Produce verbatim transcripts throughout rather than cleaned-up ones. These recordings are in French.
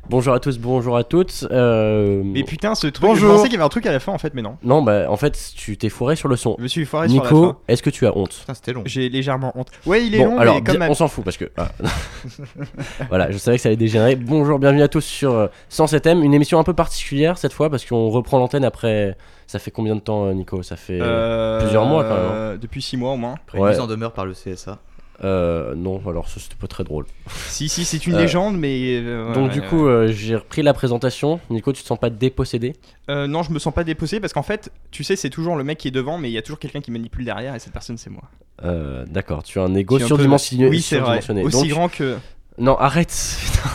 Bonjour à tous, bonjour à toutes. Euh... Mais putain, ce truc, Bonjour. je pensais qu'il y avait un truc à la fin en fait, mais non. Non, bah en fait, tu t'es foiré sur le son. Je me suis foiré sur la Nico, fin. est-ce que tu as honte? Putain, c'était long. J'ai légèrement honte. Ouais, il est Bon, long, alors, mais comme bien- ma- on s'en fout parce que. ah. Voilà, je savais que ça allait dégénérer. Bonjour, bienvenue à tous sur euh, cent sept M, une émission un peu particulière cette fois parce qu'on reprend l'antenne après. Ça fait combien de temps, euh, Nico? Ça fait. Euh, plusieurs mois, quand même, euh, Depuis six mois au moins. Après Ouais. une mise en demeure par le C S A. Euh, non, alors ça c'était pas très drôle. Si, si, c'est une Euh, légende, mais. euh, Donc, ouais, du ouais, coup, ouais. euh, j'ai repris la présentation. Nico, tu te sens pas dépossédé? Euh, non, je me sens pas déposé parce qu'en fait, tu sais, c'est toujours le mec qui est devant, mais il y a toujours quelqu'un qui manipule derrière et cette personne, c'est moi. Euh, D'accord, tu as un ego Je suis un peu- surdimensionné. Oui, c'est vrai. surdimensionné. Aussi Donc, grand que. Non, arrête. Putain.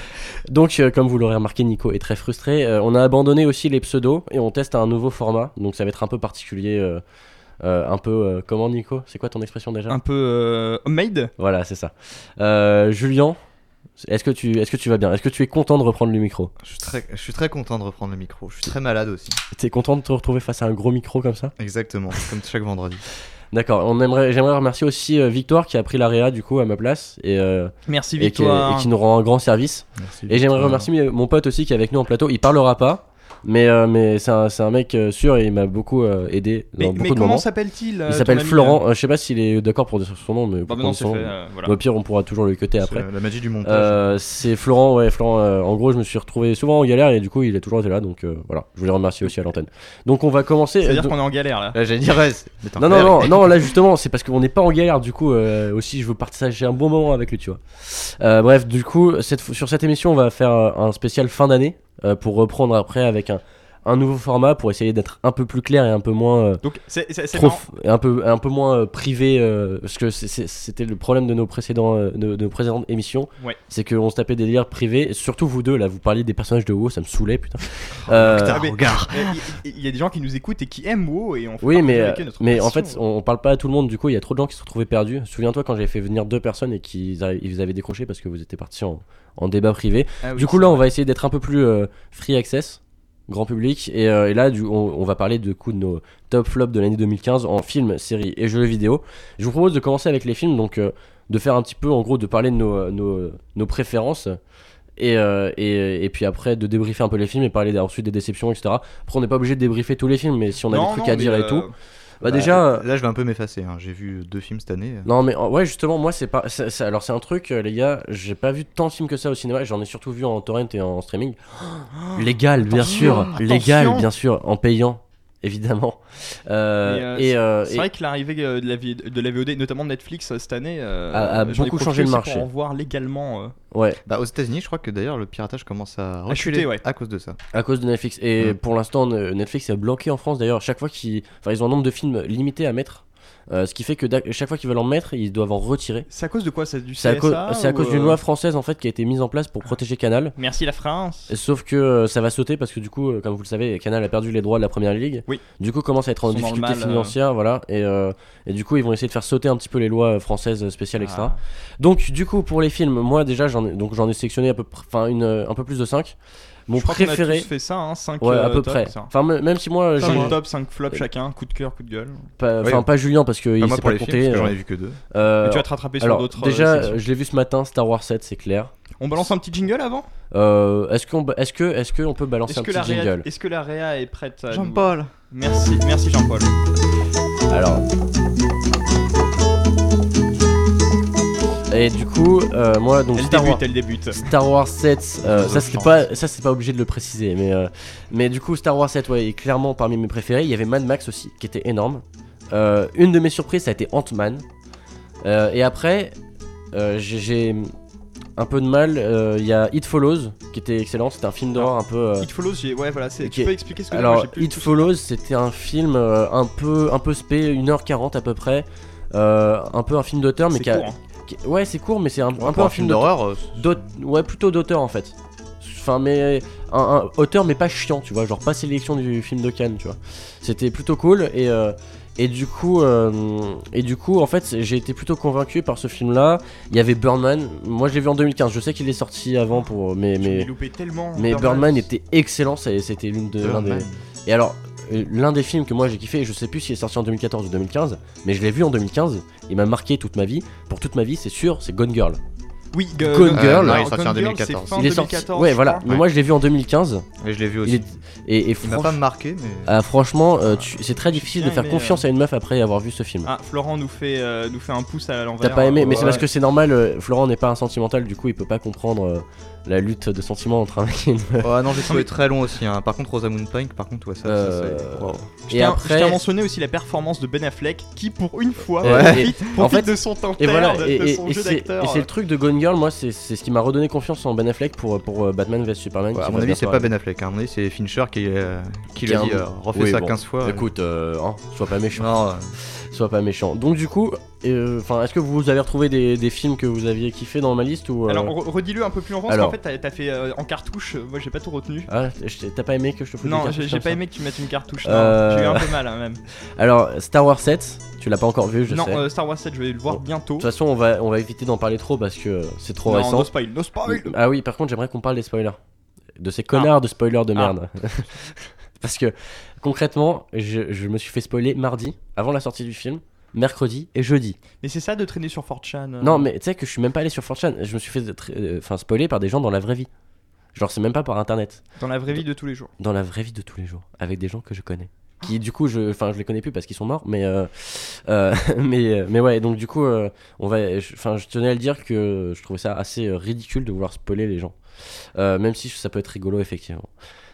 Donc, euh, comme vous l'aurez remarqué, Nico est très frustré. Euh, on a abandonné aussi les pseudos et on teste un nouveau format. Donc, ça va être un peu particulier. euh, euh, un peu. euh, comment, Nico? C'est quoi ton expression déjà? Un peu euh, homemade. Voilà, c'est ça. Euh, Julien, est-ce que, tu, est-ce que tu vas bien? Est-ce que tu es content de reprendre le micro? Je suis très, je suis très content de reprendre le micro. Je suis très malade aussi. T'es content de te retrouver face à un gros micro comme ça? Exactement, comme chaque vendredi. D'accord. On aimerait, j'aimerais remercier aussi euh, Victoire qui a pris l'A R E A du coup à ma place et, euh, Merci et, qui, Victoire. et qui nous rend un grand service. Merci. Et j'aimerais Victoire. remercier mon pote aussi qui est avec nous en plateau. Il parlera pas, mais, euh, mais c'est un, c'est un mec euh, sûr et il m'a beaucoup euh, aidé dans Mais, beaucoup mais de comment moments. s'appelle-t-il euh, Il ton s'appelle ami, Florent. Euh, je sais pas s'il est d'accord pour dire son nom, mais euh Bah, pour non, prendre c'est son fait. nom. euh, voilà. Au pire, on pourra toujours le cuter C'est après. la magie du montage. Euh, c'est Florent, ouais, Florent. euh, en gros, je me suis retrouvé souvent en galère et du coup, il a toujours été là, donc euh, voilà. Je voulais remercier aussi à l'antenne. Donc, on va commencer. C'est-à-dire donc- qu'on est en galère là. Là, j'allais dire, ouais, c'est- mais t'es en Non, non, galère. non, non, là justement, c'est parce qu'on n'est pas en galère, du coup, euh, aussi, je veux partager un bon moment avec lui, tu vois. Euh, bref, du coup, cette, sur cette émission, on va faire euh, un spécial fin d'année euh, pour reprendre après avec un, un nouveau format pour essayer d'être un peu plus clair et un peu moins. euh, Donc, c'est c'est- c'est trop marrant. f- un peu un peu moins euh, privé euh, parce que c'est- c'est- c'était le problème de nos précédents euh, de, de nos précédentes émissions. Ouais. C'est qu'on se tapait des délires privés, et surtout vous deux là, vous parliez des personnages de WoW, ça me saoulait putain. Euh, putain. Ah, mais- regarde. mais Il il y, a des gens qui nous écoutent et qui aiment WoW et on fait Oui, partager mais, avec eux euh, notre mais en passion. fait, on, on parle pas à tout le monde, du coup, il y a trop de gens qui se sont retrouvés perdus. Souviens-toi quand j'avais fait venir deux personnes et qu'ils arri- ils avaient décroché parce que vous étiez partis en, en débat privé. Ah oui, Du coup, c'est là, on vrai. va essayer d'être un peu plus euh, free access, grand public. Et, euh, et là, du, on, on va parler de, coup, de nos top flops de l'année deux mille quinze en films, séries et jeux vidéo. Je vous propose de commencer avec les films, donc euh, de faire un petit peu, en gros, de parler de nos, nos, nos préférences. Et, euh, et, et puis après de débriefer un peu les films et parler ensuite des déceptions, et cetera. Après, on n'est pas obligé de débriefer tous les films, mais si on a Non, des trucs non, à dire mais, et tout. euh, Bah, Bah, déjà. euh, Là, je vais un peu m'effacer. hein. J'ai vu deux films cette année. Non mais euh, ouais justement moi c'est pas c'est- c'est- alors c'est un truc euh, les gars, j'ai pas vu tant de films que ça au cinéma, j'en ai surtout vu en torrent et en streaming. Légal bien Attention, sûr, attention. légal bien sûr, en payant évidemment. Euh, Mais, euh, et euh, C'est et- vrai que l'arrivée euh, de la, vi- de la V O D, notamment de Netflix euh, cette année, euh, A- a j'en ai beaucoup profité changé le aussi marché. Pour en voir légalement. euh. ouais, Bah, aux États-Unis, je crois que d'ailleurs le piratage commence à reculer chuter, ouais. à cause de ça. à cause de Netflix et Mm. pour l'instant euh, Netflix est bloqué en France d'ailleurs, chaque fois qu'ils enfin ils ont un nombre de films limité à mettre. Euh, ce qui fait que d'ac- chaque fois qu'ils veulent en mettre, ils doivent en retirer. C'est à cause de quoi? C'est du C'est à, C S A cause- c'est à ou, cause d'une euh, loi française en fait qui a été mise en place pour protéger Canal. Merci la France. Sauf que euh, ça va sauter parce que du coup, euh, comme vous le savez, Canal a perdu les droits de la première ligue. Oui. Du coup, commence à être en Ils sont dans le difficulté mal, euh. financière, voilà. Et, euh, et du coup, ils vont essayer de faire sauter un petit peu les lois euh, françaises spéciales, et cetera. Ah. Donc, du coup, pour les films, moi déjà, j'en ai, donc j'en ai sélectionné à peu, pr- enfin une, euh, un peu plus de cinq. Mon Je crois qu'on a préféré, tous fait ça, hein, cinq ouais, à euh, peu top, près. ça. Enfin, m- même si moi, j'ai cinq top, cinq flops chacun, coup de cœur, coup de gueule. pas, Oui. enfin pas Julien parce que Pas il moi s'est pour pas les films, compté. parce que j'en euh, ai vu que deux. euh, Mais tu vas te rattraper sur alors, d'autres. euh, déjà, sections. euh, je l'ai vu ce matin, Star Wars sept, c'est clair. On balance un petit jingle avant. Euh, est-ce qu'on, ba- est-ce que, est-ce que on peut balancer Est-ce un que, petit la réa... jingle? Est-ce que la réa est prête à nous- Jean-Paul. Merci, merci Jean-Paul. Alors. Et du coup, euh, moi, donc Elle Star débute, Wars, elle débute. Star Wars sept, euh, Deux ça c'était chances. pas, ça c'est pas obligé de le préciser, mais euh, mais du coup Star Wars sept, ouais, est clairement parmi mes préférés. Il y avait Mad Max aussi, qui était énorme. Euh, une de mes surprises, ça a été Ant-Man. Euh, et après, euh, j'ai- j'ai un peu de mal. euh, Il y a It Follows, qui était excellent. C'était un film d'horreur un peu. euh, It Follows, j'ai... ouais voilà, c'est... ok. tu peux expliquer ce que Alors, j'ai plus It tout- Follows, c'était un film euh, un peu un peu spé, une heure quarante à peu près. Euh, un peu un film d'auteur, mais C'est qui a- court, hein. qui- ouais, c'est court, mais c'est un, un peu Pour un film d'auteur. d'horreur. euh, D'aute- ouais, plutôt d'auteur en fait. Enfin, mais un, un auteur, mais pas chiant, tu vois, genre pas sélection du film de Cannes, tu vois. C'était plutôt cool et euh, et du coup euh, et du coup en fait j'ai été plutôt convaincu par ce film-là. Il y avait Birdman. Moi je l'ai vu en deux mille quinze. Je sais qu'il est sorti avant pour mais Je l'ai mais loupé tellement. mais Birdman était excellent. ça- C'était l'une de l'un des Birdman. et alors. euh, L'un des films que moi j'ai kiffé, et je sais plus s'il est sorti en deux mille quatorze ou deux mille quinze, mais je l'ai vu en deux mille quinze, il m'a marqué toute ma vie, pour toute ma vie c'est sûr, c'est Gone Girl. Oui, Gone Girl. non, il est sorti en deux mille quatorze. C'est fin il est sorti. deux mille quatorze, Ouais, je voilà. crois. Mais moi, je l'ai vu en deux mille quinze. Et je l'ai vu Il aussi. est... Et, et Il m'a franch- pas marqué, mais. ah, franchement, euh, tu- c'est très difficile bien de faire aimé, confiance euh. à une meuf après avoir vu ce film. Ah, Florent nous fait, euh, nous fait un pouce à l'envers. T'as pas aimé, euh, mais c'est ouais. parce que c'est normal. euh, Florent n'est pas un sentimental, du coup, il peut pas comprendre euh, la lutte de sentiments entre un mec et une meuf. Oh non, j'ai trouvé très long aussi. Hein. Par contre, Rosamund Pike, par contre, ouais, ça, Euh, ça, c'est. Wow. Je Et tiens, après- je tiens à mentionner aussi la performance de Ben Affleck qui, pour une fois, Ouais. profite, En profite fait- de son temps Et voilà, de, et, de et- son et jeu c'est d'acteur. et c'est le truc de Gone Girl, moi, c'est c'est ce qui m'a redonné confiance en Ben Affleck pour, pour euh, Batman vs Superman. Ouais, qui à mon va avis, c'est bientôt pas arriver. Ben Affleck. Hein. À mon avis, c'est Fincher qui, euh, qui Qui l'a a dit. un- euh, refait Oui, ça bon. quinze fois. Écoute, euh, hein, sois pas méchant. Non, euh, Sois pas méchant. Donc, du coup, euh, enfin, est-ce que vous avez retrouvé des, des films que vous aviez kiffé dans ma liste ou euh, Alors, re- redis-le un peu plus en France, Alors. qu'en fait, t'as- t'as fait euh, en cartouche, euh, moi j'ai pas tout retenu. Ah, je- t'as pas aimé que je te foute des Non, cartouches j'ai j'ai comme pas ça aimé que tu mettes une cartouche, non, Euh. j'ai eu un peu mal hein, même. Alors, Star Wars sept, tu l'as pas encore vu, je non, sais. euh, Star Wars sept, je vais le voir Bon. bientôt. De toute façon, on va, on va éviter d'en parler trop parce que c'est trop non, récent. no spoil, no spoil. Ah oui, par contre, j'aimerais qu'on parle des spoilers. De ces connards de spoilers de Ah. merde. Parce que concrètement, je, je me suis fait spoiler mardi, avant la sortie du film, mercredi et jeudi. Mais c'est ça de traîner sur four chan. euh. Non, mais tu sais que je suis même pas allé sur four chan, je me suis fait tr- euh, enfin, spoiler par des gens dans la vraie vie. Genre, c'est même pas par internet. Dans la vraie vie de tous les jours. Dans la vraie vie de tous les jours, avec des gens que je connais. Qui, du coup, je, enfin, je les connais plus parce qu'ils sont morts, mais, euh, euh, mais, mais ouais, donc du coup, euh, on va, enfin, je tenais à le dire que je trouvais ça assez euh, ridicule de vouloir spoiler les gens. Euh, même si ça peut être rigolo, effectivement.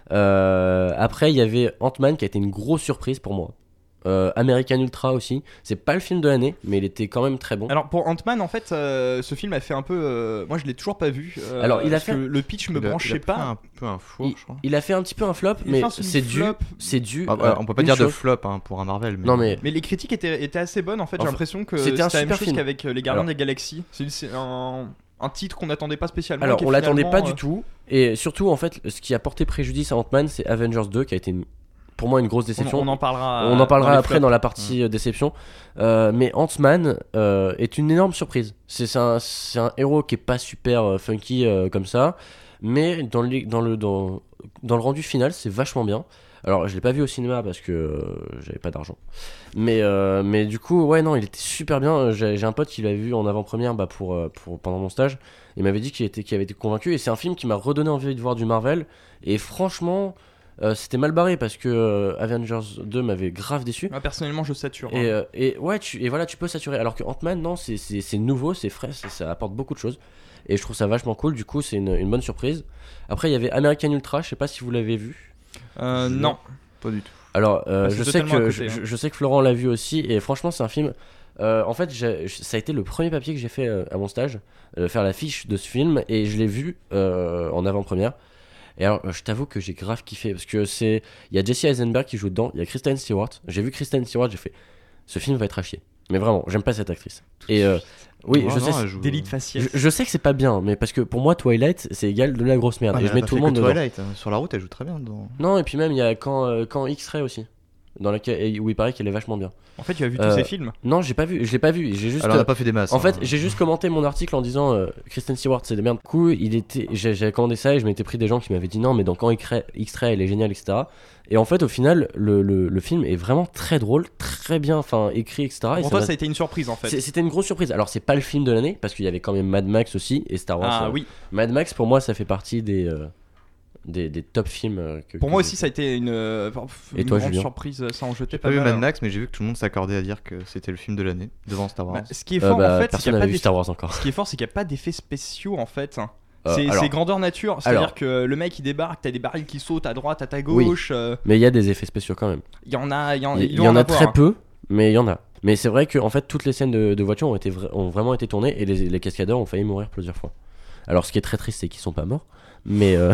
Euh, après, il y avait Ant-Man qui a été une grosse surprise pour moi. Euh, American Ultra aussi. C'est pas le film de l'année, mais il était quand même très bon. Alors pour Ant-Man, en fait, euh, ce film a fait un peu. euh, Moi, je l'ai toujours pas vu. euh, Alors, il a parce fait- que le pitch me il a- il a branchait fait pas. un peu un four, il, je crois. il a fait un petit peu un flop, Il mais fait un c'est dû, flop. c'est dû. Ah, euh, bah, on peut pas une dire de chose- flop hein, pour un Marvel. Mais... Non mais Mais les critiques étaient, étaient assez bonnes en fait. J'ai Enfin, l'impression que c'était c'était un la même super chose film. qu'avec euh, les Gardiens Alors- des Galaxies. C'est c'est un, un titre qu'on n'attendait pas spécialement. alors qui on l'attendait finalement, pas euh, du tout, et surtout en fait, ce qui a porté préjudice à Ant-Man, c'est Avengers deux qui a été une- pour moi une grosse On, déception. on en parlera. On en parlera les après flops. dans la partie euh, déception. Euh, mais Ant-Man euh, est une énorme surprise. C'est c'est un, c'est un héros qui est pas super euh, funky euh, comme ça, mais dans le, dans le, dans, dans le rendu final, c'est vachement bien. Alors, je l'ai pas vu au cinéma parce que euh, j'avais pas d'argent. Mais, euh, mais du coup, ouais, non, il était super bien. J'ai j'ai un pote qui l'a vu en avant-première bah, pour, euh, pour, pendant mon stage. Il m'avait dit qu'il était, qu'il avait été convaincu. Et c'est un film qui m'a redonné envie de voir du Marvel. Et franchement, euh, c'était mal barré parce que euh, Avengers deux m'avait grave déçu. Moi, personnellement, je sature. Et, hein. euh, et ouais, tu, et voilà, tu peux saturer. Alors que Ant-Man, non, c'est- c'est c'est nouveau, c'est frais, ça, ça apporte beaucoup de choses. Et je trouve ça vachement cool, du coup, c'est une, une bonne surprise. Après, il y avait American Ultra, je sais pas si vous l'avez vu. Euh, je- non. Pas du tout. Alors, euh, Bah, c'est je, sais totalement à que, côté, je, hein. je- je sais que Florent l'a vu aussi, et franchement, c'est un film. euh, en fait, j'ai- ça a été le premier papier que j'ai fait euh, à mon stage, euh, faire la fiche de ce film, et je l'ai vu euh, en avant-première. Et alors, euh, je t'avoue que j'ai grave kiffé, parce que c'est. Il y a Jesse Eisenberg qui joue dedans, il y a Kristen Stewart. J'ai vu Kristen Stewart, j'ai fait. Ce film va être à chier. Mais vraiment, j'aime pas cette actrice. Et euh, oui, Non, je non, sais. elle joue- D'élite faciès. Je, je sais que c'est pas bien, mais parce que pour moi, Twilight, c'est égal de la grosse merde. Ah, et mais je elle mets a pas tout le fait monde que dedans. Twilight, hein. Sur la route, elle joue très bien dedans. Non, et puis même, il y a quand, euh, quand X-Ray aussi. Dans laquelle, et où il paraît qu'elle est vachement bien. En fait, tu as vu tous Euh, ces films. Non, j'ai pas vu, je l'ai pas vu. J'ai juste. Alors, elle a pas fait des masses. En hein. fait, j'ai juste commenté mon article en disant euh, Kristen Stewart, c'est des merdes. Du coup, il était, j'ai- j'avais commandé ça et je m'étais pris des gens qui m'avaient dit non, mais dans quand X-Ray, X-Ray, elle est géniale, et cetera. Et en fait, au final, le, le, le film est vraiment très drôle, très bien, enfin écrit, et cetera. Et Pour ça toi, m'a- ça a été une surprise en fait. c'est- C'était une grosse surprise. Alors, c'est pas le film de l'année parce qu'il y avait quand même Mad Max aussi et Star Wars. Ah euh, oui. Mad Max, pour moi, ça fait partie des, euh, des, des top films. euh, que, Pour que moi j'ai- aussi, ça a été une, euh, Et une toi, grande Julien surprise. Ça en jetait J'ai pas pas vu mal. Mad Max, mais j'ai vu que tout le monde s'accordait à dire que c'était le film de l'année devant Star Wars. Bah, ce qui est Euh, fort bah, en fait, c'est qu'il personne y a n'avait pas vu d'eff- Star Wars encore. Ce qui est fort, c'est qu'il n'y a pas d'effets spéciaux en fait. Euh, C'est alors- c'est grandeur nature. C'est-à-dire alors- que le mec il débarque, t'as des barils qui sautent à droite, à ta gauche. euh, Mais il y a des effets spéciaux quand même. Il y en a, il y en, Il il y, doit en a avoir, très hein. peu, mais il y en a. Mais c'est vrai que en fait, toutes les scènes de, de voiture ont, été vra- ont vraiment été tournées et les, les cascadeurs ont failli mourir plusieurs fois. Alors, ce qui est très triste, c'est qu'ils sont pas morts. Mais euh,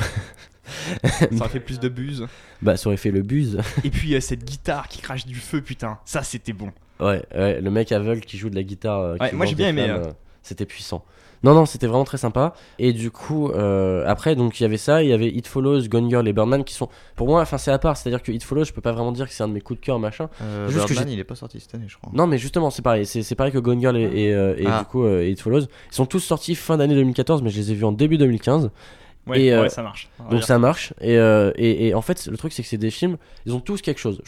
Ça a fait plus de buzz. bah, ça aurait fait le buzz. Et puis euh, cette guitare qui crache du feu, putain, ça c'était bon. Ouais, ouais, le mec aveugle qui joue de la guitare. euh, qui Ouais, moi, lance j'ai des bien aimé, flammes, hein. euh, c'était puissant. Non, non, c'était vraiment très sympa. Et du coup, euh, après, donc il y avait ça, il y avait It Follows, Gone Girl et Birdman qui sont, pour moi, enfin, c'est à part. C'est-à-dire que It Follows, je peux pas vraiment dire que c'est un de mes coups de cœur, machin. Euh, Juste que Birdman, j'ai- il est pas sorti cette année, je crois. Non, mais justement, c'est pareil. C'est c'est pareil que Gone Girl et, et, euh, et Ah. du coup euh, It Follows. Ils sont tous sortis fin d'année deux mille quatorze, mais je les ai vus en début deux mille quinze. Ouais, Et, euh, ouais, ça marche. On va Donc dire ça marche. Et, euh, et, et en fait, le truc, c'est que c'est des films, ils ont tous quelque chose, je trouve.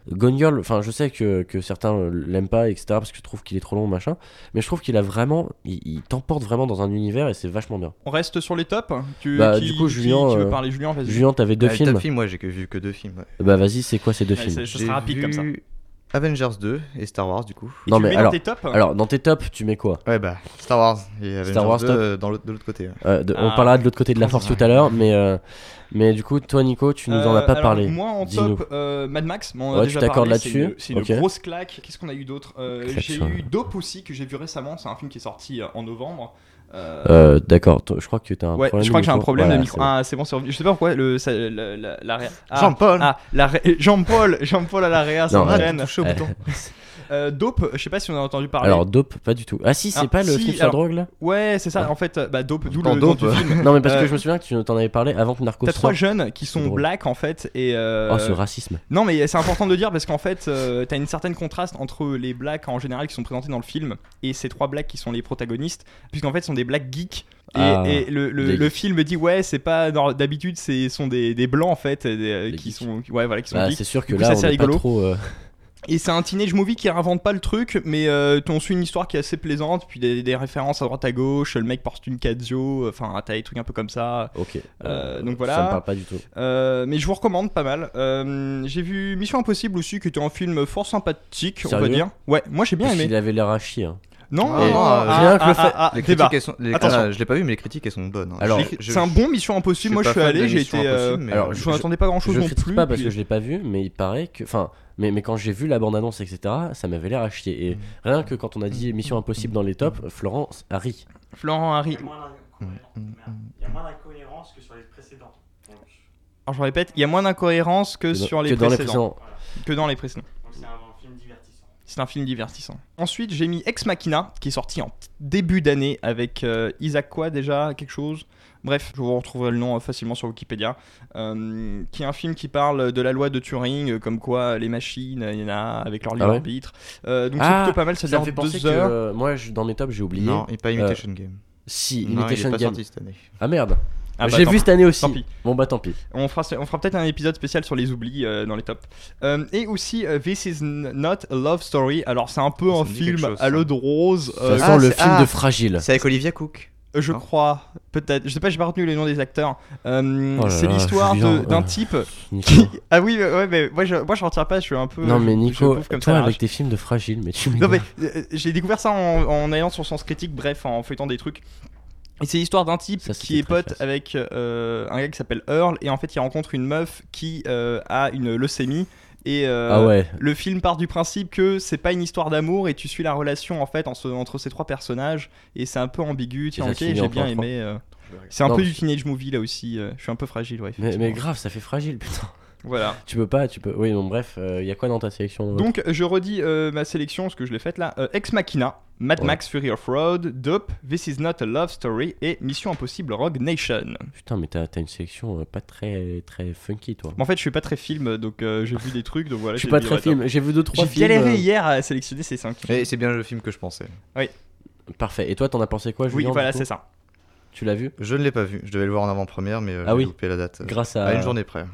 Gone Girl, enfin je sais que, que certains euh, l'aiment pas, et cetera parce que je trouve qu'il est trop long, machin, mais je trouve qu'il a vraiment, il, il t'emporte vraiment dans un univers et c'est vachement bien. On reste sur les tops. Tu, Bah, qui, du coup, qui- Julien, tu veux euh, parler Julien, vas-y. Julien, t'avais deux Ah, les films. top films, moi j'ai que vu que deux films. Ouais. Bah vas-y, c'est quoi ces deux Ouais, films c'est- je J'ai serai rapide vu comme ça. Avengers deux et Star Wars du coup. Et Non, tu mais le mets alors- dans tes tops Alors dans tes tops, tu mets quoi? Ouais bah Star Wars et Avengers Wars, deux top. euh, dans l'autre- de l'autre côté. ouais. Euh, de- On Ah, parlera de l'autre côté de la force tout à l'heure, mais euh, mais du coup, toi Nico, tu nous en as Euh, pas alors, parlé. Moi en Dis-nous. top, euh, Mad Max, mais on en a Ouais, tu déjà t'accordes parlé, c'est là-dessus. une, c'est une Ok. grosse claque. Qu'est-ce qu'on a eu d'autre Euh, Claque J'ai sur- eu Dope aussi que j'ai vu récemment, c'est un film qui est sorti euh, en novembre. Euh, Euh, D'accord, toi, je crois que t'as un ouais, problème. je crois de que j'ai un micro. problème Voilà, de micro. c'est bon. Ah, c'est bon, c'est revenu. Je sais pas pourquoi le, ça- la, la, la ré- ah, Jean-Paul. Ah, la ré- Jean-Paul, Jean-Paul à la réa, ça Non, me ouais. gêne. Touché au Euh, bouton. Euh, Dope, je sais pas si on a entendu parler. Alors Dope, pas du tout. Ah si, c'est Ah, pas le si, film sur la alors- drogue là? Ouais, c'est ça. Ouais. En fait, euh, bah Dope, d'où Dans le nom Dope, du ouais. film. Non mais parce Euh, que je me souviens que tu t'en avais parlé avant que Narcos T'as trois sorte. jeunes qui sont drôle. black en fait et euh, Oh ce racisme. non mais c'est important de le dire parce qu'en fait euh, t'as une certaine contraste entre les blacks en général qui sont présentés dans le film et ces trois blacks qui sont les protagonistes puisqu'en fait ce sont des blacks geeks et, Ah, et le, le, des le geeks. film dit ouais c'est pas dans- d'habitude c'est sont des, des blancs en fait des- euh, Des qui geeks. sont ouais voilà qui sont Bah, geeks c'est sûr que Du coup, là c'est on assez est pas rigolo. trop. euh, et c'est un teenage movie qui invente pas le truc mais euh, on suit une histoire qui est assez plaisante puis des, des références à droite à gauche le mec porte une Casio enfin t'as des trucs un peu comme ça. Ok. Euh, donc voilà. Ça me parle pas du tout. Euh, mais je vous recommande pas mal. Euh, j'ai vu Mission Impossible aussi, qui était un film fort sympathique, on va Sérieux dire. Ouais, moi j'ai bien Parce aimé. qu'il avait l'air à chier. hein. Non, Ah, non, non, non, euh, ah, rien que le ah, fait- ah, Les débat. critiques, elles sont, les- Attention. ah, je l'ai pas vu, mais les critiques elles sont bonnes. hein. Alors, Je- je- C'est un bon Mission je Impossible. suis Moi je pas suis fan allé, de j'ai Mission été. euh, Impossible, mais- Alors, je je- n'en attendais pas grand chose Je non critique plus. pas parce puis- que je l'ai pas vu, mais il paraît que. Enfin, mais, mais quand j'ai vu la bande-annonce, et cetera, ça m'avait l'air à chier. Et rien que quand on a dit Mission Impossible dans les tops, Florence a ri. Florent Harry. Il y a moins d'incohérences- merde. Il y a moins d'incohérences que sur les précédents. Donc, Alors je répète, il y a moins d'incohérences que, Que sur dans- les que dans les précédents. précédents. Que dans les précédents. donc c'est un film divertissant. C'est un film divertissant. Ensuite, j'ai mis Ex Machina, qui est sorti en t- début d'année avec euh, Isaac quoi déjà, quelque chose. Bref, je vous retrouverai le nom euh, facilement sur Wikipédia. Euh, qui est un film qui parle de la loi de Turing, euh, comme quoi les machines, il y en a avec leur libre Ah ouais arbitre. Euh, donc Ah, c'est plutôt pas mal, ça, Ça me dure fait penser deux que heures. euh, moi, je- dans mes tops, j'ai oublié. Non, et pas Imitation Game. Si, Non, il est Imitation pas Game. sorti cette année. Ah merde. Ah bah, je l'ai tant vu pis. cette année aussi. Tant pis. Bon bah tant pis. On fera, on fera peut-être un épisode spécial sur les oublis euh, dans les tops. Euh, et aussi euh, This is n- not a love story. Alors c'est un peu Ça un me dit film quelque chose, à ça. l'eau de rose. Ça euh, sent ah, le c'est- film ah. de Fragile. C'est avec Olivia Cook. Je Non. crois, peut-être. Je sais pas, j'ai pas retenu les noms des acteurs. Euh, Oh là c'est là, l'histoire Julien, de- d'un euh, type Nico. qui. Ah oui, ouais, ouais, mais moi je, moi je retiens pas, je suis un peu. Non mais je- je Nico, bouffe comme toi ça, avec l'arrache. tes films de Fragile, mais tu Non mais m'énerves. euh, j'ai découvert ça en, en allant sur Sens Critique, bref, en feuilletant des trucs. Et c'est l'histoire d'un type Ça, c'était qui est très pote classe. avec euh, un gars qui s'appelle Earl et en fait il rencontre une meuf qui euh, a une leucémie et euh, Ah ouais. le film part du principe que c'est pas une histoire d'amour et tu suis la relation en fait en ce- entre ces trois personnages et c'est un peu ambigu. Tiens, ça ok, se finit j'ai en bien trois-trois. aimé. euh, C'est un Non, peu mais- du teenage movie là aussi. euh, Je suis un peu fragile, ouais. Mais, mais effectivement. grave, ça fait Fragile, putain. Voilà. Tu peux pas, tu peux. Oui, bon, bref, il y a quoi dans ta sélection Noah Donc je redis euh, ma sélection, ce que je l'ai faite là. Euh, Ex Machina, Mad Ouais. Max Fury of Road, Dope, This is not a love story et Mission Impossible Rogue Nation. Putain, mais t'as t'as une sélection euh, pas très très funky, toi. Mais en fait, je suis pas très film, donc euh, j'ai vu des trucs, donc voilà. Je suis j'ai pas mis très dans la film. J'ai vu deux trois J'ai films. galéré euh, hier à sélectionner ces cinq. Et c'est bien le film que je pensais. Parfait. Et toi, t'en as pensé quoi, Oui, Julien voilà, du coup c'est ça. Tu l'as vu Je ne l'ai pas vu. Je devais le voir en avant-première, mais euh, Ah j'ai oui. loupé la date. euh, Grâce à. À une journée près.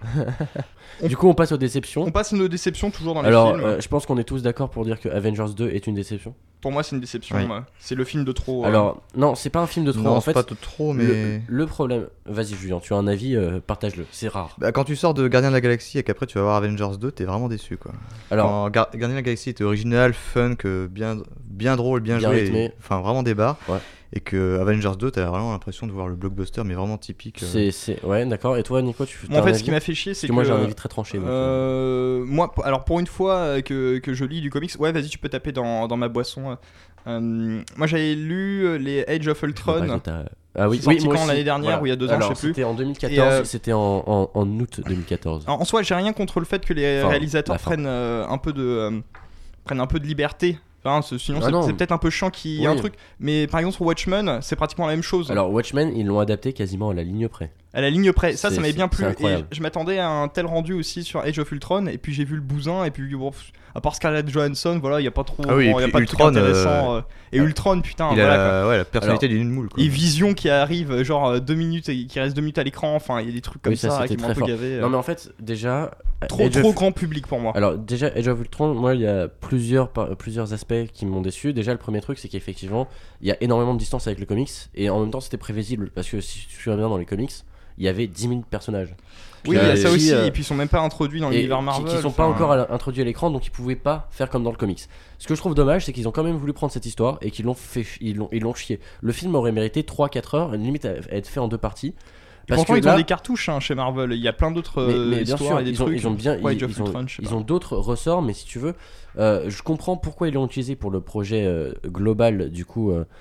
Du coup, on passe aux déceptions. On passe à nos déceptions toujours dans les Alors, films. euh, je pense qu'on est tous d'accord pour dire que Avengers deux est une déception. Pour moi, c'est une déception. Oui. moi. C'est le film de trop. euh. Alors, non, c'est pas un film de trop. Non, en c'est fait, pas tout trop, le, mais. le problème. Vas-y, Julien, tu as un avis, euh, partage-le. C'est rare. Bah, quand tu sors de Gardien de la Galaxie et qu'après tu vas voir Avengers deux, t'es vraiment déçu quoi. Alors, Quand Gar- Gardien de la Galaxie était original, fun, que bien, bien drôle, bien, Bien joué, rythmé. et- enfin vraiment des barres. Ouais. Et que Avengers deux, t'as vraiment l'impression de voir le blockbuster, mais vraiment typique. euh. c'est, c'est. Ouais, d'accord. Et toi, Nico, tu Moi, en t'as un fait, ce avis qui m'a fait chier, c'est Parce que que. moi, j'ai un avis très tranché. donc, euh, Euh, moi, p- alors pour une fois euh, que, que je lis du comics, ouais, vas-y, tu peux taper dans, dans ma boisson. euh. Euh, moi, j'avais lu euh, les Age of je sais pas, Ultron. t'as- Ah oui, C'est sorti oui, moi quand, aussi. l'année dernière, Voilà. ou il y a deux ans, Alors, je sais plus. C'était en deux mille quatorze, Et, euh, c'était en, en, en août deux mille quatorze. En, en soi, j'ai rien contre le fait que les Enfin, réalisateurs la fin. prennent euh, un peu de euh, prennent un peu de liberté. Enfin, ce- sinon, Ah c'est, non. c'est peut-être un peu chiant qu'il y ait Oui. un truc. Mais par exemple, sur Watchmen, c'est pratiquement la même chose. Alors, Watchmen, ils l'ont adapté quasiment à la ligne près. À la ligne près, ça, C'est- ça m'avait bien c'est- plu. c'est Et incroyable. je m'attendais à un tel rendu aussi sur Age of Ultron, et puis j'ai vu le bousin, et puis bon, pff, à part Scarlett Johansson, voilà, il y a pas trop, Ah oui, et il y a puis pas de trucs Ultron, intéressants. euh, euh, Et Ultron, putain, Il voilà a quoi. la, ouais, la personnalité d'une moule. Quoi. Et Vision qui arrive, euh, genre euh, deux minutes, et qui reste deux minutes à l'écran. Enfin, il y a des trucs comme Oui, ça, ça, c'était qui m'ont un très peu fort. gavé. euh. Non mais en fait déjà Trop, Age of- trop grand public pour moi. Alors déjà Age of Ultron, moi il y a plusieurs, par- plusieurs aspects qui m'ont déçu. Déjà le premier truc c'est qu'effectivement il y a énormément de distance avec le comics et en même temps c'était prévisible parce que si tu te souviens bien dans les comics il y avait dix mille personnages. Oui, il y a Euh, ça qui, aussi, euh, et puis ils sont même pas introduits dans et l'univers qui- Marvel. qui, sont pas enfin, encore à- introduits à l'écran donc ils pouvaient pas faire comme dans le comics. Ce que je trouve dommage c'est qu'ils ont quand même voulu prendre cette histoire et qu'ils l'ont fait ils l'ont ils l'ont chié. Le film aurait mérité trois quatre heures limite à, à être fait en deux parties. Et pourtant, que ils là- ont des cartouches hein, chez Marvel. Il y a plein d'autres mais, euh, mais bien histoires sûr, et des ils ont, trucs. ils ont bien, Ouais, ils, Age of ils ont, Ultron, je sais ils pas. ont d'autres ressorts, mais si tu veux, euh, je comprends pourquoi ils l'ont utilisé pour le projet euh, global du coup euh,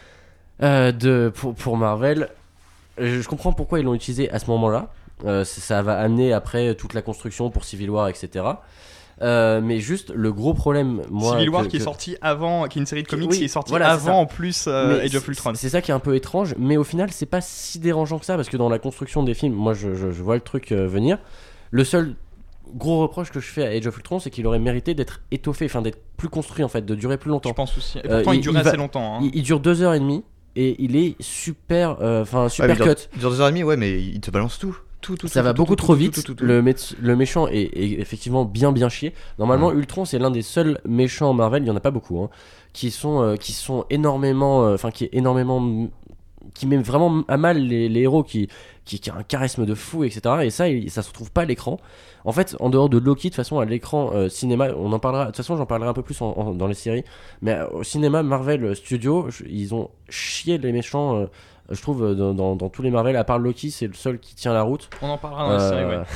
euh, de pour, pour Marvel. Je, je comprends pourquoi ils l'ont utilisé à ce moment-là. Euh, c- ça va amener après toute la construction pour Civil War, et cetera. Euh, mais juste le gros problème, moi, Civil War que- qui est que- sorti avant, qui est une série de comics Oui, qui est sortie voilà, c'est ça. avant en plus euh, mais Age of c'est- Ultron. C'est ça qui est un peu étrange, mais au final, c'est pas si dérangeant que ça parce que dans la construction des films, moi je, je- je vois le truc euh, venir. Le seul gros reproche que je fais à Age of Ultron, c'est qu'il aurait mérité d'être étoffé, enfin d'être plus construit en fait, de durer plus Je longtemps. pense aussi. Et Euh, pourtant, il, il- durait il va- assez longtemps. hein. Il, il dure deux heures et demie et il est super, euh, enfin Ouais, super mais il dure- cut. il dure deux heures et demie, ouais, mais il te balance tout. Tout, tout, Ça tout, va tout, beaucoup tout, trop tout, vite. tout, tout, tout. Le, mé- le méchant est, est effectivement bien bien chié. Normalement, Ouais. Ultron c'est l'un des seuls méchants Marvel, il y en a pas beaucoup, hein, qui sont euh, qui sont énormément, enfin qui est énormément, qui met vraiment à mal les, les héros, qui, qui qui a un charisme de fou, et cetera. Et ça, il- ça se retrouve pas à l'écran. En fait, en dehors de Loki, de toute façon, à l'écran euh, cinéma, on en parlera. De toute façon, j'en parlerai un peu plus en- en- dans les séries. Mais euh, au cinéma, Marvel Studios, je- ils ont chié les méchants. euh, je trouve euh, dans, dans- dans tous les Marvel, à part Loki, c'est le seul qui tient la route. On en parlera dans la Euh, série, ouais.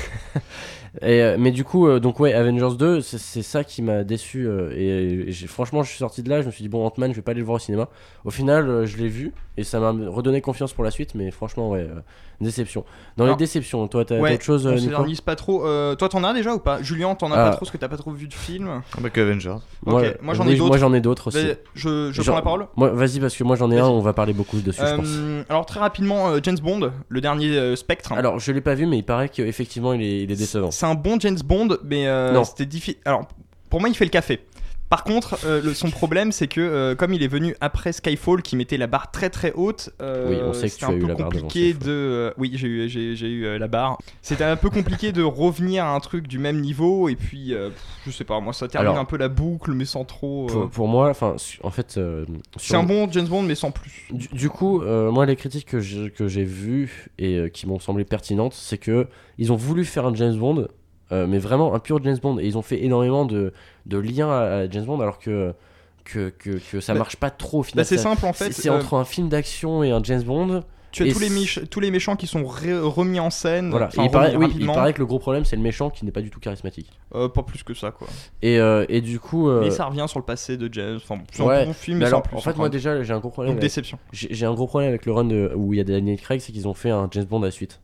et, euh, mais du coup, euh, donc ouais, Avengers deux, c'est c'est ça qui m'a déçu. euh, et et j'ai- franchement, je suis sorti de là, je me suis dit, bon, Ant-Man, je vais pas aller le voir au cinéma. Au final, euh, je l'ai vu et ça m'a redonné confiance pour la suite, mais franchement, ouais, euh, déception. Dans les Alors, déceptions, toi, t'as Ouais, d'autres choses, on euh, Nico s'éternise pas trop. Euh, toi, t'en as déjà ou pas Julien, t'en as Ah. pas trop parce que t'as pas trop vu de film. Ah bah que Avengers. Moi, Ok, moi, j'en ai oui, d'autres. Moi, j'en ai d'autres aussi. Vas-y, Je, je Genre- prends la parole. Moi, vas-y, parce que moi, j'en ai un, Vas-y. on va parler beaucoup dessus, je pense. Euh, alors, très rapidement, euh, James Bond, le dernier euh, Spectre. Alors, je l'ai pas vu, mais il paraît qu'effectivement, il est, il est décevant. C'est un bon James Bond, mais euh, Non. c'était difficile. Alors, pour moi, il fait le café. Par contre, euh, le- son problème, c'est que euh, comme il est venu après Skyfall, qui mettait la barre très très haute, euh, Oui, on sait que c'était tu as un eu peu la barre devant compliqué Skyfall. de. euh, oui, j'ai eu, j'ai, j'ai eu euh, la barre. C'était un peu compliqué de revenir à un truc du même niveau, et puis, euh, pff, je sais pas, moi, ça termine Alors, un peu la boucle, mais sans trop. euh, Pour, pour moi, enfin, su- en fait, euh, C'est sur- un bon James Bond, mais sans plus. Du, du coup, euh, moi, les critiques que j'ai, que j'ai vues et euh, qui m'ont semblé pertinentes, c'est que ils ont voulu faire un James Bond, euh, mais vraiment un pur James Bond, et ils ont fait énormément de, de liens à, à James Bond, alors que que, que, que ça Bah, marche pas trop au final. Bah, c'est Ça- simple en fait. c'est, c'est euh, entre un film d'action et un James Bond. tu as et tous les, c'est- mich- tous les méchants qui sont ré- remis en scène. Voilà. enfin, Et il, paraît, remis oui, il rapidement. paraît que le gros problème, c'est le méchant qui n'est pas du tout charismatique. Euh, pas plus que ça, quoi. Et, euh, et du coup. euh, Mais ça revient sur le passé de James. Enfin, c'est ouais, un bon film, mais mais sans alors, plus. en fait, encore moi une déjà, j'ai un gros problème. Donc avec- déception. J'ai j'ai un gros problème avec le run de- où il y a Daniel Craig, c'est qu'ils ont fait un James Bond à la suite.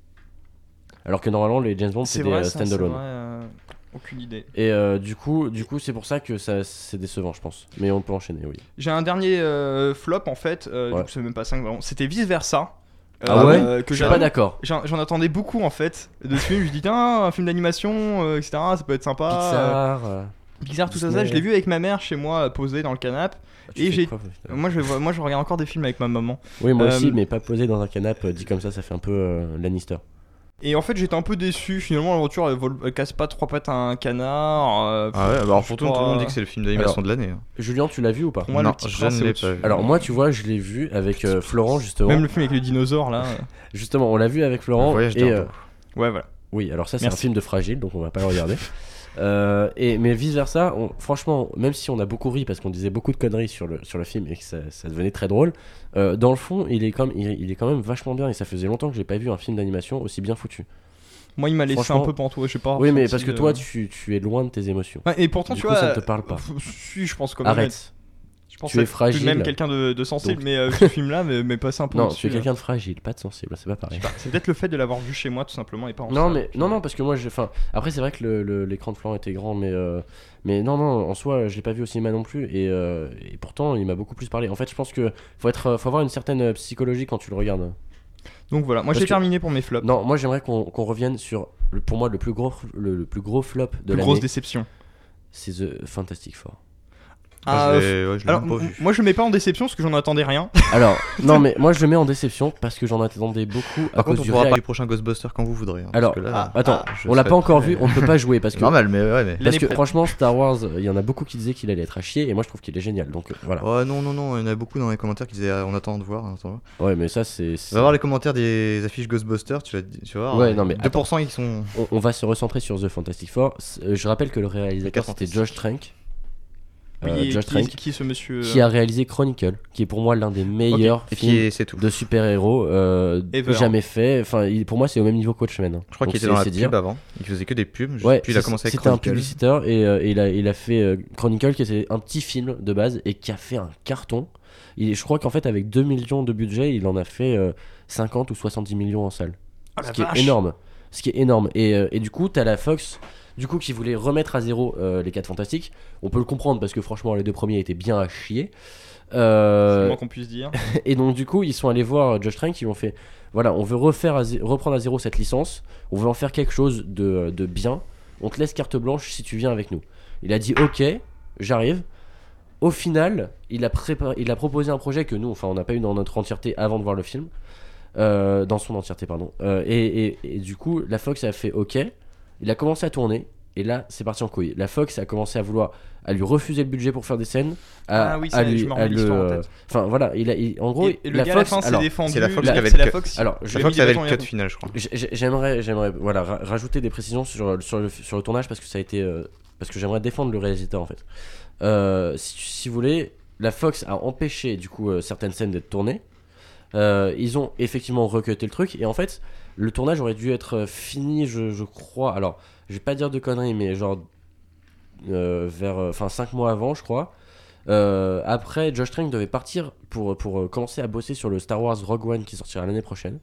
Alors que normalement, les James Bond, c'est, des vrai, euh, ça, c'est stand-alone. vrai, euh, aucune idée. Et euh, du coup, du coup, c'est pour ça que ça, c'est décevant, je pense. Mais on peut enchaîner, oui. J'ai un dernier euh, flop en fait. Euh, Ouais. Du coup, c'est même pas cinq vraiment. C'était vice versa. Ah ouais Que Je suis j'ai- pas d'accord. J'en, j'en attendais beaucoup en fait de ce film. Je me dis tiens, un film d'animation, euh, et cetera. Ça peut être sympa. Pixar. euh, Euh, Pixar, tout ça, Disney. ça. Je l'ai vu avec ma mère chez moi, posée dans le canapé. tu Et fais j'ai- quoi, putain Moi, je vois- moi, je regarde encore des films avec ma maman. Oui, moi Euh, aussi, mais pas posé dans un canapé, dit comme ça, ça fait un peu euh, Lannister. Et en fait, j'étais un peu déçu. Finalement, l'aventure, elle, vole- elle casse pas trois pattes à un canard. euh, Ah ouais, bah alors pour je tout, tout le monde crois- dit que c'est le film d'animation de l'année. hein. Julien, tu l'as vu ou pas Pour moi, non, le petit je prince, ne c'est l'ai au-dessus. pas vu. Alors moi, tu vois, je l'ai vu avec euh, Florent justement. Même le film avec le dinosaure là. euh, Justement, on l'a vu avec Florent. Voyage et, d'un euh, beau. Ouais, voilà. oui, alors ça c'est Merci. un film de fragile, donc on va pas le regarder. Euh, et, mais vice versa, on- franchement, même si on a beaucoup ri parce qu'on disait beaucoup de conneries sur le, sur le film et que ça, ça devenait très drôle, euh, dans le fond, il est, quand même, il, il est quand même vachement bien et ça faisait longtemps que j'ai pas vu un film d'animation aussi bien foutu. Moi, il m'a laissé un Franchement- peu pantoufle, je sais pas. oui, mais ressenti, parce que euh, toi, tu, tu es loin de tes émotions. Ouais, et pourtant, Du tu coup, vois. ça ne te parle pas. euh, Si, je pense quand même. Arrête. Je pense Tu es être tout de fragile. même quelqu'un de, de sensible, Donc- mais euh, ce film-là mais, mais passé un peu Non, au-dessus, tu es là. quelqu'un de fragile, pas de sensible, c'est pas pareil. C'est peut-être le fait de l'avoir vu chez moi, tout simplement, et pas en Non salle. mais non non parce que moi j'ai enfin après c'est vrai que le- le- l'écran de Florent était grand mais euh, mais non non en soi je l'ai pas vu au cinéma non plus et, euh, et pourtant il m'a beaucoup plus parlé. En fait je pense que faut être faut avoir une certaine euh, psychologie quand tu le regardes. Donc voilà, moi Parce j'ai que- terminé pour mes flops. Non, moi j'aimerais qu'on qu'on revienne sur, le- pour moi, le plus gros, le, le plus gros flop de Plus grosse l'année. déception. C'est The Fantastic Four. Ah, Ah, je l'ai ouais, je l'ai Alors, même pas m- vu. moi je le mets pas en déception parce que j'en attendais rien. Alors, non, mais moi je le mets en déception parce que j'en attendais beaucoup à Par cause contre, on du pourra réal- parler du prochain Ghostbuster quand vous voudrez. hein, parce Alors, que là, ah, Attends, je on l'a serais pas encore prêt. vu, on ne peut pas jouer parce C'est que. normal, mais ouais, mais. Parce L'année que pro- franchement, Star Wars, il y en a beaucoup qui disaient qu'il allait être à chier et moi je trouve qu'il est génial. Donc euh, voilà. Oh non, non, non, il y en a beaucoup dans les commentaires qui disaient ah, on attend de voir. On attend de voir. Ouais, mais ça c'est. c'est- Va voir les commentaires des affiches Ghostbusters, tu vas, tu vas voir. Ouais, euh, non, mais deux pour cent ils sont. On, on va se recentrer sur The Fantastic Four. C'est- euh, Je rappelle que le réalisateur Les quatre c'était Josh Trank. Oui, Euh, et Josh qui, Trank, qui est ce monsieur qui euh, a réalisé Chronicle, qui est pour moi l'un des meilleurs Et qui films est, c'est tout. de super-héros euh, Ever. jamais fait. Enfin, il- pour moi, c'est au même niveau que Watchmen. hein. Je crois Donc qu'il était c'est- dans la c'est pub dire. avant. Il faisait que des pubs. Ouais, puis il a c'est- commencé avec c'était un Chronicle. publiciteur et, euh, et il, a, il a fait euh, Chronicle, qui est un petit film de base et qui a fait un carton. Il, je crois qu'en fait, avec deux millions de budget, il en a fait euh, cinquante ou soixante-dix millions en salle. Ah, la Ce qui vache. est énorme. Ce qui est énorme. Et, euh, et du coup, t'as la Fox, du coup, qui voulait remettre à zéro euh, les quatre Fantastiques. On peut le comprendre parce que franchement, les deux premiers étaient bien à chier. C'est Euh, le moins qu'on puisse dire. et donc, du coup, ils sont allés voir Josh Trank, ils ont fait voilà, on veut refaire à zé- reprendre à zéro cette licence. On veut en faire quelque chose de, de bien. On te laisse carte blanche si tu viens avec nous. Il a dit ok, j'arrive. Au final, il a, préparé, il a proposé un projet que nous, enfin, on n'a pas eu dans notre entièreté avant de voir le film. Euh, dans son entièreté, pardon. Euh, et, et- et du coup, la Fox a fait OK. Il a commencé à tourner. Et là, c'est parti en couille. La Fox a commencé à vouloir, à lui refuser le budget pour faire des scènes. À, Ah oui, à ça, lui, je me remets à le- l'histoire en tête. Enfin voilà, il a, il- en gros, et, et le la gars à la Fox. fin s'est alors, défendu. c'est la Fox là, qui avait c'est le la cut. Fox. alors, qui je- La lui a Fox mis des avait bâtons le dans les cut roues. final, je crois. j'ai- j'ai- j'aimerais, j'aimerais, voilà, ra- rajouter des précisions sur, le- sur, le, sur le tournage parce que ça a été, euh, parce que j'aimerais défendre le réalisateur en fait. Euh, si, si vous voulez, la Fox a empêché du coup euh, certaines scènes d'être tournées. Euh, ils ont effectivement recuté le truc et en fait, le tournage aurait dû être euh, fini, je, je crois. Alors, je vais pas dire de conneries, mais genre euh, vers, enfin cinq mois avant, je crois. Euh, après, Josh Trank devait partir pour, pour euh, commencer à bosser sur le Star Wars Rogue One qui sortira l'année prochaine.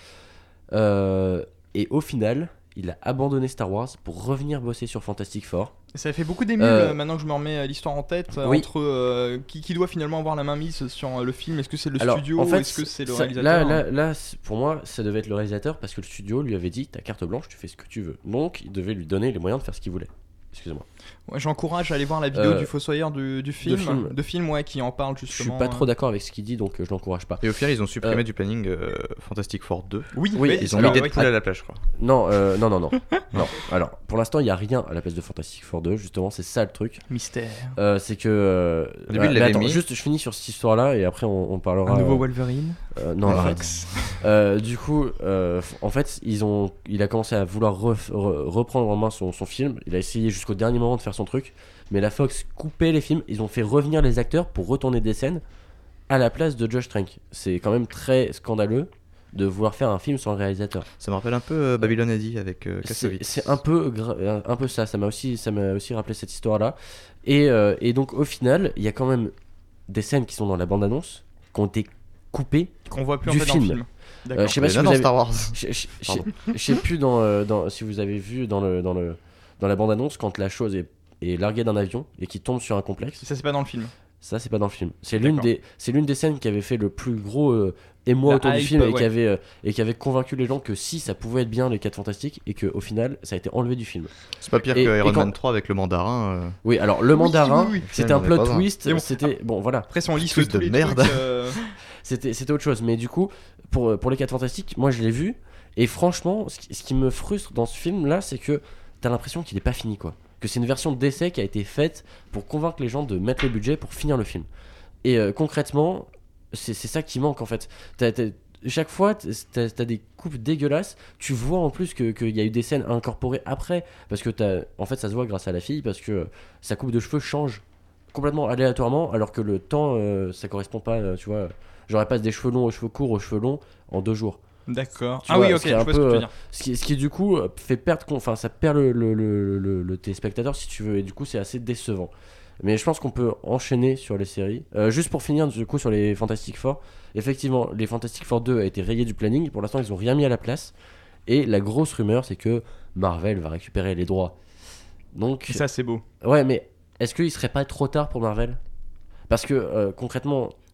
Euh, et au final, il a abandonné Star Wars pour revenir bosser sur Fantastic Four. Ça fait beaucoup d'émules Euh, euh, maintenant que je me remets euh, l'histoire en tête euh, oui. entre euh, qui, qui doit finalement avoir la main mise sur euh, le film. Est-ce que c'est le Alors, studio en fait, ou est-ce que c'est le ça- réalisateur Là, là, là, c'est- pour moi, ça devait être le réalisateur parce que le studio lui avait dit t'as carte blanche, tu fais ce que tu veux. Donc, il devait lui donner les moyens de faire ce qu'il voulait. Excusez-moi. Ouais, j'encourage à aller voir la vidéo Euh, du Fossoyeur du, du film, film. de film ouais, qui en parle Je suis justement. pas trop euh. d'accord avec ce qu'il dit, donc euh, je l'encourage pas. Et au final, ils ont supprimé Euh, du planning euh, Fantastic Four deux. Oui, Oui, ouais, Ils ont alors, mis ouais, Deadpool à la plage, je crois. Non, euh, non, non, non, non. Alors, pour l'instant, il y a rien à la place de Fantastic Four deux. Justement, c'est ça le truc. mystère. Euh, c'est que. euh, Au début, bah, il mais l'avait attends, mis. juste, je finis sur cette histoire-là et après on, on parlera. Un nouveau euh, Wolverine. euh, non, arrête. Euh, du coup, euh, f- en fait, ils ont, il a commencé à vouloir ref- re- reprendre en main son, son film. Il a essayé jusqu'au dernier moment de faire son truc, mais la Fox coupait les films. Ils ont fait revenir les acteurs pour retourner des scènes à la place de Josh Trank. C'est quand même très scandaleux de vouloir faire un film sans le réalisateur. Ça me rappelle un peu euh, Babylon A D avec euh, C'est Kassovitz. c'est un peu, gra- un peu ça. Ça m'a aussi, ça m'a aussi rappelé cette histoire-là. Et, euh, et donc, au final, il y a quand même des scènes qui sont dans la bande-annonce qui ont été coupées. Qu'on voit plus Du en fait dans film. le film. Euh, D'accord. je sais pas Il y si en a vous dans avez, Star Wars. je, je- je- Pardon. je sais plus dans, euh, dans- si vous avez vu dans le dans le dans la bande-annonce quand la chose est, est larguée d'un avion et qui tombe sur un complexe. Ça c'est pas dans le film. Ça, c'est pas dans le film. C'est l'une D'accord. des c'est l'une des scènes qui avait fait le plus gros euh, émoi La autour du hype, film et ouais. qui avait euh, et qui avait convaincu les gens que si ça pouvait être bien les quatre Fantastiques et que au final ça a été enlevé du film. C'est pas pire Et- que et Iron quand- Man trois avec le mandarin. euh. Oui, alors le mandarin, oui, oui. c'était un Finalement, plot on est pas twist. Mais bon, C'était bon, voilà. Après si on liste Twist tous de les merde. trucs, euh, C'était c'était autre chose. Mais du coup, pour pour les quatre Fantastiques, moi je l'ai vu et franchement, ce qui, ce qui me frustre dans ce film là, c'est que t'as l'impression qu'il est pas fini quoi. Que c'est une version d'essai qui a été faite pour convaincre les gens de mettre le budget pour finir le film. Et euh, concrètement, c'est c'est ça qui manque en fait. T'as- t'as- chaque fois, t'as as des coupes dégueulasses. Tu vois en plus que- qu'il y a eu des scènes incorporées après. Parce que t'as, en fait, ça se voit grâce à la fille. Parce que sa coupe de cheveux change complètement aléatoirement. Alors que le temps, euh, ça correspond pas. euh, Tu vois, j'aurais passe des cheveux longs aux cheveux courts aux cheveux longs en deux jours. D'accord. Tu Ah vois, oui, ok, ce qui je est vois un ce que tu peu, veux euh, dire. Ce qui, ce qui du coup euh, fait perdre, con- enfin ça perd le, le, le, le- le téléspectateur si tu veux, et du coup c'est assez décevant. Mais je pense qu'on peut enchaîner sur les séries. Euh, juste pour finir du coup sur les Fantastic Four, effectivement les Fantastic Four deux a été rayé du planning, pour l'instant ils ont rien mis à la place, et la grosse rumeur c'est que Marvel va récupérer les droits. Donc, Et ça c'est beau. ouais mais est-ce qu'il serait pas trop tard pour Marvel? Parce que euh, concrètement,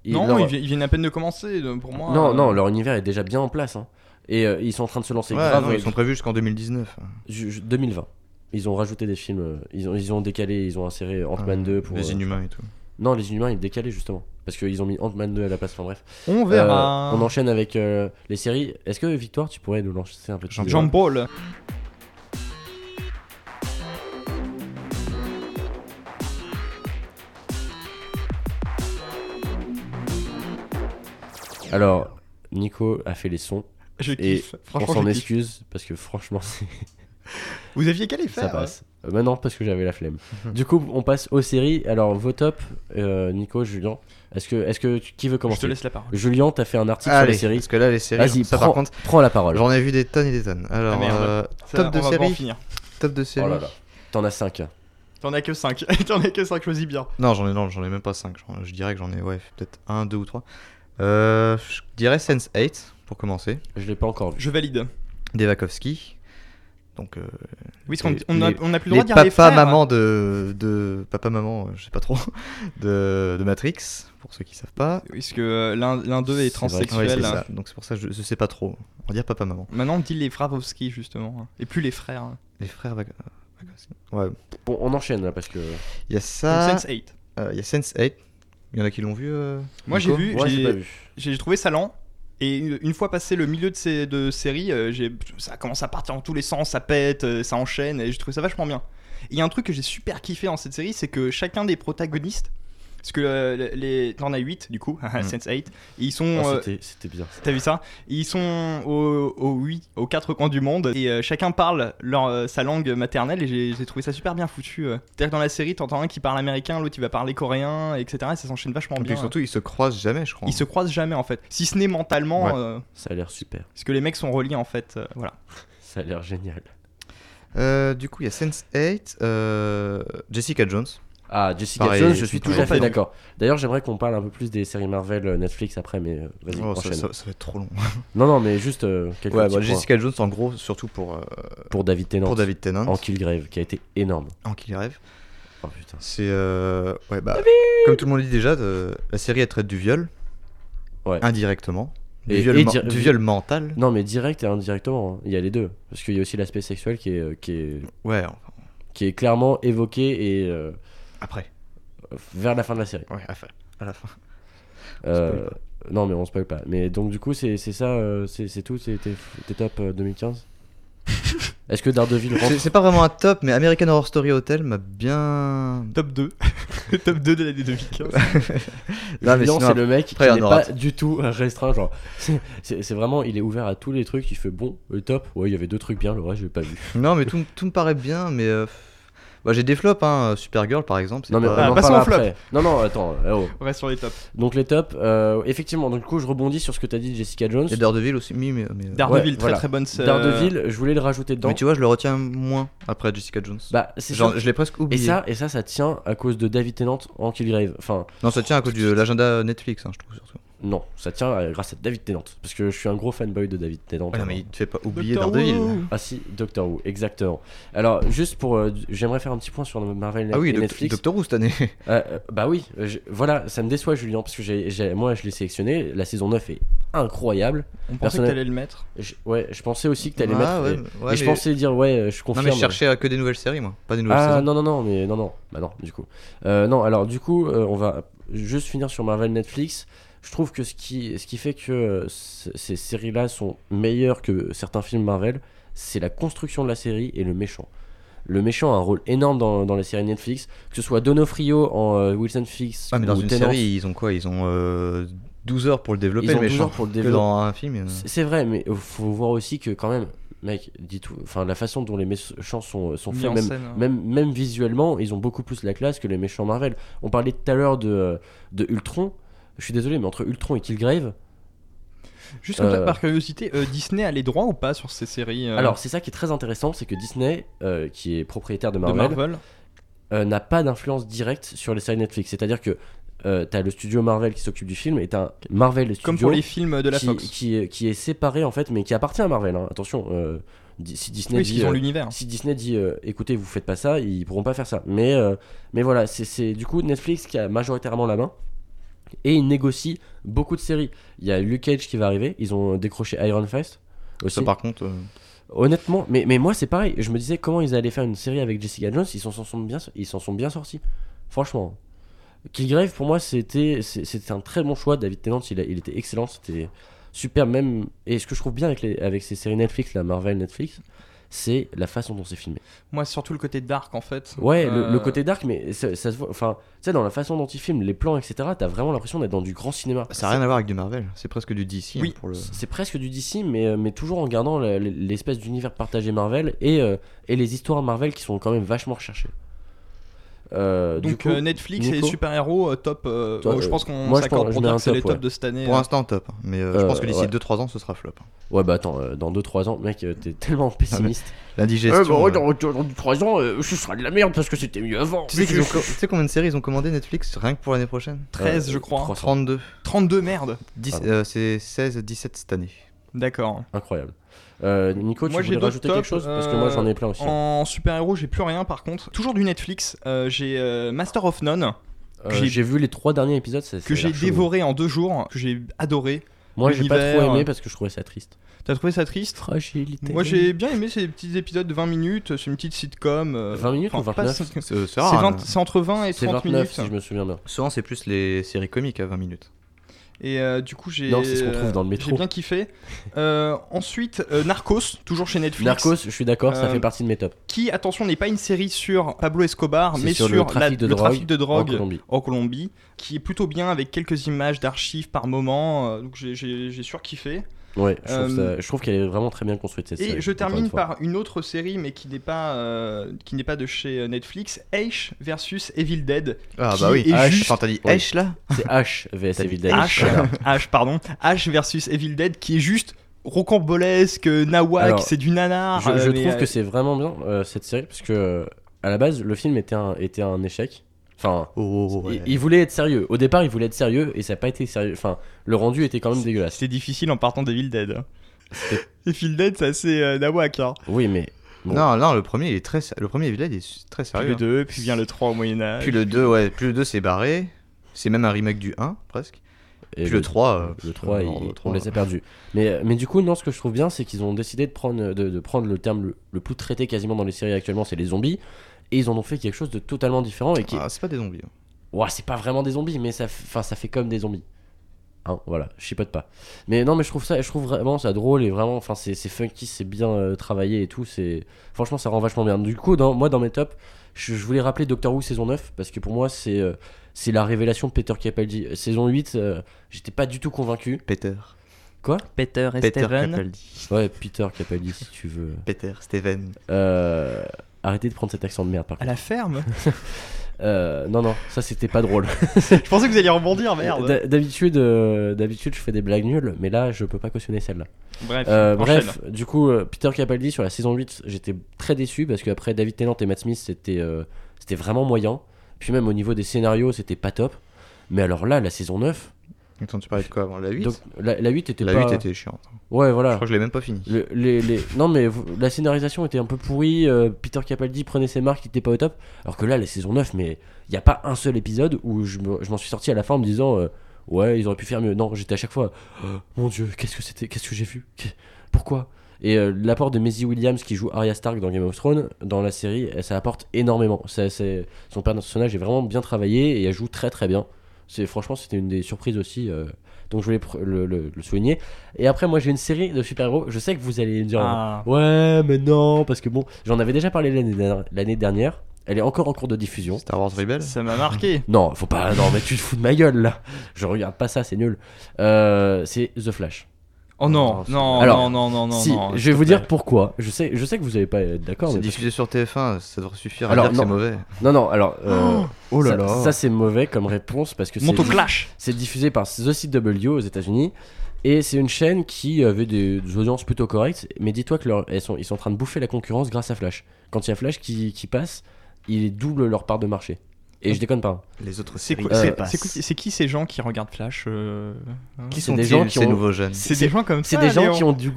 ils- Non, leur- ils, vi- ils viennent à peine de commencer, de- pour moi. non, euh, non, leur univers est déjà bien en place. Hein. Et euh, ils sont en train de se lancer Ouais, grave. non, euh, ils sont prévus jusqu'en deux mille dix-neuf. ju- ju- deux mille vingt. Ils ont rajouté des films. euh, Ils ont, ils ont décalé, ils ont inséré Ant-Man deux pour. Les euh, Inhumains et tout. Non, les Inhumains, ils décalé justement. Parce qu'ils ont mis Ant-Man deux à la place. Enfin bref. On Euh, verra. on enchaîne avec euh, les séries. Est-ce que Victoire, tu pourrais nous lancer un peu de Jean- Jean Paul. Alors, Nico a fait les sons. Je Et kiffe. on Franchement, s'en je kiffe. excuse parce que franchement, c'est- Vous aviez qu'à les ça faire. passe. Euh, Maintenant, parce que j'avais la flemme. Du coup, on passe aux séries. Alors, vos tops, euh, Nico, Julien. Est-ce que, est-ce que tu- qui veut Je te commencer? laisse la parole. Julien, t'as fait un article Allez, sur les séries. parce que là, les séries, Vas-y, ça prends, par contre, prends la parole. j'en ai vu des tonnes et des tonnes. Alors, Ah, merde. euh, Ça, top de on va pas en série. finir. Top de série. Oh là là. T'en as cinq. T'en as que cinq. T'en as que cinq, choisis bien. Non, j'en ai, non, j'en ai même pas cinq. Je dirais que j'en ai, ouais, peut-être un, deux ou trois. Euh, je dirais sense eight pour commencer. Je l'ai pas encore vu. Je valide. Devakovsky. Donc, euh, Oui, parce qu'on Les- on a, les- on a plus le les droit de dire les frères. papa-maman de, de. Papa-maman, euh, je sais pas trop. De, de Matrix, pour ceux qui savent pas. Puisque euh, l'un l'un d'eux est C'est vrai. Ouais, transsexuel. c'est ça. Donc, c'est pour ça que je, je sais pas trop. On va dire papa-maman. Maintenant, on dit les Fravovski, justement. Et plus les frères. Les frères Vag- Vakovsky. Ouais. Bon, on enchaîne là parce que. Il y a Donc, ça. sense eight. euh, Il y a sense eight. Il y en a qui l'ont vu. euh, Moi, j'ai Nico vu. Moi, j'ai- j'ai pas vu. J'ai trouvé ça lent. Et une une fois passé le milieu de ces de série, euh, j'ai ça commence à partir dans tous les sens, ça pète, euh, ça enchaîne, et j'ai trouvé ça vachement bien. Et il y a un truc que j'ai super kiffé dans cette série, c'est que chacun des protagonistes, parce que euh, les, t'en as huit du coup, sense eight, et ils sont, Oh, euh, c'était, c'était bien. t'as vu ça? Ils sont aux, aux, huit, aux quatre coins du monde, et euh, chacun parle leur, euh, sa langue maternelle, et j'ai j'ai trouvé ça super bien foutu. euh. C'est-à-dire que dans la série, t'entends un qui parle américain, l'autre il va parler coréen, et cetera. Et ça s'enchaîne vachement Et puis bien. surtout, ils se croisent jamais, je crois. Ils se croisent jamais en fait, si ce n'est mentalement. Ouais. euh, Ça a l'air super. parce que les mecs sont reliés en fait, euh, voilà. Ça a l'air génial. Euh, du coup, il y a sense eight. euh, Jessica Jones. Ah, Jessica Pareil, Jones, je je suis suis tout toujours à fait fan. d'accord. D'ailleurs, j'aimerais qu'on parle un peu plus des séries Marvel euh, Netflix après, mais euh, vas-y, Oh, ça, enchaîne. ça- ça va être trop long. Non, non, mais juste euh, quelques Ouais, petits bah, points Jessica Jones, en gros, surtout pour, euh, pour David Tennant. pour David Tennant. En Killgrave, qui a été énorme. En Kill Rêve. Oh putain. C'est. euh, Ouais, bah. Comme tout le monde dit déjà, de- la série elle traite du viol. Ouais. Indirectement. Du, Et- viol, et men- dir- du viol mental. Non, mais direct et indirectement, hein. Il y a les deux. Parce qu'il y a aussi l'aspect sexuel qui est, euh, qui est, Ouais, enfin, qui est clairement évoqué et euh, après. vers la fin de la série. Ouais, à la fin. À la fin. Euh, non, mais on spoil pas. Mais donc, du coup, c'est c'est ça, euh, c'est c'est tout, c'est tes tes top euh, deux mille quinze. Est-ce que Daredevil C'est rentre? c'est pas vraiment un top, mais American Horror Story Hotel m'a bien. Top deux. Top deux de l'année deux mille quinze. Là, mais Julien, sinon, c'est le mec après, qui il y n'est en aura. pas du tout restreint. Genre, c'est- c'est c'est vraiment, il est ouvert à tous les trucs. Il fait bon, le top. Ouais, il y avait deux trucs bien, le reste, j'ai pas vu. Non, mais tout, tout me paraît bien, mais. euh, Bah, j'ai des flops, hein. Supergirl par exemple. c'est Non, mais pas- on en passons parle au flop. après. Non, non, attends. eh oh. On reste sur les tops. Donc, les tops, euh, effectivement. Donc, du coup, je rebondis sur ce que t'as dit de Jessica Jones. Et Daredevil aussi, oui, mais. mais... Daredevil, Ouais, très voilà. très bonne série. Daredevil, je voulais le rajouter dedans. Mais tu vois, je le retiens moins après Jessica Jones. Bah, c'est Genre, ça. je l'ai presque Et oublié. ça, et ça, ça tient à cause de David Tennant en Killgrave. Enfin, Non, ça tient à cause de l'agenda Netflix, hein, je trouve surtout. non, ça tient euh, grâce à David Tennant. Parce que je suis un gros fanboy de David Tennant. Ouais, non, mais il te fait pas oublier Doctor Daredevil. Who. Ah si, Doctor Who, exactement. Alors, juste pour... euh, j'aimerais faire un petit point sur Marvel Ah oui, et Doc- Netflix. Doctor Who cette année. Euh, euh, bah oui, euh, je- voilà, ça me déçoit Julien, parce que j'ai, j'ai- moi je l'ai sélectionné, la saison neuf est incroyable. On pensait Personnel- que t'allais le mettre. Je- ouais, je pensais aussi que t'allais Ah, mettre... ouais, et, ouais, et je mais- pensais dire, ouais, je Non, confirme. mais je cherchais euh, que des nouvelles séries, moi. Pas des nouvelles Ah saisons. non, non, non, mais non, non, bah non, du coup. Euh, non, alors du coup, euh, on va juste finir sur Marvel Netflix. Je trouve que ce qui, ce qui fait que euh, c- ces séries-là sont meilleures que certains films Marvel, c'est la construction de la série et le méchant. Le méchant a un rôle énorme dans, dans les séries Netflix, que ce soit Donofrio en euh, Wilson Fix Ah, mais dans ou une Tennant. série, ils ont quoi Ils ont euh, douze heures pour le développer, Ils ont le douze méchant. heures pour le Que développer. dans un film. il y en a- C'est c'est vrai, mais euh, faut voir aussi que quand même, mec, dis tout, enfin la façon dont les méchants sont, sont Mis faits, en même, scène, hein. même, même visuellement, ils ont beaucoup plus la classe que les méchants Marvel. On parlait tout à l'heure de, de Ultron. Je suis désolé, mais entre Ultron et Killgrave, Juste comme ça, Euh, par curiosité, euh, Disney a les droits ou pas sur ces séries euh, alors c'est ça qui est très intéressant, c'est que Disney, euh, qui est propriétaire de de Marvel, Marvel? euh, n'a pas d'influence directe sur les séries Netflix. C'est-à-dire que euh, t'as le studio Marvel qui s'occupe du film et t'as un Marvel Studio Comme pour les films de la qui, Fox. qui, est- qui est séparé en fait, mais qui appartient à Marvel. hein. Attention, euh, di- si Disney Oui, dit, ils ont euh, l'univers. si Disney dit euh, écoutez, vous faites pas ça, ils pourront pas faire ça. Mais, euh, mais voilà, c'est, c'est du coup Netflix qui a majoritairement la main. et ils négocient beaucoup de séries. Il y a Luke Cage qui va arriver, ils ont décroché Iron Fist aussi. Ça, par contre, euh, Honnêtement, mais, mais moi c'est pareil, je me disais comment ils allaient faire une série avec Jessica Jones, ils s'en sont bien, ils s'en sont bien sortis. Franchement. Killgrave pour moi c'était, c'était un très bon choix. David Tennant il, a, il était excellent, c'était super même. Et ce que je trouve bien avec, les, avec ces séries Netflix, la Marvel Netflix, c'est la façon dont c'est filmé. Moi, surtout le côté dark en fait. Ouais, Euh, le, le côté dark, mais ça, ça se voit. Enfin, tu sais, dans la façon dont ils filment, les plans, et cetera, t'as vraiment l'impression d'être dans du grand cinéma. ça n'a rien à voir avec du Marvel. C'est presque du D C. Oui. hein, pour le... C'est presque du D C, mais, mais toujours en gardant la- l'espèce d'univers partagé Marvel et, euh, et les histoires Marvel qui sont quand même vachement recherchées. Euh, du Donc coup, euh, Netflix et Nico, les super-héros euh, top. euh, Toi, oh, je euh, pense qu'on moi, je s'accorde pense- je pour mets dire un que c'est les top, tops ouais. de cette année. Pour euh. l'instant, top. Mais euh, je Euh, pense que d'ici ouais. deux trois ans, ce sera flop. Ouais, bah attends, euh, dans deux trois ans, mec, euh, t'es tellement pessimiste. L'indigestion. Euh, bah, ouais, euh, dans, dans deux trois ans, euh, ce sera de la merde parce que c'était mieux avant. Tu sais, qu'ils ont co- tu sais combien de séries ils ont commandé Netflix rien que pour l'année prochaine? treize, Euh, je crois. trois cents. trente-deux. trente-deux, merde. dix, Pardon. euh, c'est seize dix-sept cette année. D'accord. Incroyable. Euh, Nico, tu Moi, j'ai voulais d'autres rajouter tops, quelque chose parce que euh, moi j'en ai plein aussi. En super-héros, j'ai plus rien par contre. Toujours du Netflix. euh, j'ai euh, Master of None Euh, j'ai- j'ai vu les trois derniers épisodes, ça- ça que a j'ai l'air chelou. dévoré en deux jours, que j'ai adoré. Moi j'ai pas l'univers, trop aimé euh, parce que je trouvais ça triste. T'as trouvé ça triste? Fragilité. Moi j'ai bien aimé ces petits épisodes de vingt minutes, c'est une petite sitcom. euh, vingt minutes ou enfin, pas vingt-neuf? cinq- C'est c'est C'est rare. vingt- hein. c'est entre vingt et C'est trente vingt-neuf minutes. si je me souviens bien. Souvent, c'est plus les séries comiques à vingt minutes. Et euh, du coup j'ai Non, c'est ce qu'on trouve dans le métro. j'ai bien kiffé. Euh, ensuite euh, Narcos, toujours chez Netflix. Narcos, je suis d'accord, ça Euh, fait partie de mes tops. Qui, attention, n'est pas une série sur Pablo Escobar, C'est mais sur sur, le la- trafic de le drogue trafic de en drogue Colombie. en Colombie, qui est plutôt bien avec quelques images d'archives par moment. euh, donc j'ai- j'ai j'ai surkiffé. Ouais, je trouve, Euh, ça- je trouve qu'elle est vraiment très bien construite cette série. Et je encore termine une fois. par une autre série, mais qui n'est pas, euh, qui n'est pas de chez euh, Netflix, Ash versus Evil Dead. Ah Qui bah oui. est H, juste- Attends, t'as dit Oui. H là? C'est H V S T'as Evil dit Dead. Ash, Voilà. Ash, pardon, Ash versus Evil Dead, qui est juste rocambolesque, nawak, Alors, c'est du nanar. Je, je euh, mais, trouve euh, que c'est vraiment bien euh, cette série parce que euh, à la base le film était un, était un échec. Enfin, Oh, ouais. il, il voulait être sérieux. Au départ, il voulait être sérieux et ça n'a pas été sérieux. Enfin, le rendu était quand même dégueulasse. C'était difficile en partant d'Evil Dead. Evil Dead, c'est assez euh, nawak. Hein. Oui, mais bon. Non, non, le premier, il est très, le premier Evil Dead, il est très Puis sérieux. le hein. deux, puis vient le trois au Moyen-Âge. Puis le deux, ouais, plus le deux c'est barré. C'est même un remake du un, presque. Et Puis le trois, euh, le trois, euh, il- non, le on trois, les a perdus. Mais, mais du coup, non, ce que je trouve bien, c'est qu'ils ont décidé de prendre, de, de prendre le terme le, le plus traité quasiment dans les séries actuellement, c'est les zombies. Et ils en ont fait quelque chose de totalement différent. Et qui... Ah, c'est pas des zombies. hein. Ouah, c'est pas vraiment des zombies, mais ça, f- enfin, ça fait comme des zombies. Hein, voilà, je chipote pas. Mais non, mais je trouve ça, je trouve vraiment ça drôle et vraiment, enfin, c'est c'est funky, c'est bien euh, travaillé et tout. C'est franchement, ça rend vachement bien. Du coup, dans, moi, dans mes tops, je, je voulais rappeler Doctor Who saison neuf parce que pour moi, c'est euh, c'est la révélation de Peter Capaldi. Saison huit, euh, j'étais pas du tout convaincu. Peter. Quoi? Peter et Peter Steven. Capaldi. Ouais, Peter Capaldi, si tu veux. Peter, Steven. Euh, arrêtez de prendre cet accent de merde, par À contre. la ferme. Euh, non, non, ça c'était pas drôle. Je pensais que vous alliez rebondir, merde. D- D'habitude, euh, d'habitude, je fais des blagues nulles, mais là, je peux pas cautionner celle-là. Bref, Euh, enchaîne. bref, du coup, euh, Peter Capaldi sur la saison huit, j'étais très déçu parce qu'après David Tennant et Matt Smith, c'était euh, c'était vraiment moyen. Puis même au niveau des scénarios, c'était pas top. Mais alors là, la saison neuf, Attends, tu parlais de quoi avant? La huit? donc, la, la huit était La pas. huit était chiante. Ouais, Je voilà. crois que je l'ai même pas fini. Le- les, les... Non, mais v- la scénarisation était un peu pourrie. euh, Peter Capaldi prenait ses marques, il était pas au top. Alors que là, la saison neuf, mais il y a pas un seul épisode où je me- je m'en suis sorti à la fin en me disant euh, ouais, ils auraient pu faire mieux. Non, j'étais à chaque fois oh, mon dieu, qu'est-ce que c'était, qu'est-ce que j'ai vu, Qu'est- pourquoi. Et euh, l'apport de Maisie Williams qui joue Arya Stark dans Game of Thrones, dans la série, euh, ça apporte énormément. Ça, c'est... Son personnage est vraiment bien travaillé et elle joue très très bien. C'est, franchement, c'était une des surprises aussi. euh, Donc je voulais pr- le, le- le souligner. Et après, moi j'ai une série de super-héros. Je sais que vous allez me dire Ah. ouais, mais non, parce que bon, j'en avais déjà parlé l'année dernière. l'année dernière. Elle est encore en cours de diffusion. Star Wars Rebels. Ça m'a marqué. Non, faut pas. Non, mais tu te fous de ma gueule là. Je regarde pas ça, c'est nul. Euh, c'est The Flash. Oh non, Non, non, Alors, non, non, non, si, non. je s'il vais te vous dire plaît. pourquoi. Je sais, je sais que vous allez pas être d'accord. C'est mais- diffusé sur T F un, ça devrait suffire à Alors, dire que c'est non. mauvais. Non, non. Alors, euh, Oh là ça, là. ça, c'est mauvais comme réponse parce que c'est Monte au clash. c'est diffusé par The C W aux États-Unis. Et c'est une chaîne qui avait des, des audiences plutôt correctes. Mais dis-toi que leur- elles sont, ils sont en train de bouffer la concurrence grâce à Flash. Quand il y a Flash qui, qui passe, ils doublent leur part de marché. Et je déconne pas. Les autres C'est séries. quoi- Euh, c'est- passent. c'est quoi- c'est qui ces gens qui regardent Flash euh, hein Qui c'est sont des des gens gens qui ces ont- nouveaux jeunes? C'est c'est- des gens comme C'est ça. des gens Léon. qui ont du goût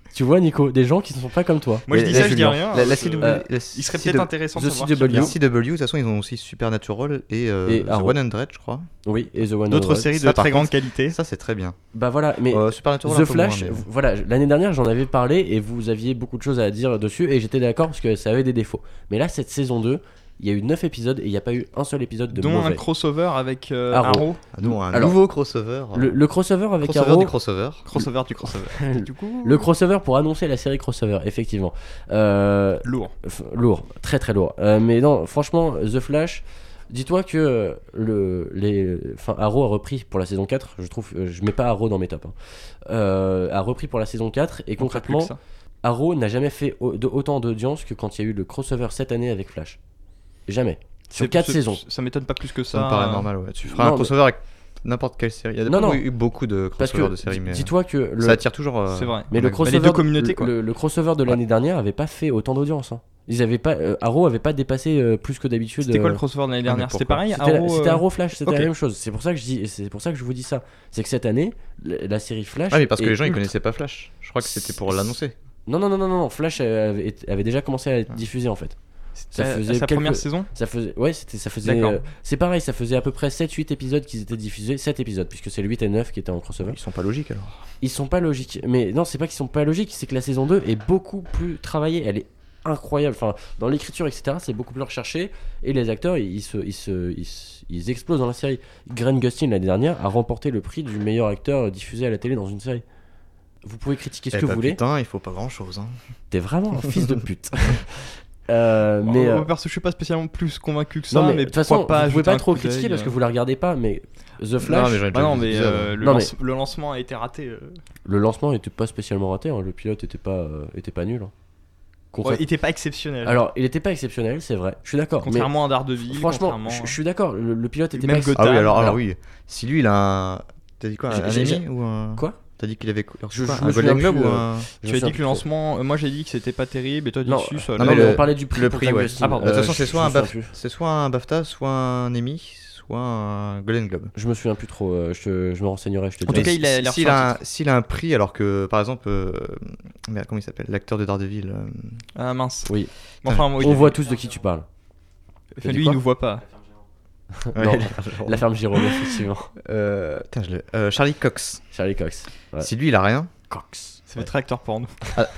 Tu vois, Nico, des gens qui ne sont pas comme toi. Moi je Mais dis la- ça, je dis Julien, rien. La, la euh, C W, euh, la Il serait C peut-être W intéressant The de savoir. C W. s'il y a La C W, de toute façon, ils ont aussi Supernatural et, euh, Et The Arrow. cent, je crois. Oui, et The One D'autres Hundred. séries Ça, de par très grande contre, qualité. Ça, c'est très bien. Bah voilà, mais Euh, Supernatural, The un peu Flash, moins, mais- v- voilà, l'année dernière j'en avais parlé et vous aviez beaucoup de choses à dire dessus et j'étais d'accord parce que ça avait des défauts. Mais là, cette saison deux, il y a eu neuf épisodes et il n'y a pas eu un seul épisode de Dont un mauvais. crossover avec euh, Arrow. Arrow. Ah, nous, un Alors, nouveau crossover. Le, le crossover avec crossover Arrow, du crossover. Crossover du crossover. Du coup, le crossover pour annoncer la série crossover, effectivement. Euh, lourd. f- lourd, très très lourd. Euh, mais non, franchement, The Flash, dis-toi que le, les, enfin, Arrow a repris pour la saison quatre, je trouve, euh, je mets pas Arrow dans mes tops, hein. Euh, a repris pour la saison quatre et On fera plus concrètement, que ça. Arrow n'a jamais fait au- de, autant d'audience que quand il y a eu le crossover cette année avec Flash. Jamais. Sur C'est- quatre c'est- saisons. Ça m'étonne pas plus que Ça ça. me paraît euh, normal, ouais. Tu feras non, un mais- crossover avec n'importe quelle série. Il y a Non, pas non. eu beaucoup de Parce crossovers que de séries, mais dis-toi que le, ça attire toujours. euh, C'est vrai. mais le mec. crossover, deux communautés, le, quoi. le- le crossover de l'année dernière avait pas fait autant d'audience. hein. Ils avaient pas, euh, Arrow avait pas dépassé euh, plus que d'habitude. C'était quoi euh, le crossover de l'année Ah, mais dernière C'était pourquoi pareil C'était la- Arrow, c'était euh, Arrow Flash, c'était ok. la même chose. C'est pour ça que je dis, c'est pour ça que je vous dis ça. C'est que cette année, la, la série Flash. Ah, mais parce que est les gens ils ultra- connaissaient pas Flash. Je crois que c'était pour l'annoncer. Non, non, non, non, non. Flash avait, avait déjà commencé à être diffusé en fait. Ça à- à faisait sa quelques- première saison. Ça faisait, ouais, c'était, ça faisait. D'accord. euh, c'est pareil, ça faisait à peu près sept huit épisodes qui étaient diffusés. sept épisodes, puisque c'est le huit et neuf qui étaient en crossover. Ils sont pas logiques alors. Ils sont pas logiques. Mais non, c'est pas qu'ils sont pas logiques, c'est que la saison deux est beaucoup plus travaillée. Elle est incroyable. Enfin, dans l'écriture, et cetera, c'est beaucoup plus recherché. Et les acteurs, ils, se, ils, se, ils, se- ils explosent dans la série. Grant Gustin, l'année dernière, a remporté le prix du meilleur acteur diffusé à la télé dans une série. Vous pouvez critiquer ce Eh que bah, vous voulez. Putain, il faut pas grand chose. Hein. T'es vraiment un fils de pute. Euh, mais. Mais euh, perso, je suis pas spécialement plus convaincu que ça. non, mais mais de toute façon, pourquoi pas vous pouvez ajouter pas un trop coup d'œil, critiquer parce que euh. vous la regardez pas, mais The Flash, Non, mais j'en ai Bah non, déjà vu mais des épisodes. euh, le, Non, lance- le lancement a été raté. euh. le lancement était pas spécialement raté, hein. Le pilote était pas, euh, était pas nul. hein. Ouais, Concrètement- il était pas exceptionnel. Alors, il était pas exceptionnel, c'est vrai, je suis d'accord. Mais Contrairement à Daredevil. franchement, contrairement je, à- je suis d'accord, le, le pilote était Même pas Gotham. Ah oui, alors, Alors- alors oui. Si lui il a un. T'as dit quoi Un J'ai- j'ai- Emmy ou un. Quoi T'as dit qu'il avait. alors, Je- c'est quoi, je un me Golden souviens Globe plus, ou euh, un. Je Tu me as souviens dit que plus le trop. lancement. euh, Moi j'ai dit que c'était pas terrible et toi Non, dessus ça. non, Non, mais mais on le- parlait du prix le pour prix, Grant ouais. Gustin. Ah, pardon. De toute Euh, façon, je- c'est je soit me un souviens Baf- plus. c'est soit un BAFTA, soit un Emmy, soit un Golden Globe. Je me souviens plus trop, euh, je, te- je me renseignerai, je te En tout dirai. cas, il a l'air S'il fort, a, un- ce s'il a un prix, alors que par exemple, euh, merde, comment il s'appelle l'acteur de Daredevil euh, Ah mince. Oui. Bon, enfin, moi, On il- voit tous de qui tu parles. Enfin, dit lui, quoi il nous voit pas. Non, ouais, La ferme Jérôme, effectivement. euh, putain, je l'ai- euh, Charlie Cox. Charlie Cox. Ouais. Si lui il a rien, Cox. C'est votre acteur porno.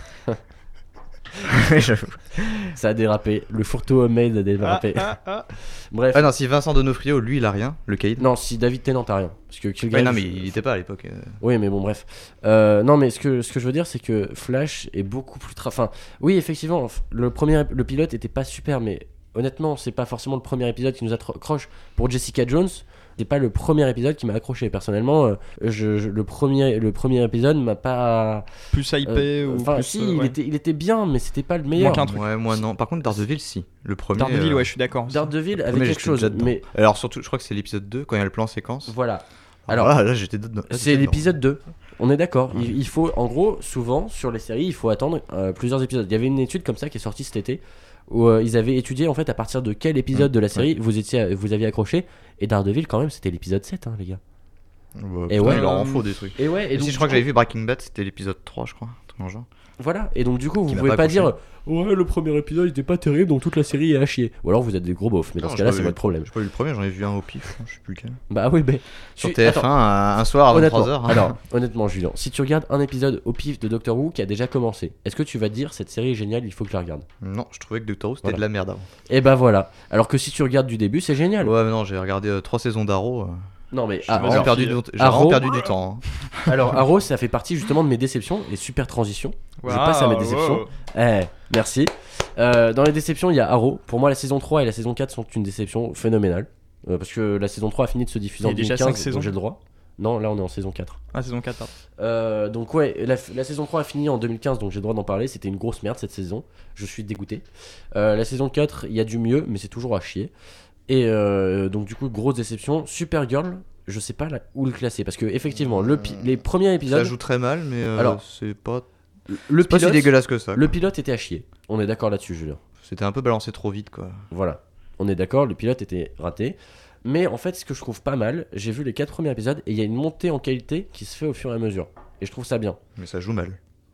j'avoue. Ça a dérapé. Le fourteau homemade a dérapé. Ah, ah, ah. Bref. Ah non, si Vincent Donofrio, lui il a rien, le Cade. Non, si David Tennant t'as rien. Parce que Kilgrave, Ouais, non, mais je- il était pas à l'époque. euh. Oui, mais bon, bref. Euh, non, mais ce que, ce que je veux dire, c'est que Flash est beaucoup plus. Tra... Enfin, oui, effectivement, f- le, premier, ép- le pilote était pas super, mais honnêtement, c'est pas forcément le premier épisode qui nous accroche. Pour Jessica Jones, c'est pas le premier épisode qui m'a accroché. Personnellement, euh, je, je- le, premier, le premier épisode m'a pas. Plus hypé euh, ou Enfin, plus. si, euh, il, ouais. était, il était bien, mais c'était pas le meilleur. Manque un truc. Ouais, moi non. Par contre, Daredevil, si. Le premier. Daredevil, euh, ouais, je suis d'accord. Daredevil avait premier, quelque j'étais chose, déjà dedans. mais Alors surtout, je crois que c'est l'épisode deux quand il y a le plan séquence. voilà. Alors Alors, là, là, j'étais dedans. c'est l'épisode deux. On est d'accord. Il, il faut, en gros, souvent, sur les séries, il faut attendre euh, plusieurs épisodes. Il y avait une étude comme ça qui est sortie cet été où euh, ils avaient étudié en fait à partir de quel épisode Mmh, de la série vous, étiez, vous aviez accroché. Et Daredevil, quand même, c'était l'épisode sept, hein, les gars. Bah, Et putain, ouais. il leur en faut des trucs. Et ouais, et Et donc, si je du crois que coup- j'avais vu Breaking Bad, c'était l'épisode trois, je crois. Un truc dans le genre. Voilà, et donc du coup, vous Qui m'a pouvez pas pas dire accroché. ouais, le premier épisode il était pas terrible donc toute la série est à chier. Ou alors vous êtes des gros beaufs, mais dans Non, ce j'ai cas-là, pas c'est vu. votre problème. J'ai pas vu le premier, j'en ai vu un au pif, je sais plus lequel. Bah oui, mais. Sur tu- T F un, attends. un, un soir à Honnêtement, vingt-trois heures. alors, honnêtement, Julien, si tu regardes un épisode au pif de Doctor Who qui a déjà commencé, est-ce que tu vas te dire cette série est géniale, il faut que je la regarde? Non, je trouvais que Doctor Who c'était Voilà. de la merde avant. Et bah voilà. Alors que si tu regardes du début, c'est génial. Ouais, mais non, j'ai regardé euh, trois saisons d'Arrow. euh, Non mais J'ai ah, vraiment alors, perdu du, j'ai Arrow- vraiment perdu du temps. hein. alors Arrow, ça fait partie justement de mes déceptions et super transition. Je passe à mes Waouh, déceptions. wow. Eh, merci. Euh, dans les déceptions, il y a Arrow. Pour moi, la saison trois et la saison quatre sont une déception phénoménale. Euh, parce que la saison trois a fini de se diffuser Il y en a déjà deux mille quinze, cinq donc saisons. j'ai le droit. Non, là on est en saison quatre. Ah, saison quatre. pardon. Euh, donc ouais, la, la saison trois a fini en deux mille quinze, donc j'ai le droit d'en parler. C'était une grosse merde cette saison. Je suis dégoûté. Euh, la saison quatre, il y a du mieux, mais c'est toujours à chier. Et euh, donc du coup, grosse déception. Supergirl, je sais pas là, où le classer. Parce que effectivement, le pi- les premiers Ça épisodes, joue très mal, mais euh, Alors, c'est pas, le c'est pas si pilote, dégueulasse que ça. le pilote était à chier. On est d'accord là-dessus, Julien. C'était un peu balancé trop vite, quoi. Voilà, on est d'accord, le pilote était raté. Mais en fait, ce que je trouve pas mal, j'ai vu les quatre premiers épisodes et il y a une montée en qualité qui se fait au fur et à mesure. Et je trouve ça bien. Mais ça joue mal.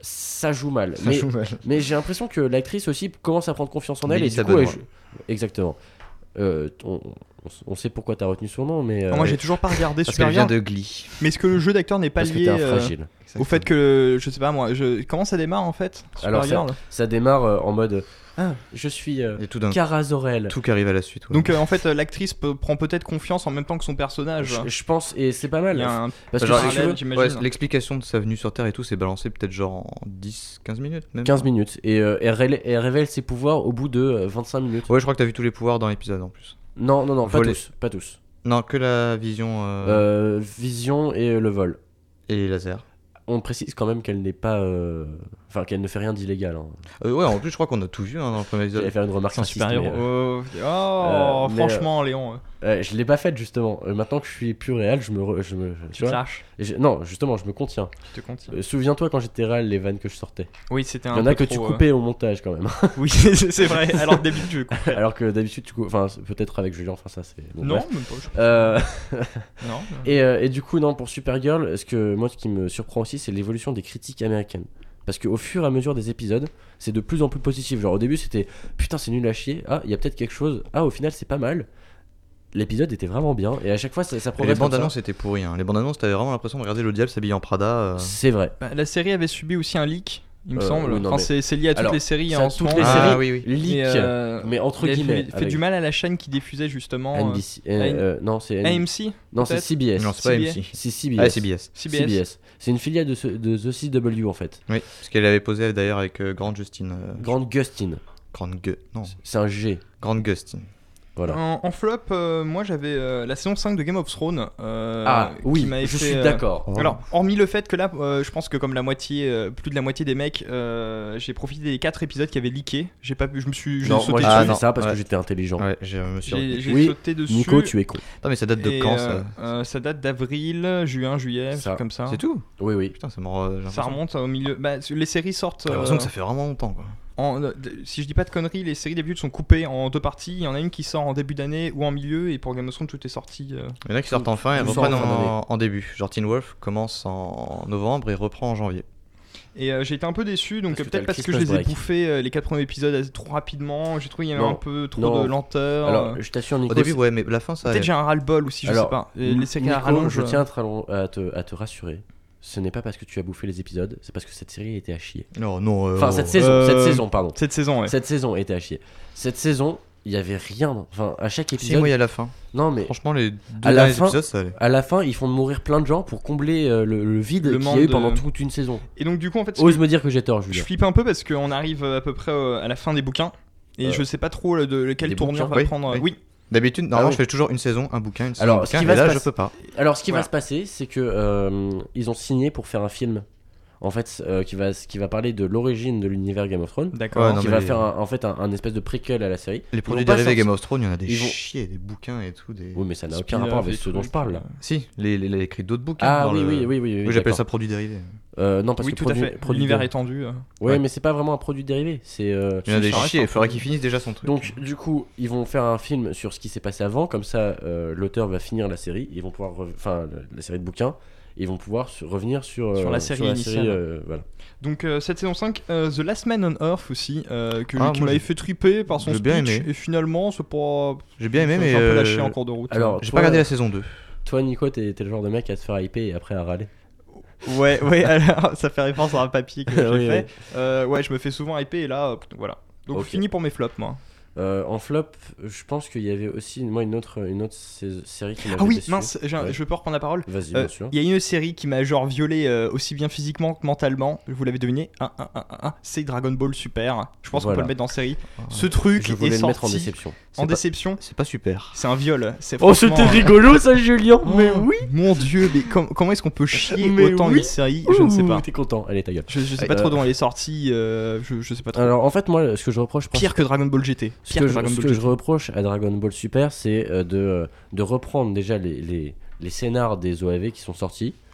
ça joue mal. Ça mais joue mal. mais j'ai l'impression que l'actrice aussi commence à prendre confiance en elle et Mélissa du coup, elle Benoît. joue- exactement. Euh, on, on- on sait pourquoi t'as retenu son nom, mais euh, Moi j'ai toujours pas regardé Parce qu'elle Supergirl. vient de Glee. Mais est-ce que le jeu d'acteur n'est pas parce que lié t'es un euh, fragile. au fait que je sais pas moi, je... comment ça démarre en fait Alors, Supergirl Ça démarre euh, en mode ah, je suis euh, Et tout d'un coup, Kara Zor-El. tout qui arrive à la suite. ouais. Donc euh, en fait euh, l'actrice peut- prend peut-être confiance en même temps que son personnage. Je, je pense et c'est pas mal. Il y a un Parce que Genre, si tu parallèle, veux, j'imagine. Ouais, l'explication de sa venue sur Terre et tout, c'est balancé peut-être genre en dix quinze minutes même. quinze minutes et euh, elle, révèle, elle révèle ses pouvoirs au bout de euh, vingt-cinq minutes. Ouais, je crois que t'as vu tous les pouvoirs dans l'épisode en plus. Non non non, pas Voler. tous, pas tous. Non, que la vision euh, Euh, Vision et euh, le vol. et les lasers. On précise quand même qu'elle n'est pas euh, enfin qu'elle ne fait rien d'illégal. Hein. Euh, ouais, en plus, je crois qu'on a tout vu hein, dans le premier J'allais épisode. faire une remarque C'est un raciste, super mais, héros. euh, Oh, oh, Euh, mais, franchement Léon, euh, euh, je l'ai pas faite justement. Euh, maintenant que je suis plus réel, je me, re- je me tu tu te vois. lâches, Et j'ai- non, justement, je me contiens. tu te contiens. Euh, Souviens-toi quand j'étais réel, les vannes que je sortais. Oui c'était un Il y en a peu que tu trop, euh, coupais au montage quand même. Oui c'est c'est vrai, alors que d'habitude je coupe. Alors que d'habitude, tu coupes. Enfin, c'est- peut-être avec Julien, enfin, ça c'est. bon, Non, bref. même pas. je- Euh, Non. et, euh, et du coup, non, pour Supergirl, ce que moi, ce qui me surprend aussi, c'est l'évolution des critiques américaines. Parce qu'au fur et à mesure des épisodes, c'est de plus en plus positif. Genre au début, c'était putain, c'est nul à chier. Ah, il y a peut-être quelque chose. Ah, au final, c'est pas mal. L'épisode était vraiment bien. Et à chaque fois, ça, ça Et les progresse. comme bandes ça. annonces étaient pourries. Hein. Les bandes annonces, t'avais vraiment l'impression de regarder le diable s'habiller en Prada. euh. C'est vrai. Bah, la série avait subi aussi un leak, il me Euh, semble. oui, non, Enfin, mais- c'est c'est lié à toutes Alors, les séries ça, en ce toutes moment. les Ah, séries oui, oui. leak, Mais, euh, mais entre il a guillemets. fait, fait avec du mal à la chaîne qui diffusait justement. N B C. euh, A M- euh, non, c'est N- A M C non, c'est peut-être C B S. Non, c'est pas C B S. M C. C'est C B S. Ah, C B S. C B S. C'est une filiale de, ce- de The C W en fait. Oui, parce qu'elle avait posé d'ailleurs avec euh, Grande Justine. euh, Grande Gustin. Grande Gu... Non, C'est un G. Grande Gustine. Voilà. En, en flop, euh, moi j'avais euh, la saison cinq de Game of Thrones. euh, Ah qui oui, m'avait je fait, suis euh, d'accord. Oh. Alors, hormis le fait que là, euh, je pense que comme la moitié, euh, plus de la moitié des mecs, euh, j'ai profité des quatre épisodes qui avaient leaké. J'ai pas pu, je me suis, j'ai Non, sauté moi j'ai Ah, fait non, ça parce que ouais. j'étais intelligent. Ouais, je me suis. dessus. J'ai j'ai Oui, sauté dessus. Nico, tu es con. Attends, mais ça date de Et, quand euh, ça euh, Ça date d'avril, juin, juillet, un Ça. truc comme ça. C'est tout Oui, oui. Putain, ça me rend. j'ai Ça l'impression- remonte au milieu. Bah, les séries sortent. J'ai l'impression euh, que ça fait vraiment longtemps quoi. en- de- si je dis pas de conneries, les séries d'habitude sont coupées en deux parties. Il y en a une qui sort en début d'année ou en milieu, et pour Game of Thrones, tout est sorti. euh, Il y en a qui sortent en fin et Tout reprennent sort en fin en, en début. Genre Teen Wolf commence en novembre et reprend en janvier. Et euh, j'ai été un peu déçu, donc Parce euh, que t'as peut-être le parce que je Christmas les ai break. bouffés euh, les quatre premiers épisodes euh, trop rapidement. J'ai trouvé qu'il y avait Non. un peu trop Non. de lenteur. Alors, euh. je t'assure, Nico. Au début, c'est- ouais, mais la fin ça. Peut-être j'ai un ras-le-bol aussi, je Alors, sais pas. Et les séries à Nico, rallonge. je tiens à te, rallon- à te, à te rassurer. Ce n'est pas parce que tu as bouffé les épisodes, c'est parce que cette série était à chier. Non, non. euh, Enfin, oh. cette saison, Euh, cette saison, pardon. Cette saison, ouais. Cette saison était à chier. Cette saison, il y avait rien. Enfin, à chaque Si, épisode. moi, il y a la fin. Non, mais Franchement, les deux À la derniers fin- épisodes, ça allait. à la fin, ils font mourir plein de gens pour combler euh, le, le vide Le qu'il y a manque eu de- pendant toute une saison. Et donc, du coup, en fait, ce Ose que- me dire que j'ai tort, je Julien. flippe un peu parce qu'on arrive euh, à peu près euh, à la fin des bouquins. Et Euh, je sais pas trop euh, de lequel des tournure bouquins va Oui, prendre. euh, oui. Oui. D'habitude, normalement, Ah oui. je fais toujours une saison, un bouquin, une saison, Alors, un ce bouquin. qui Et va là, se je passer- peux pas. Alors, ce qui Voilà. va se passer, c'est que euh, ils ont signé pour faire un film. En fait, euh, qui va qui va parler de l'origine de l'univers Game of Thrones. D'accord. Ouais, non, qui mais va les- faire un- en fait un, un espèce de préquel à la série. Les Ils produits vont pas dérivés sortir- Game of Thrones, il y en a des Ils vont- chiés, des bouquins et tout. Des... Oui, mais ça n'a aucun Spin-off rapport avec et ce dont trucs, je parle là. euh. Si, les, les, les écrit d'autres bouquins. Ah dans oui, le- oui, oui, oui, oui. Oui, j'appelle d'accord. ça produit dérivé. Euh, non, parce Oui, que tout produit, à fait. produit L'univers dé- étendu. euh. Ouais, Ouais. mais c'est pas vraiment un produit dérivé. C'est euh, Il y en a Si, des ça reste chiés, un il faudrait peu- qu'il finisse déjà son truc. Donc, du coup, ils vont faire un film sur ce qui s'est passé avant, comme ça, euh, l'auteur va finir la série, ils vont pouvoir, rev- enfin, la, la série de bouquins, et ils vont pouvoir se- revenir sur, euh, Sur la série initiale. euh, voilà. Donc euh, cette saison cinq, euh, The Last Man on Earth aussi, euh, que, Ah, qui moi, m'avait j'ai- fait triper par son j'ai speech, bien aimé. et finalement c'est pas... J'ai bien aimé, ça- mais. c'est un peu lâché euh, en cours de route. Alors, J'ai toi, pas regardé la saison deux. Toi, Nico, t'es t'es le genre de mec à te faire hyper et après à râler. Ouais, ouais, alors, ça fait référence à un papier que j'ai Oui, fait. oui. Euh, ouais, je me fais souvent hyper et là, euh, voilà. Donc Ok. fini pour mes flops, moi. Euh, en flop, je pense qu'il y avait aussi, moi, une autre, une autre sé- série qui m'avait Ah oui, déçu. mince, j'ai un- Ouais. je peux reprendre la parole. Vas-y, Euh, bien sûr. Il y a une série qui m'a genre violé euh, aussi bien physiquement que mentalement. Vous l'avez deviné, un, un, un, un, un, c'est Dragon Ball Super. Je pense qu'on Voilà. peut le mettre dans série. Ce truc Je est voulais le mettre en sorti déception. en pas- déception. C'est pas super. C'est un viol. C'est Oh, franchement, c'était euh, rigolo ça, Julien. Mais Oh, oui. Mon dieu, mais com- comment est-ce qu'on peut chier Mais autant oui. une série Je ne sais pas. Ouh, T'es content. Allez, ta gueule. Je, je sais Euh, pas trop dont elle est sortie. euh, je, je sais pas trop. Alors, en fait, moi, ce que je reproche, Pire que Dragon Ball G T. Ce Pire que, que, je, Dragon ce Ball que G je T. reproche à Dragon Ball Super, c'est euh, de, euh, de reprendre déjà les, les, les scénars des O A V qui sont sortis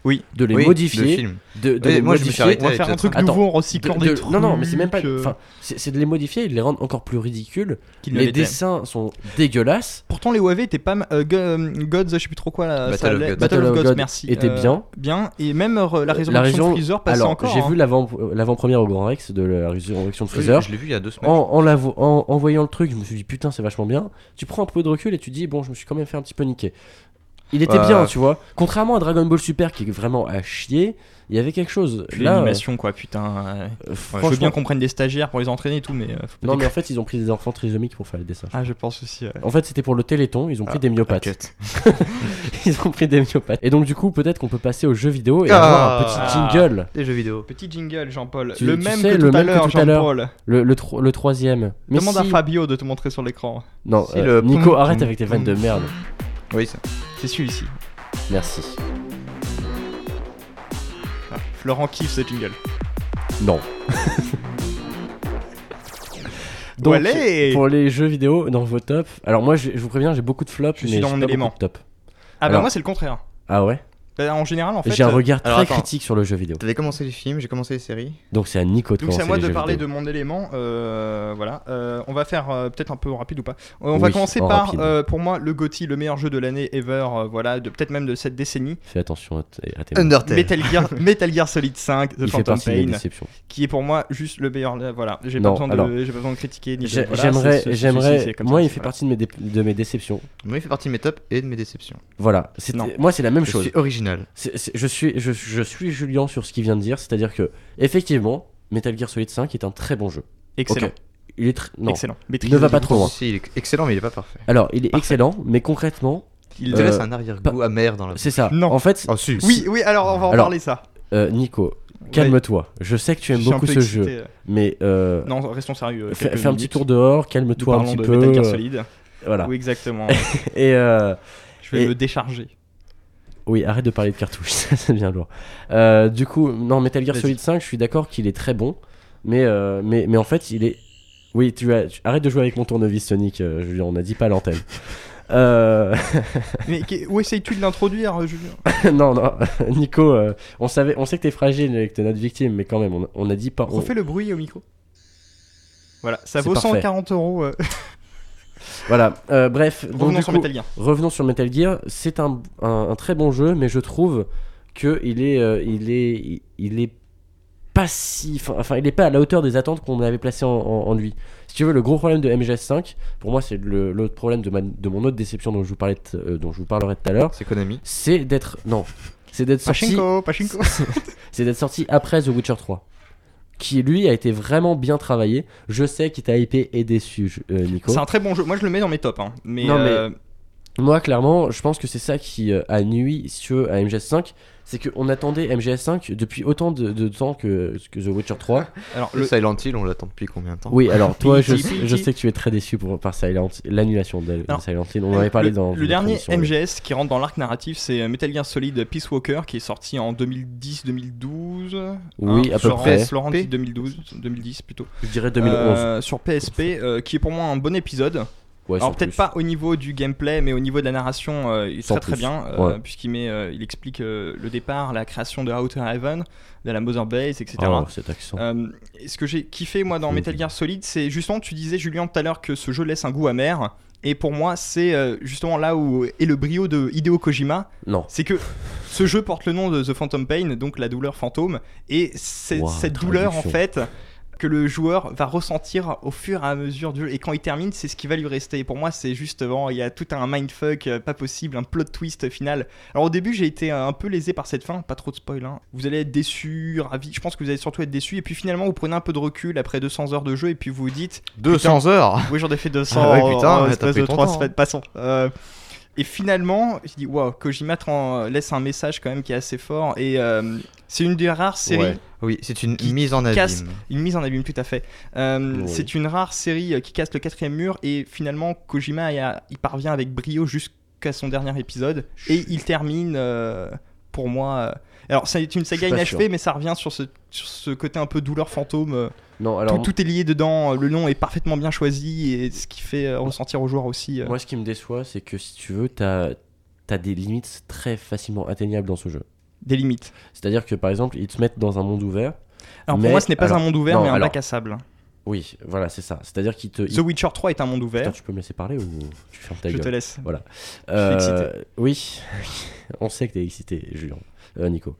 Oui. de les Oui, modifier, le film. de, de Oui, les moi, je me suis modifier. arrêté On va avec faire un la truc Attends, nouveau en recyclant de- des de- trucs. non, non, mais c'est même pas. euh, Enfin, c'est c'est de les modifier et de les rendre encore plus ridicules. qu'ils ne Les l'étaient. dessins sont dégueulasses. Pourtant, les O A V étaient pas m- euh, Go- euh, Gods, je sais plus trop quoi là. Battle ça of allait- Gods. Battle of Gods, merci. était Euh, bien. Bien. Et même euh, la résurrection La région- de Freezer passait Alors, encore. j'ai hein. vu l'avant- l'avant-première au Grand Rex de la résurrection de Oui, Freezer. je l'ai vu il y a deux semaines. En, en, la vo- en, en voyant le truc, je me suis dit putain, c'est vachement bien. Tu prends un peu de recul et tu dis bon, je me suis quand même fait un petit peu niquer. Il était Ouais. bien, tu vois. Contrairement à Dragon Ball Super qui est vraiment à chier, il y avait quelque chose. Puis Là, l'animation, quoi, putain. euh, euh, ouais, je franchement, veux bien qu'on prenne des stagiaires pour les entraîner et tout, mais. euh, faut pas non, mais déconner. en fait, ils ont pris des enfants trisomiques pour faire les dessins. Ah, je pense aussi. ouais. En fait, c'était pour le Téléthon, ils ont pris Ah, des myopathes. T'inquiète. Ils ont pris des myopathes. Et donc, du coup, peut-être qu'on peut passer aux jeux vidéo et Ah. avoir un petit jingle. Les jeux vidéo. Petit jingle, Jean-Paul. Tu- le tu même sais, que le tout à même que l'heure, tout à l'heure. Jean-Paul. Le, le, tro- le troisième. Mais Demande si- à Fabio de te montrer sur l'écran. Non, Si, euh, le Nico, poum, arrête poum, avec tes vannes de poum. merde. Oui, ça. C'est celui-ci. Merci. Ah, Florent kiffe ce jingle. Non. Donc, Allez pour les jeux vidéo, dans vos tops. Alors, moi, je, je vous préviens, j'ai beaucoup de flops. Je mais suis dans j'ai mon pas élément. beaucoup de tops. Ah, bah Alors- moi, c'est le contraire. Ah ouais. Bah, en général, en fait. J'ai un euh, regard très alors, attends. critique sur le jeu vidéo. T'avais commencé les films, j'ai commencé les séries. Donc, c'est à Nico de Donc c'est commencer à moi les de jeux parler vidéo. de mon élément. euh, voilà. Euh, on va faire euh, peut-être un peu rapide ou pas. Euh, on Oui, va commencer en par, rapide. euh, pour moi, le GOTY, le meilleur jeu de l'année ever. euh, voilà, de peut-être même de cette décennie. Fais attention à, t- à tes mots. Undertale. Metal Gear, Metal Gear Solid cinq, The Il fait Phantom partie de mes Pain, déceptions. qui est pour moi juste le meilleur. euh, Voilà, j'ai pas Non, besoin de, alors, j'ai pas besoin de critiquer ni de. J'ai- voilà, J'aimerais, c'est- c'est- j'aimerais. c'est- c'est comme Moi, ça, il c'est- fait voilà. partie de mes, dé- de mes déceptions. Moi, il fait partie de mes tops et de mes déceptions. Voilà. C'était- Non. Moi, c'est la même Je chose. suis original. C'est- c'est- je suis, je, je suis Julien sur ce qu'il vient de dire, c'est-à-dire que effectivement, Metal Gear Solid cinq est un très bon jeu. Excellent, Ok. Il est tr- non. excellent. Ne Maîtrise va de pas tout. trop loin. Si, il est excellent, mais il est pas parfait. Alors, il est Parfait. excellent, mais concrètement, Il Euh, te laisse un arrière-goût amer dans la. c'est ça. Non. En fait, Oh, si. Oui, oui. Alors on va en Alors, parler ça. euh, Nico, calme-toi. Je sais que tu aimes Je suis un beaucoup peu ce excité, jeu, euh. mais euh, Non, restons sérieux. fais, quelques fais un petit minutes. tour dehors, Nous calme-toi un parlons petit de peu. Metal Gear euh, Solid. Voilà. Oui, exactement. Et euh, Je vais Et- me décharger. oui, arrête de parler de cartouches, ça c'est bien lourd. Euh, du coup, non, Metal Gear Vas-y. Solid cinq, je suis d'accord qu'il est très bon, mais, euh, mais, mais en fait, il est. Oui, tu, as... tu- arrête de jouer avec mon tournevis, Sonic, euh, Julien, on n'a dit pas à l'antenne. Euh... Mais qu'est- où essayes-tu de l'introduire, euh, Julien? non, non, Nico, euh, on, savait, on sait que t'es fragile et que t'es notre victime, mais quand même, on, on a dit pas. on- Refais le bruit au micro. Voilà, ça C'est vaut parfait. cent quarante euros. euh. Voilà, euh, bref, donc, Revenons du sur coup, Metal Gear. revenons sur Metal Gear. C'est un, un, un très bon jeu, mais je trouve que il est, euh, il est, il, il est pas si, enfin, enfin, il est pas à la hauteur des attentes qu'on avait placées en, en- en lui. Si tu veux, le gros problème de M G S cinq, pour moi, c'est le- l'autre problème de, ma- de mon autre déception dont je vous parlais, t- euh, dont je vous parlerai tout à l'heure, C'est Konami. c'est d'être, non, c'est d'être sorti, Pachinko, Pachinko. c'est d'être sorti après The Witcher trois, qui lui a été vraiment bien travaillé. Je sais qu'il t'a hypé et déçu, je- euh, Nico. C'est un très bon jeu. Moi, je le mets dans mes tops. Hein. Mais, Non, mais- euh, Moi, clairement, je pense que c'est ça qui euh, a nui si tu veux, à M G S cinq. C'est qu'on attendait M G S cinq depuis autant de, de temps que, que The Witcher trois. alors, Le le... Silent Hill, on l'attend depuis combien de temps? Oui, alors toi, je, Piti, piti. je sais que tu es très déçu pour, par Silent, l'annulation de, de Alors, Silent Hill. On en avait parlé le, dans le une dernier autre émission, M oui. G S qui rentre dans l'arc narratif, c'est Metal Gear Solid Peace Walker qui est sorti en deux mille dix deux mille douze. Oui, à peu Florent- près. Florent dit deux mille douze, deux mille dix plutôt. Je dirais deux mille onze. Euh, sur P S P, euh, qui est pour moi un bon épisode. Ouais, Alors sans peut-être plus. pas au niveau du gameplay, mais au niveau de la narration, euh, il est Sans très très plus. bien, euh, Ouais. puisqu'il met, euh, il explique euh, le départ, la création de Outer Heaven, de la Mother Base, et cetera. Oh, cet accent. Euh, et ce que j'ai kiffé moi dans Oui. Metal Gear Solid, c'est justement, tu disais Julien tout à l'heure que ce jeu laisse un goût amer. Et pour moi, c'est euh, justement là où est le brio de Hideo Kojima. Non. C'est que ce jeu porte le nom de The Phantom Pain, donc la douleur fantôme. Et c'est Wow, cette douleur, en traduction. fait, que le joueur va ressentir au fur et à mesure du jeu. Et quand il termine, c'est ce qui va lui rester. Et pour moi, c'est justement, il y a tout un mindfuck euh, pas possible, un plot twist final. Alors au début, j'ai été euh, un peu lésé par cette fin, pas trop de spoil. Hein. Vous allez être déçu, ravi. Je pense que vous allez surtout être déçu. Et puis finalement, vous prenez un peu de recul après deux cents heures de jeu et puis vous vous dites, deux cents heures. oui, j'en ai fait deux cents Ah ouais, putain, en ouais, espèce t'as pris de ton trois temps, semaines. Passons. Euh, et finalement, je dis waouh, Kojima tran- laisse un message quand même qui est assez fort. Et euh, c'est une des rares séries. Ouais. Oui, c'est une Qui mise en casse- abîme. Une mise en abîme, tout à fait. Euh, Oui. C'est une rare série euh, qui casse le quatrième mur et finalement Kojima il, a- il parvient avec brio jusqu'à son dernier épisode et il termine euh, pour moi. euh, Alors c'est une saga suis pas inachevée, sûr. mais ça revient sur ce, sur ce côté un peu douleur fantôme. euh, Non, alors. tout, tout est lié dedans. Le nom est parfaitement bien choisi et ce qui fait euh, ressentir aux joueurs aussi. euh, Moi, ce qui me déçoit, c'est que si tu veux, t'as as des limites très facilement atteignables dans ce jeu. Des limites. C'est-à-dire que par exemple, ils te mettent dans un monde ouvert. Alors pour Mais- moi, ce n'est pas alors, un monde ouvert, non, mais un alors- bac à sable. Oui, voilà, c'est ça. C'est-à-dire qu'ils te. The Witcher trois est un monde ouvert. Putain, tu peux me laisser parler ou tu fermes ta Je gueule te laisse. Euh, excité. Oui, on sait que t'es excité, Julien. Euh, Nico.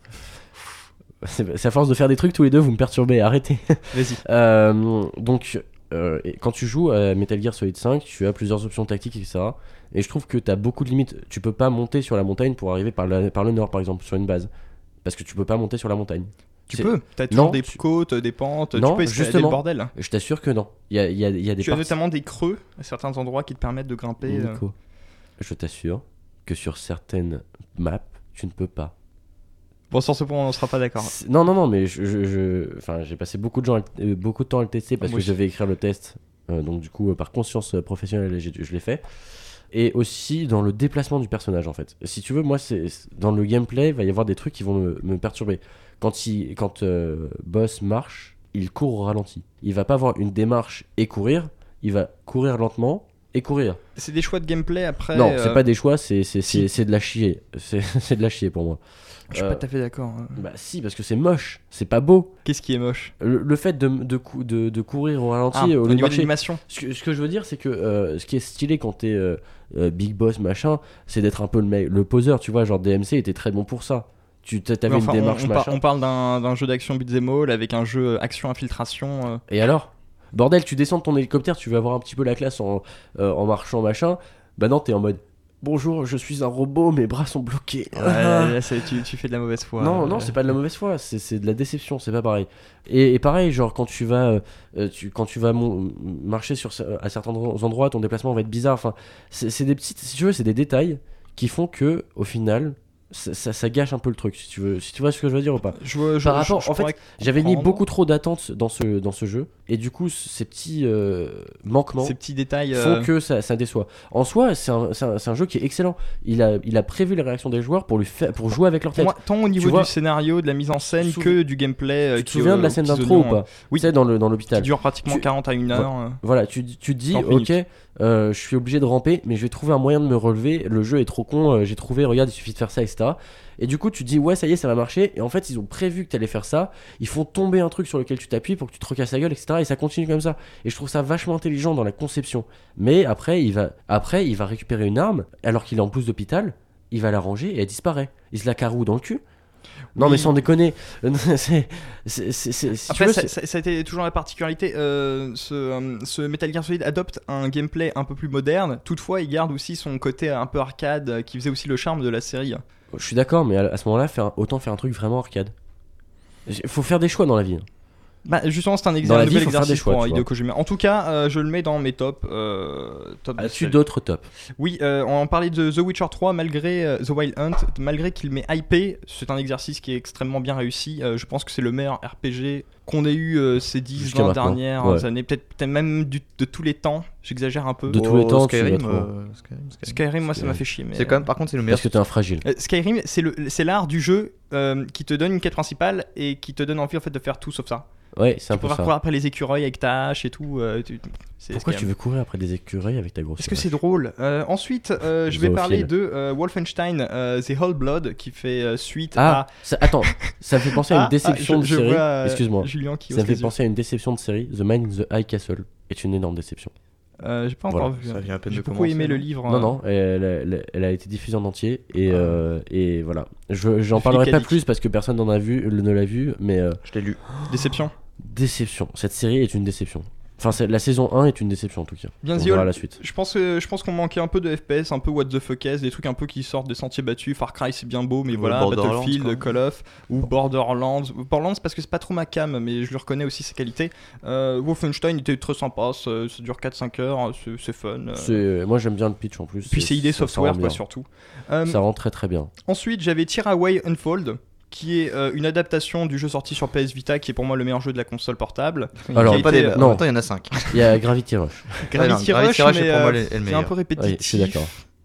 C'est c'est à force de faire des trucs tous les deux, vous me perturbez, arrêtez. Vas-y. Euh, donc, euh, et quand tu joues à Metal Gear Solid cinq, tu as plusieurs options tactiques, et cetera. Et je trouve que t'as beaucoup de limites. Tu peux pas monter sur la montagne pour arriver par, la- par le nord, par exemple, sur une base. Parce que tu peux pas monter sur la montagne. Tu C'est- peux. T'as toujours Non, des tu- côtes, des pentes. Non, tu peux escalader justement. le bordel. Je t'assure que non. Il y a, il y a- il y a des Tu as parties- notamment des creux à certains endroits qui te permettent de grimper. euh. Nico, je t'assure que sur certaines maps, tu ne peux pas. Bon, sur ce point, on ne sera pas d'accord. C'est- Non, non, non, mais je, je- je- enfin, j'ai passé beaucoup de, gens à le- euh, beaucoup de temps à le tester parce Moi que aussi. je devais écrire le test. Euh, donc, du coup, euh, par conscience euh, professionnelle, j'ai- je l'ai fait. Et aussi dans le déplacement du personnage, en fait. Si tu veux, moi, c'est c'est- dans le gameplay, il va y avoir des trucs qui vont me, me perturber. Quand, il, quand euh, Boss marche, il court au ralenti. Il va pas avoir une démarche et courir. Il va courir lentement et courir. C'est des choix de gameplay après. non, euh, c'est pas des choix, c'est c'est- si. c'est- c'est de la chier. C'est c'est de la chier pour moi. Je suis euh, pas tout à fait d'accord. hein. Bah si, parce que c'est moche, c'est pas beau. Qu'est-ce qui est moche? Le, le fait de, de, cou- de, de courir au ralenti Ah, au au lieu de niveau de marcher. l'animation. Ce que, ce que je veux dire, c'est que euh, ce qui est stylé quand t'es euh, euh, Big Boss machin, c'est d'être un peu le, mec, le poseur, tu vois. Genre D M C était très bon pour ça. Tu t'a- t'avais Mais enfin, une on- démarche on, par- machin. on parle d'un d'un jeu d'action beat'em all avec un jeu action infiltration. euh. Et alors Bordel, tu descends de ton hélicoptère, tu veux avoir un petit peu la classe en, euh, en marchant machin. Bah non, t'es en mode bonjour, je suis un robot, mes bras sont bloqués. Ouais, là, c'est- tu, tu fais de la mauvaise foi. Non, euh. non, c'est pas de la mauvaise foi, c'est c'est de la déception, c'est pas pareil. Et, et pareil, genre quand tu vas, euh, tu, quand tu vas mon- marcher sur, ce- à certains endroits, ton déplacement va être bizarre. Enfin, c'est c'est des petites, si tu veux, c'est des détails qui font que, au final, ça, ça, ça gâche un peu le truc. Si tu veux, si tu vois ce que je veux dire ou pas. Je, vois- je, Par je- rapport- je en fait, pourrais J'avais mis comprendre beaucoup trop d'attentes dans ce, dans ce jeu, et du coup, ces petits euh, manquements ces petits détails. font euh, que ça, ça déçoit. En soi, c'est un, c'est un- c'est un jeu qui est excellent. Il a, il a prévu les réactions des joueurs pour, lui faire, pour jouer avec leur pour tête. moi, tant au niveau vois, du scénario, de la mise en scène tu te que du gameplay. euh, Tu te qui, souviens euh, de la aux scène petits d'intro ou oignons, pas Oui. Tu sais, dans le- dans qui l'hôpital. dure pratiquement Tu- quarante à une heure. euh. Voilà, tu, tu te dis, trente ok, minutes. euh, je suis obligé de ramper, mais je vais trouver un moyen de me relever. Le jeu est trop con, euh, j'ai trouvé, regarde, il suffit de faire ça, et cetera. Et du coup, tu te dis, ouais, ça y est, ça va marcher. Et en fait, ils ont prévu que tu allais faire ça. Ils font tomber un truc sur lequel tu t'appuies pour que tu te recasses la gueule, et cetera. Et ça continue comme ça. Et je trouve ça vachement intelligent dans la conception. Mais après, il va, après, il va récupérer une arme, alors qu'il est en blouse d'hôpital. Il va la ranger et elle disparaît. Il se la caroue dans le cul. Non, Oui. mais sans déconner. c'est, c'est, c'est, c'est- si tu Après, veux, ça, c'est- ça- ça a été toujours la particularité. euh, ce, euh, ce Metal Gear Solid adopte un gameplay un peu plus moderne. Toutefois, il garde aussi son côté un peu arcade euh, qui faisait aussi le charme de la série. Je suis d'accord, mais à, à ce moment-là, faire un- autant faire un truc vraiment arcade. Il faut faire des choix dans la vie. Bah, justement, c'est un, ex- Dans la un vie, nouvel faut faire des exercice choix, pour tu Hideo vois. Kojima. En tout cas, euh, je le mets dans mes tops. Euh, top de As-tu série. d'autres tops? Oui, euh, on en parlait de The Witcher trois, malgré euh, The Wild Hunt, malgré qu'il m'ait hypé, c'est un exercice qui est extrêmement bien réussi. Euh, je pense que c'est le meilleur R P G qu'on ait eu euh, ces dix Jusqu'à vingt maintenant, dernières ouais. années, peut-être peut même du- de tous les temps. J'exagère un peu. De tous les temps, tu Skyrim, vas trop. euh, Skyrim, Skyrim. Skyrim, moi, ça Skyrim. m'a fait chier. Mais... C'est quand même, par contre, c'est le meilleur. Parce que t'es un fragile. Euh, Skyrim, c'est le- c'est l'art du jeu euh, qui te donne une quête principale et qui te donne envie en fait de faire tout sauf ça. Ouais, c'est un Tu peu peux ça. courir après les écureuils avec ta hache et tout. euh, tu- c'est Pourquoi tu Skyrim. veux courir après des écureuils avec ta grosse Parce que vache c'est drôle. Euh, ensuite, euh, je vais Zoophile. parler de euh, Wolfenstein euh, The Whole Blood qui fait euh, suite Ah, à. ça- attends, ça me fait penser à une Ah, déception ah, de je- je série. vois, euh, Excuse-moi. Julien qui Ça me hausse fait les yeux. penser à une déception de série. The Man in the High Castle est une énorme déception. Euh, J'ai pas Voilà, encore vu. ça hein. vient à peine J'ai de beaucoup commencer, aimé le non livre. Non, euh, non, elle, elle- elle a été diffusée en entier et, Ah. euh, et voilà. Je, j'en Philippe parlerai pas Cadic. plus parce que personne n'en a vu, ne l'a vu, mais euh, Je l'ai lu. Déception. déception. Cette série est une déception. Enfin, c'est- la saison un est une déception en tout cas. Bien On Ziol, verra la suite. Je pense, que- je pense qu'on manquait un peu de F P S, un peu what the fuck is, des trucs un peu qui sortent des sentiers battus. Far Cry c'est bien beau, mais Ouais, voilà, Borderlands, Battlefield, quoi. Call of, ou Borderlands. Borderlands parce que c'est pas trop ma cam, mais je lui reconnais aussi ses qualités. Euh, Wolfenstein était très sympa, ça, ça dure quatre cinq heures, c'est c'est fun. euh. C'est- Moi j'aime bien le pitch en plus. Puis c'est I D ça- ça Software rend quoi bien. surtout. Euh, Ça rend très très bien. Ensuite j'avais Tearaway Unfold, qui est euh, une adaptation du jeu sorti sur P S Vita, qui est pour moi le meilleur jeu de la console portable. Alors, Qui a pas été, des... euh, En non. même temps, il y en a cinq. Il y a Gravity Rush. Gravity Ouais, non, Rush, Gravity Rush, mais, est pour moi euh, le- le c'est un meilleur. peu répétitif. Oui, je suis d'accord.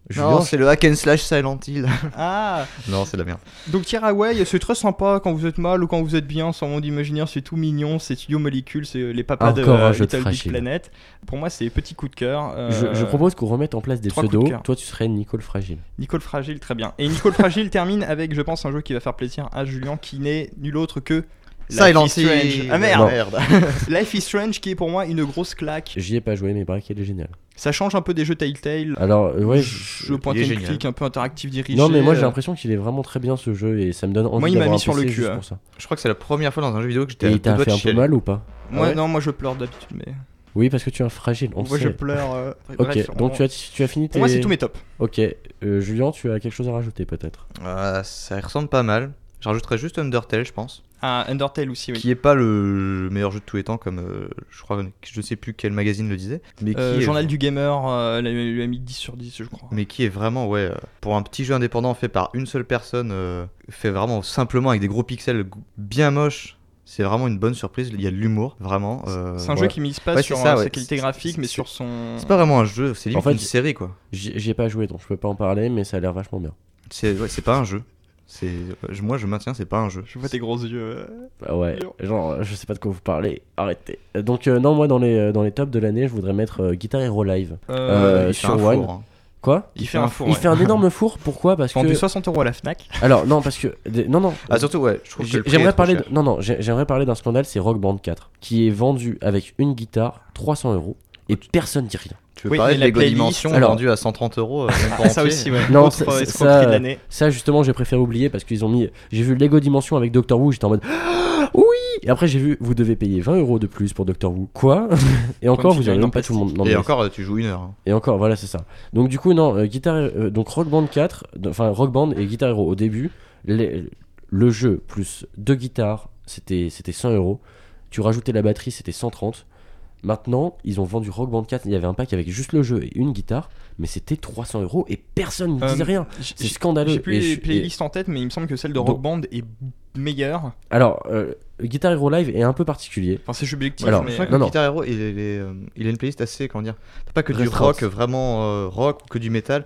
Julien, Non, c'est le hack and slash Silent Hill. Ah. Non, c'est de la merde. Donc Tiraway, c'est très sympa quand vous êtes mal ou quand vous êtes bien, sans monde imaginaire, c'est tout mignon, c'est Studio Molecule, c'est les papas de Encore un euh, jeu de Little Big fragile. Planet. Pour moi, c'est petit coup de cœur. euh, je, je propose qu'on remette en place des trois coups de pseudos. cœur. Toi, tu serais Nicole Fragile. Nicole Fragile, très bien. Et Nicole Fragile termine avec, je pense, un jeu qui va faire plaisir à Julien, qui n'est nul autre que Silent Life is Strange. Hill. Ah merde. Non. merde. Life is Strange, qui est pour moi une grosse claque. J'y ai pas joué, mais il paraît qu'il est génial. Ça change un peu des jeux Telltale. Alors, euh, ouais. Jeu point il est and génial. click, un peu interactif dirigé. Non, mais moi j'ai euh, l'impression qu'il est vraiment très bien ce jeu et ça me donne envie Moi, il m'a d'avoir mis un sur P C le cul, juste hein. pour ça. Je crois que c'est la première fois dans un jeu vidéo que j'étais Et à il deux t'a doigts fait de un peu chialer. mal ou pas? Moi, Ah ouais non, moi je pleure d'habitude, mais. Oui, parce que tu es un fragile, on le Moi, je sait. pleure. euh, Ok, bref, donc on- tu as, tu as fini tes... Pour moi, c'est tous mes tops. Ok, euh, Julien, tu as quelque chose à rajouter peut-être? Euh, ça ressemble pas mal. Je rajouterais juste Undertale, je pense. Ah, Undertale aussi, oui. Qui est pas le meilleur jeu de tous les temps, comme euh, je crois, je sais plus quel magazine le disait. Mais qui Euh, est... Journal du Gamer euh, lui a- lui a mis dix sur dix, je crois. mais qui est vraiment, ouais, euh, pour un petit jeu indépendant fait par une seule personne, euh, fait vraiment simplement avec des gros pixels g- bien moches. C'est vraiment une bonne surprise. Il y a de l'humour, vraiment. euh, C'est un ouais. jeu qui mise pas Ouais, sur c'est ça, euh, ouais. sa qualité C'est- graphique, c'est- mais c'est- sur son. C'est pas vraiment un jeu, c'est limite En fait, une série, quoi. J'y j'y ai pas joué donc je peux pas en parler, mais ça a l'air vachement bien. C'est ouais, c'est pas un jeu. C'est je- moi je maintiens, c'est pas un jeu. Je vois tes gros yeux. euh. Bah ouais, Mignon. genre euh, je sais pas de quoi vous parlez, arrêtez. Euh, Donc euh, non, moi dans les, euh, dans les tops de l'année, je voudrais mettre euh, Guitar Hero Live. Euh, il fait sur un One. four, hein. Quoi? Il fait un four. Il ouais. fait un énorme four, pourquoi? Parce Vendu que... soixante euros à la Fnac. Alors non, parce que... des- Non, non. Ah surtout ouais, je trouve que J'ai- le prix est J'aimerais trop parler, cher. de... non, non, j'ai- j'aimerais parler d'un scandale, c'est Rock Band quatre, qui est vendu avec une guitare, trois cents euros, et personne dit rien. Tu veux Oui, parler mais de la Lego playlist, Dimension alors- vendu à cent trente euros euh, même pas Ah, ça entier. aussi, ouais. Non, Autre ça- euh, ça- escroquerie ça- de l'année. Ça justement j'ai préféré oublier parce qu'ils ont mis... J'ai vu Lego Dimension avec Doctor Who, j'étais en mode... Oui. Et après j'ai vu, vous devez payer vingt euros de plus pour Doctor Who. Quoi? Et encore, vous figurine avez en même pas tout le monde... non, Et mais- encore euh, tu joues une heure. hein. Et encore, voilà, c'est ça. Donc du coup, non, euh, Guitar, euh, donc Rock Band quatre, de- enfin Rock Band et Guitar Hero au début, les- le jeu plus deux guitares, c'était c'était cent euros. Tu rajoutais la batterie, c'était cent trente. Maintenant, ils ont vendu Rock Band quatre, il y avait un pack avec juste le jeu et une guitare, mais c'était trois cents euros et personne ne disait Euh, rien. j- C'est j- scandaleux. J'ai plus Et les je- playlists en tête, mais il me semble que celle de Donc- Rock Band est meilleure. Alors, euh, Guitar Hero Live est un peu particulier. Enfin, c'est subjectif, Alors, mais. Je crois que non, non. Guitar Hero il, il est, euh, il a une playlist assez comment dire. T'as pas que du Restreinte. rock vraiment euh, rock ou que du métal.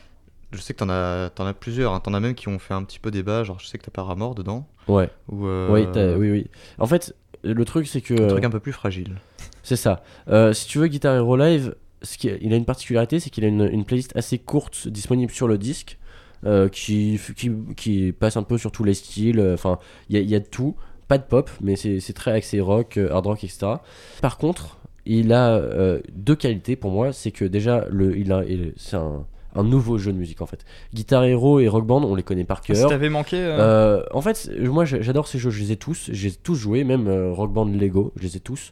Je sais que t'en as t'en as plusieurs. hein. T'en as même qui ont fait un petit peu débat. Genre je sais que t'as Paramore dedans. Ouais, Ou euh, oui, t'as- oui, oui. En fait, le truc c'est que... un truc un peu plus fragile. C'est ça. Euh, si tu veux, Guitar Hero Live, ce qui, il a une particularité, c'est qu'il a une, une playlist assez courte disponible sur le disque, euh, qui, qui, qui passe un peu sur tous les styles. Enfin, il y a, il y a de tout. Pas de pop, mais c'est c'est très axé rock, euh, hard rock, et cetera. Par contre, il a euh, deux qualités pour moi. C'est que déjà, le, il a, il- c'est un, un nouveau jeu de musique en fait. Guitar Hero et Rock Band, on les connaît par Si cœur. t'avais manqué. euh, Euh, en fait, moi j'a- j'adore ces jeux, je les ai tous, j'ai tous joué, même euh, Rock Band Lego, je les ai tous.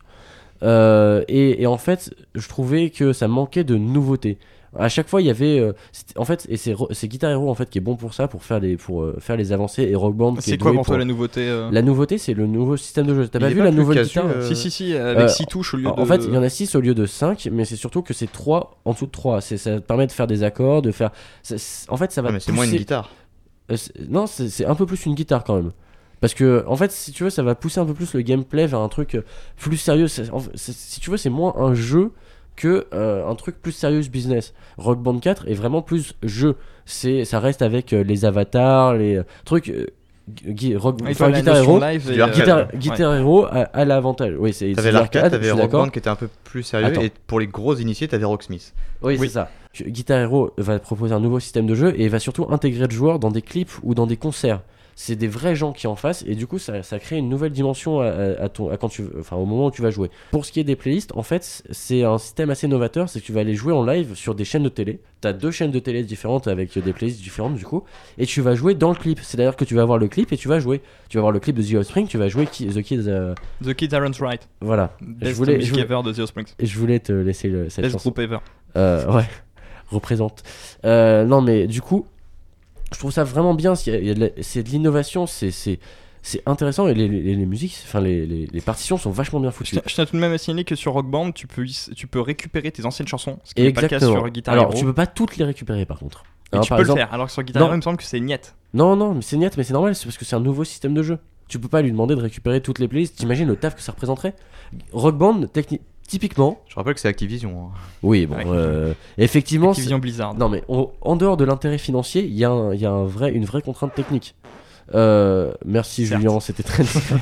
Euh, et, et en fait, je trouvais que ça manquait de nouveautés. À chaque fois, il y avait, euh, c'était- en fait, et c'est Ro- c'est Guitar Hero en fait qui est bon pour ça, pour faire les, pour euh, faire les avancées, et Rock Band qui C'est est quoi doué pour toi pour- la nouveauté euh La nouveauté, c'est le nouveau système de jeu. T'as Il pas est vu pas la plus nouvelle casu, guitare euh, Si, si, si, avec Euh, six touches au lieu en, de. en fait, il y en a six au lieu de cinq, mais c'est surtout que c'est trois en dessous de trois. C'est, ça te permet de faire des accords, de faire. ça- c'est- en fait, ça va. Ouais, mais c'est moins une pousser- guitare. Euh, c'est- non, c'est c'est un peu plus une guitare quand même. Parce que, en fait, si tu veux, ça va pousser un peu plus le gameplay vers un truc euh, plus sérieux. C'est- en fait, c'est- si tu veux, c'est moins un jeu que euh, un truc plus sérieux business. Rock Band quatre est vraiment plus jeu. C'est, ça reste avec euh, les avatars, les euh, trucs. euh, Gui- Rock, Ouais, enfin, toi, la Guitar notion Hero. live c'est et, du euh, arcade. Guitar, ouais. Guitar Hero a, a l'avantage. Oui, c'est, T'avais c'est l'arcade, je t'avais suis Rock d'accord. Band qui était un peu plus sérieux. Attends. Et pour les gros initiés, t'avais Rocksmith. Oui, Oui. c'est ça. Tu- Guitar Hero va proposer un nouveau système de jeu et va surtout intégrer le joueur dans des clips ou dans des concerts. C'est des vrais gens qui en fassent et du coup ça, ça crée une nouvelle dimension à, à- à ton, à quand tu, enfin, au moment où tu vas jouer. Pour ce qui est des playlists, en fait c'est un système assez novateur, c'est que tu vas aller jouer en live sur des chaînes de télé. T'as deux chaînes de télé différentes avec des playlists différentes du coup et tu vas jouer dans le clip. C'est d'ailleurs que tu vas voir le clip et tu vas jouer. Tu vas voir le clip de The Offspring, tu vas jouer Ki- The Kids. euh, The Kids Aren't Right. voilà. Best voulais- je music voulais- ever de The Offspring. Et je voulais te laisser le, cette Best chanson. group ever. Euh, ouais, représente. Euh, non, mais du coup, je trouve ça vraiment bien. il y a- il y a de la- C'est de l'innovation, c'est, c'est, c'est intéressant et les, les, les musiques, enfin les, les, les partitions sont vachement bien Je foutues. tiens je tiens tout de même à signaler que sur Rock Band, tu peux, y- tu peux récupérer tes anciennes chansons, ce qui n'est pas le cas Exactement. sur Guitar Alors, Hero. tu peux pas toutes les récupérer par contre. Mais Hein, tu par peux exemple- le faire, alors que sur Guitar Non. Hero, il me semble que c'est niette. Non, non, mais c'est net, mais c'est normal, c'est parce que c'est un nouveau système de jeu. Tu peux pas lui demander de récupérer toutes les playlists. T'imagines le taf que ça représenterait? Rock Band, techni- typiquement, Je rappelle que c'est Activision. hein. oui, bon, Ouais. euh, effectivement, c'est- Activision Blizzard. non mais on- en dehors de l'intérêt financier, il y a, un, il y a un vrai, une vraie contrainte technique. Euh, merci Certes. Julien, c'était très discret.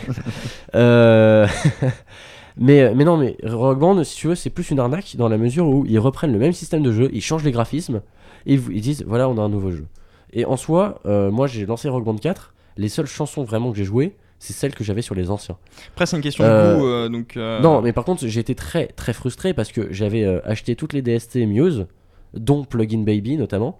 euh, mais, mais non, mais Rogue Band, si tu veux, c'est plus une arnaque dans la mesure où ils reprennent le même système de jeu, ils changent les graphismes et ils, vous- ils disent voilà, on a un nouveau jeu. Et en soi, euh, moi j'ai lancé Rogue Band quatre, les seules chansons vraiment que j'ai jouées, c'est celles que j'avais sur les anciens. Après, c'est une question Euh, de goût. euh, donc, euh, Non, mais par contre, j'ai été très très frustré parce que j'avais euh, acheté toutes les D S T Muse, dont Plugin Baby notamment,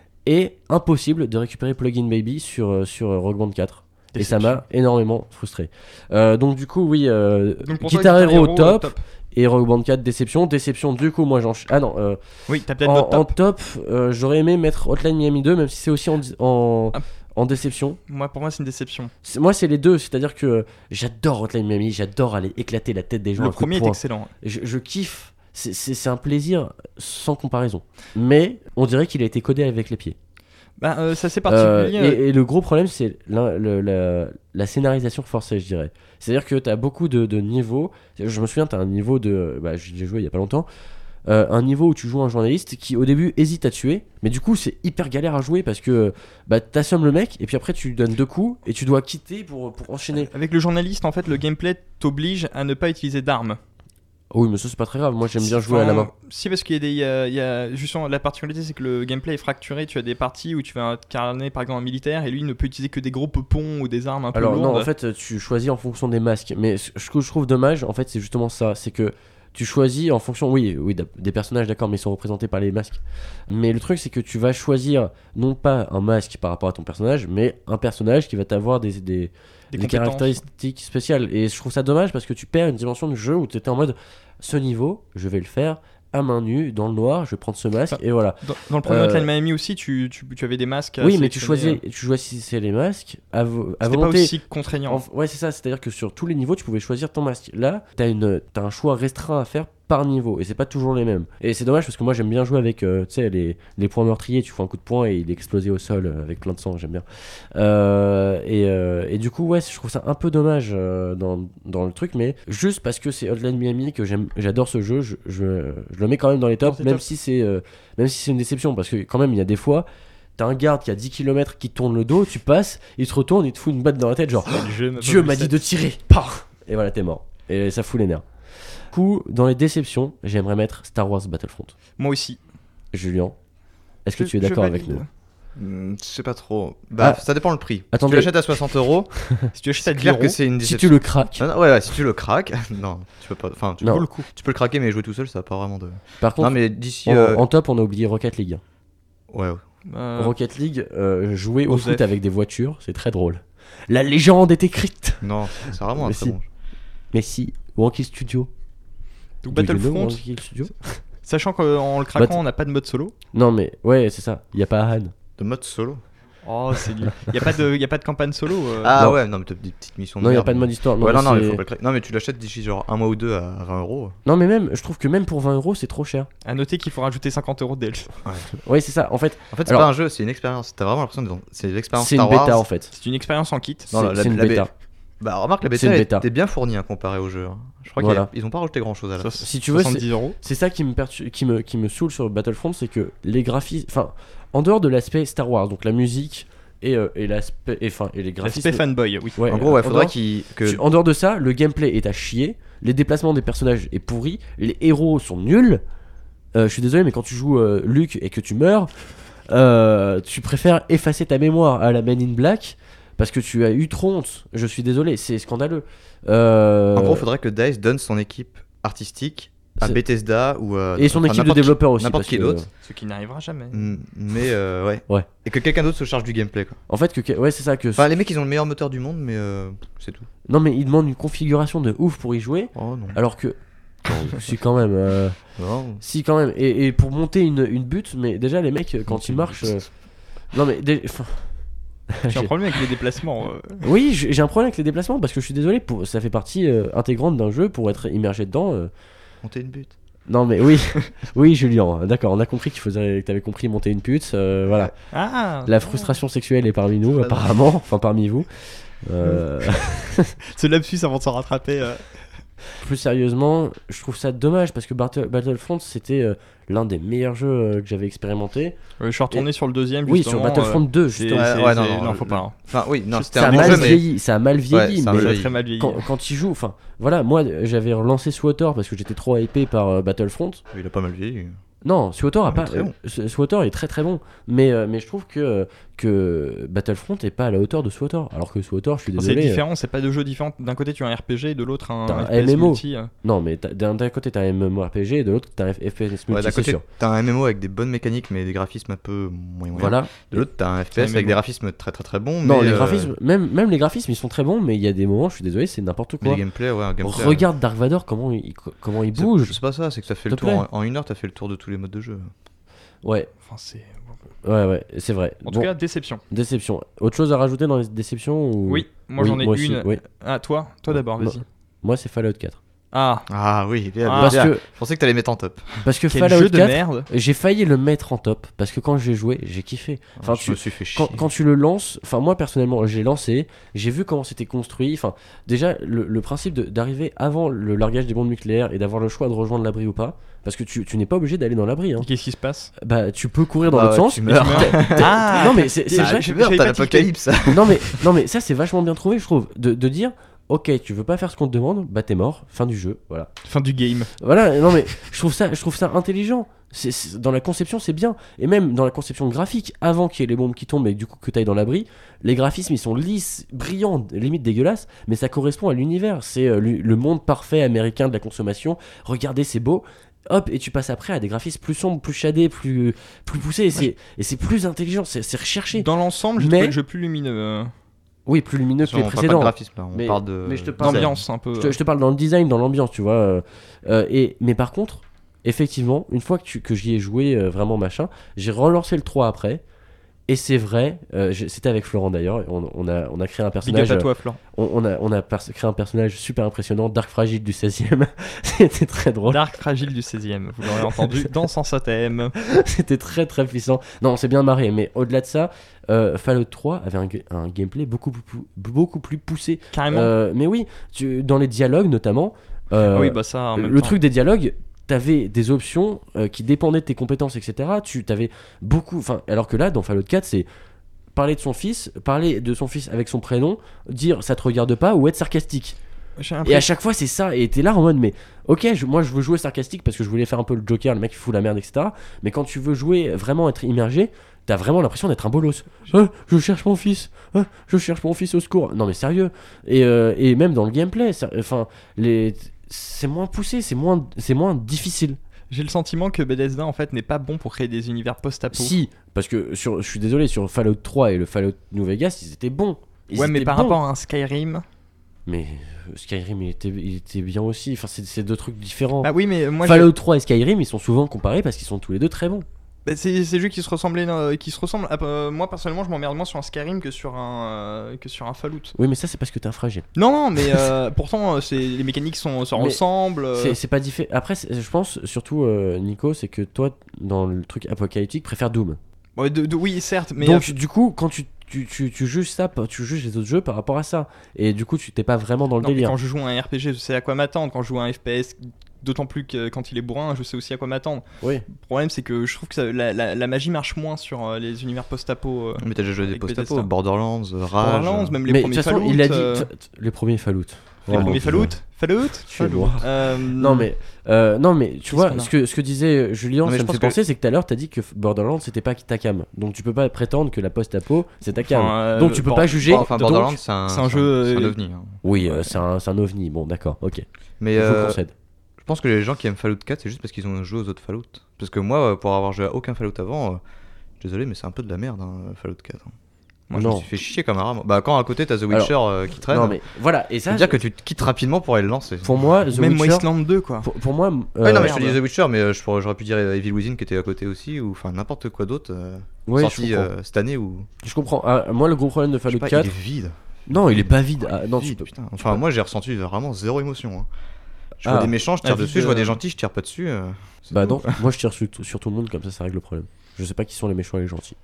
et impossible de récupérer Plugin Baby sur, euh, sur euh, Rogue Band quatre. Et ça m'a énormément frustré. Euh, donc du coup, oui, euh, Donc, pour toi, Guitar Guitar Hero Hero, top, euh, top. et Rogue Band quatre déception. Déception, du coup, moi j'en... Ah non, euh, Oui, t'as peut-être en, d'autres en top. top, euh, j'aurais aimé mettre Hotline Miami deux, même si c'est aussi en, en, Ah. en déception. Moi, pour moi, c'est une déception. C'est- Moi, c'est les deux, c'est-à-dire que j'adore Hotline Miami, j'adore aller éclater la tête des gens. Le à coups de premier est poing. excellent. Je, je kiffe, c'est- c'est c'est un plaisir sans comparaison. Mais on dirait qu'il a été codé avec les pieds. Bah, euh, ça c'est Euh, particulier. et, et le gros problème, c'est la, le- la- la scénarisation forcée, je dirais. C'est-à-dire que tu as beaucoup de, de niveaux. Je me souviens, tu as un niveau de. Bah, j'ai joué il y a pas longtemps. Euh, un niveau où tu joues un journaliste qui au début hésite à tuer, mais du coup c'est hyper galère à jouer parce que bah, t'assommes le mec et puis après tu lui donnes deux coups et tu dois quitter pour, pour enchaîner. Avec le journaliste, en fait, le gameplay t'oblige à ne pas utiliser d'armes. Oui, mais ça c'est pas très grave, moi j'aime bien jouer à la main. Si, parce qu'il y a des. il y a- il y a- justement, la particularité, c'est que le gameplay est fracturé. Tu as des parties où tu vas incarner par exemple un militaire et lui ne peut utiliser que des gros peupons ou des armes un peu Alors lourdes. non, en fait tu choisis en fonction des masques, mais ce ce que je trouve dommage en fait c'est justement ça, c'est que tu choisis en fonction, oui, oui, d'ap- des personnages d'accord, mais ils sont représentés par les masques. Mais le truc c'est que tu vas choisir non pas un masque par rapport à ton personnage, mais un personnage qui va t'avoir des, des, des, des compétences. caractéristiques spéciales. Et je trouve ça dommage parce que tu perds une dimension du jeu où tu étais en mode ce niveau, je vais le faire à main nue, dans le noir, je vais prendre ce masque Enfin, et voilà. Dans, dans le premier Euh, Hotline Miami aussi, tu, tu, tu avais des masques. à Oui, mais tu sélectionner. choisis, tu choisissais les masques à, vo- à C'était pas volonté. aussi contraignant. En- ouais, c'est ça, c'est-à-dire que sur tous les niveaux, tu pouvais choisir ton masque. Là, t'as, une, t'as un choix restreint à faire par niveau, et c'est pas toujours les mêmes. Et c'est dommage parce que moi j'aime bien jouer avec euh, tu sais, les, les points meurtriers, tu fous un coup de poing et il est explosé au sol euh, avec plein de sang, j'aime bien. Euh, et, euh, et du coup, ouais, je trouve ça un peu dommage euh, dans, dans le truc, mais juste parce que c'est Hotline Miami, que j'aime, j'adore ce jeu, je, je, je le mets quand même dans les tops, Dans tes même tops. si, c'est, euh, même si c'est une déception, parce que quand même, il y a des fois. T'as un garde qui a dix kilomètres qui tourne le dos, tu passes, il te retourne, il te fout une batte dans la tête, genre Le jeu m'a pas Dieu vu m'a ça. dit de tirer, paf et voilà, t'es mort. Et ça fout les nerfs. Du coup, dans les déceptions, j'aimerais mettre Star Wars Battlefront. Moi aussi. Julien, est-ce que Je- tu es je d'accord avec valide. nous? Hmm, je sais pas trop. Bah, Ah. ça dépend le prix. Attendez. Si tu l'achètes à soixante euros, Si tu achètes à c'est dix clair euros, que c'est une Si tu déception. le craques. Non, non, ouais, ouais, si tu le craques, non, tu peux pas. Enfin, tu, Non. vaut le coup. tu peux le craquer, mais jouer tout seul, ça a pas vraiment de. Par contre, Non, mais d'ici. en, euh, en top, on a oublié Rocket League. Ouais, ouais. Euh, Rocket League, euh, jouer au Osef. foot avec des voitures, c'est très drôle. La légende est écrite. Non, c'est vraiment un Mais très si. bon jeu. Mais si, Wonky Studio. donc Do you know Battlefront, Wonky Studio sachant qu'en le craquant, Bat- on n'a pas de mode solo. Non, mais ouais, c'est ça. Il y a pas Han. De mode solo. Oh, c'est nul. Il n'y a, pas de- y a pas de campagne solo. euh. Ah non. ouais, non, mais t'as des petites missions de Non, il y a merde, pas de mais- mode histoire. Non, Ouais, mais non, non, il c'est- faut pas le craquer. Non, mais tu l'achètes d'ici genre un mois ou deux à vingt euros. non, mais même, je trouve que même pour vingt euros, c'est trop cher. À noter qu'il faut rajouter cinquante euros de D L C. Ouais, c'est ça. En fait, En fait, c'est Alors- pas un jeu, c'est une expérience. T'as vraiment l'impression de. C'est l'expérience c'est une Star bêta Wars. en fait. C'est une expérience en kit. Non, C'est la- la- c'est une la bêta. Bah, remarque, la C'est bêta une bêta. était bien fournie hein, comparé au jeu. hein. Je crois Voilà. qu'ils ont pas rajouté grand chose à la fin. Si tu veux, c'est- soixante-dix euros. C'est ça qui me, pertu- qui me, qui me saoule sur Battlefront, c'est que les graphismes. Enfin, en dehors de l'aspect Star Wars, donc la musique et, euh, et l'aspect. et, Enfin, et les graphismes. L'aspect fanboy, oui. Ouais, En gros, ouais, en faudrait dehors- qu'il. Que... tu- en dehors de ça, le gameplay est à chier, les déplacements des personnages est pourri, les héros sont nuls. Euh, je suis désolé, mais quand tu joues euh, Luke et que tu meurs, euh, tu préfères effacer ta mémoire à la Man in Black parce que tu as eu trop honte. Je suis désolé, c'est scandaleux. Euh, En gros, faudrait que DICE donne son équipe artistique à C'est- Bethesda ou. euh, et son enfin, équipe de n'importe qui- développeurs aussi. N'importe parce qui que- d'autre. Ce qui n'arrivera jamais. Mm, Mais euh, ouais. Ouais. Et que quelqu'un d'autre se charge du gameplay. Quoi. En fait, que, ouais, c'est ça que. Enfin, les mecs, ils ont le meilleur moteur du monde, mais euh, c'est tout. Non, mais ils demandent une configuration de ouf pour y jouer, Oh non. alors que. Non, si quand même. euh, Non. Si quand même. Et, et pour monter une, une butte, mais déjà les mecs quand ils marchent. euh, Non mais. dé- enfin, J'ai un problème avec les déplacements. euh. Oui, j'ai j'ai un problème avec les déplacements parce que je suis désolé, pour... ça fait partie euh, intégrante d'un jeu pour être immergé dedans. euh. Monter une butte. Non mais oui, oui Julien, d'accord, on a compris qu'il faisait, que t'avais compris monter une pute, euh, voilà. Ah La frustration sexuelle est parmi nous Très apparemment, enfin parmi vous. Euh, Ce lapsus avant de s'en rattraper. euh. Plus sérieusement, je trouve ça dommage parce que Battle- Battlefront c'était euh, l'un des meilleurs jeux euh, que j'avais expérimenté. Ouais, je suis retourné Et- sur le deuxième. Oui, sur justement, Battlefront euh, deux, c'est- justement. c'est- Ouais, ouais, c'est- non, non, non, faut le- pas. hein. Enfin, oui, non, c'était Ça un a bon mal jeu, mais. vieilli, ça a mal vieilli, Ouais, ça a mais mal Ça a vieilli. très mal vieilli. quand, quand il joue, enfin voilà, moi j'avais relancé SWTOR parce que j'étais trop hypé par euh, Battlefront. Il a pas mal vieilli. Non, SWTOR a Ah, pas. très bon. euh, SWTOR est très très bon, mais euh, mais je trouve que que Battlefront est pas à la hauteur de SWTOR. Alors que SWTOR, je suis C'est désolé. euh, différent, c'est pas deux jeux différents. D'un côté, tu as un R P G et de l'autre, un T'as un F P S M M O. multi. euh. Non, mais t'as- d'un d'un côté t'as un MMORPG et de l'autre t'as un F P S multi, Ouais, d'un c'est côté, sûr. t'as un M M O avec des bonnes mécaniques, mais des graphismes un peu moyen. Voilà. De l'autre, t'as un F P S un avec M M O. des graphismes très très très bons. Non, mais, les euh, graphismes, même même les graphismes, ils sont très bons, mais il y a des moments, je suis désolé, c'est n'importe Mais quoi. les gameplay, ouais, un gameplay. Regarde Dark Vador comment il comment il c'est- bouge. C'est pas ça, c'est que ça fait S'il le te tour. plaît. En, en une heure, t'as fait le tour de tous les modes de jeu. Ouais, Enfin, c'est. ouais, ouais, c'est vrai. En Bon, tout cas, déception. déception. Autre chose à rajouter dans les déceptions ou... Oui, moi Oui, j'en ai moi aussi, une. oui. Ah, toi Toi d'abord, Non. vas-y. Moi, c'est Fallout quatre. Ah, Ah oui, bien, Ah, bien, Parce bien. que Je pensais que t'allais mettre en top. parce que quel Fallout jeu de quatre, merde. j'ai failli le mettre en top parce que quand j'ai joué, j'ai kiffé. Enfin, je tu, me suis fait chier. quand, quand tu le lances, enfin moi personnellement, j'ai lancé, j'ai vu comment c'était construit. Enfin, déjà le, le principe de- d'arriver avant le largage des bombes nucléaires et d'avoir le choix de rejoindre l'abri ou pas, parce que tu, tu n'es pas obligé d'aller dans l'abri. Hein. Qu'est-ce qui se passe Bah, tu peux courir dans Bah l'autre ouais, sens. tu meurs. Ah Non mais c'est c'est Ah, vrai. je- Tu meurs, j'avais t'as pas tilté. l'apocalypse. Non mais non mais ça c'est vachement bien trouvé, je trouve, de, de dire. Ok, tu veux pas faire ce qu'on te demande, bah t'es mort, fin du jeu, voilà. Fin du game. Voilà, non mais je trouve ça, je trouve ça intelligent. C'est, c'est- dans la conception, c'est bien. Et même dans la conception graphique, avant qu'il y ait les bombes qui tombent et du coup que t'ailles dans l'abri, les graphismes ils sont lisses, brillants, limite dégueulasses, mais ça correspond à l'univers. C'est euh, lu- le monde parfait américain de la consommation. Regardez, c'est beau. Hop, et tu passes après à des graphismes plus sombres, plus shadés, plus, plus poussés. Et c'est, et c'est plus intelligent, c'est, c'est recherché. Dans l'ensemble, j'ai Mais- trouvé le jeu plus lumineux. euh, Oui, plus lumineux que On les parle pas de précédents. graphisme là, on Mais- parle de. mais je te parle- D'ambiance un peu. Je te, je te parle dans le design, dans l'ambiance, tu vois. euh, euh, et, mais par contre, effectivement, une fois que, tu, que j'y ai joué euh, vraiment machin, j'ai relancé le trois après. Et c'est vrai, euh, j'ai- c'était avec Florent d'ailleurs, on, on, a, on a créé un Big personnage. up à toi, Florent. on, on a, on a pers- créé un personnage super impressionnant, Dark Fragile du seizième. C'était très drôle. Dark Fragile du seizième, vous l'aurez entendu dans Sans Thème. C'était très très puissant. Non, on s'est bien marré, mais au-delà de ça, euh, Fallout trois avait un, ga- un gameplay beaucoup, plus- beaucoup plus poussé. Carrément. Euh, mais oui, tu, dans les dialogues notamment. euh, Ah oui, bah ça en même le temps. truc des dialogues, t'avais des options euh, qui dépendaient de tes compétences, et cetera. Tu t'avais beaucoup. Enfin, alors que là, dans Fallout quatre, c'est parler de son fils, parler de son fils avec son prénom, dire ça te regarde pas ou être sarcastique. J'ai Et à l'impression- chaque fois, c'est ça. Et t'es là en mode, mais ok, je- moi je veux jouer sarcastique parce que je voulais faire un peu le Joker, le mec qui fout la merde, et cetera. Mais quand tu veux jouer vraiment être immergé, t'as vraiment l'impression d'être un bolos. Ah, je cherche mon fils. Ah, je cherche mon fils au secours. Non mais sérieux. Et, euh, et même dans le gameplay, ça- enfin, les, c'est moins poussé, c'est moins, c'est moins difficile. J'ai le sentiment que Bethesda en fait n'est pas bon pour créer des univers post-apo. Si, parce que sur, je suis désolé, sur Fallout trois et le Fallout New Vegas, ils étaient bons. Ils Ouais, mais étaient par bons. rapport à un Skyrim. Mais euh, Skyrim, il était, il était bien aussi. Enfin, c'est, c'est deux trucs différents. Bah oui, mais moi j'ai- Fallout trois et Skyrim, ils sont souvent comparés parce qu'ils sont tous les deux très bons. Bah, c'est ces jeux qui se ressemblent, euh, qui se ressemblent. Ah, euh, moi personnellement, je m'emmerde moins sur un Skyrim que sur un euh, que sur un Fallout. Oui, mais ça, c'est parce que t'es un fragile. Non, non, mais euh, pourtant, euh, c'est les mécaniques sont se Mais ressemblent. euh, C'est, c'est pas différent. Après, c'est- je pense surtout, euh, Nico, c'est que toi, dans le truc apocalyptique, préfères Doom. ouais, de- de- oui, certes, mais Donc, euh, du coup, quand tu, tu, tu, tu juges ça, tu juges les autres jeux par rapport à ça. Et du coup, tu t'es pas vraiment dans le non, mais délire. quand je joue à un R P G, je sais à quoi m'attendre. Quand je joue à un F P S, d'autant plus que quand il est bourrin, je sais aussi à quoi m'attendre. Oui. Le problème, c'est que je trouve que ça- la, la- la magie marche moins sur euh, les univers post-apo. euh, Mais t'as déjà joué des Avec post-apo, Bethesda. Borderlands, euh, Rage. Borderlands, même les mais de premiers toute façon, Fallout. il a dit. euh, t- t- Les premiers Fallout. les Vraiment, premiers tu Fallout, vois. Fallout, Tu es noir. Euh, Non mais, euh, non mais tu Qu'est-ce vois qu'on a ce que, ce que disait Julien, Non, mais ça je me pense fait que- penser, c'est que tout à l'heure t'as dit que Borderlands c'était pas ta cam, donc tu peux pas prétendre que la post-apo c'est ta cam, Enfin, euh, donc tu peux Bord- pas juger. Bon, enfin, donc- Borderlands, c'est un, c'est un jeu, c'est un euh, ovni. hein. Oui, euh, c'est un, c'est un ovni. Bon, d'accord, ok. Mais Je vous euh, concède. je pense que les gens qui aiment Fallout quatre, c'est juste parce qu'ils ont joué aux autres Fallout. Parce que moi, euh, pour avoir joué à aucun Fallout avant, euh, désolé, mais c'est un peu de la merde, hein, Fallout quatre. Moi, je Non. me suis fait chier comme un rat. moi. Bah, quand à côté t'as The Witcher euh, qui traîne, Non mais voilà, et ça, c'est-à-dire que tu te quittes rapidement pour aller le lancer. pour moi, The Même Witcher, Wasteland deux, quoi. pour, pour moi, euh, Ouais, non, mais je te merde. dis The Witcher, mais euh, je pourrais- j'aurais pu dire Evil Within qui était à côté aussi, ou enfin n'importe quoi d'autre euh, ouais, je sorti comprends. euh, cette année ou. Je comprends. Ah, moi, le gros problème de Je sais Fallout pas, quatre, il est vide. non, il est pas vide. Ah, non, tu Vide, peux. putain. Enfin, moi j'ai ressenti vraiment zéro émotion. hein. Je vois Ah. des méchants, je tire Ah, vide, dessus, je vois euh, des gentils, je tire pas dessus. euh, c'est Bah tout. non, moi je tire sur, tout- sur tout le monde comme ça, ça règle le problème. Je sais pas qui sont les méchants et les gentils.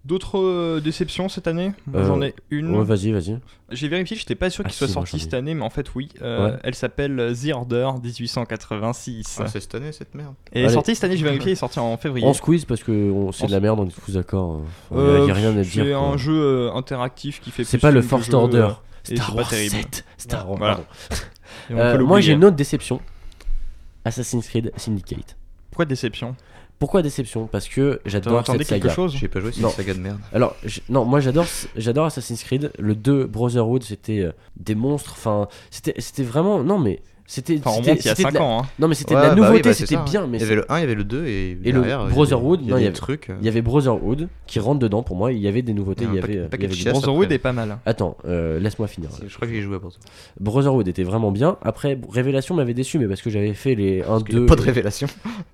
D'autres euh, déceptions cette année? Moi, Euh, J'en ai une. Ouais, vas-y, vas-y. J'ai vérifié, j'étais pas sûr Ah, qu'il soit si, moi, sorti j'en ai. cette année, mais en fait, oui. Euh, Ouais. Elle s'appelle The Order dix-huit cent quatre-vingt-six. Ah, c'est cette année cette merde. Et elle est Allez. sortie cette année, j'ai vérifié, elle est sortie en février. On squeeze parce que on- c'est On de la merde, on est tous d'accord. Il Euh, n'y a rien à dire. C'est quoi. un jeu euh, interactif qui fait C'est plus pas le film que First jeu, Order. euh, et Star c'est Wars pas terrible. sept. Star Wars. Voilà. pardon. Et on Euh, peut moi, j'ai l'oublier. une autre déception. Assassin's Creed Syndicate. Pourquoi déception? Pourquoi déception? Parce que j'adore T'attendais cette quelque saga. chose? J'ai pas joué, c'est Non. une saga de merde. Alors, j- non, moi j'adore, j'adore Assassin's Creed. Le deux Brotherhood, c'était euh, des monstres. Enfin, c'était, c'était vraiment, non mais c'était, Enfin, on c'était- remonte il y a c'était de cinq la- ans. Hein. Non mais c'était Ouais, de la bah oui, nouveauté, bah, c'est c'était ça, bien. hein. Mais Il y avait le un, il y avait le deux et, Et le derrière, il y a Brotherhood, des- il y non, a il y des avait- trucs. euh, il y avait Brotherhood qui rentre dedans. Pour moi, il y avait des nouveautés. Il y a Il y un avait, paquet- paquet il y avait de des- chiasses. Brotherhood après. est pas mal. Attends, euh, laisse-moi finir. Je crois que j'ai joué à Brotherhood. Brotherhood était vraiment bien. Après, Révélation m'avait déçu, mais parce que j'avais fait les un, Il y a deux. pas de révélation.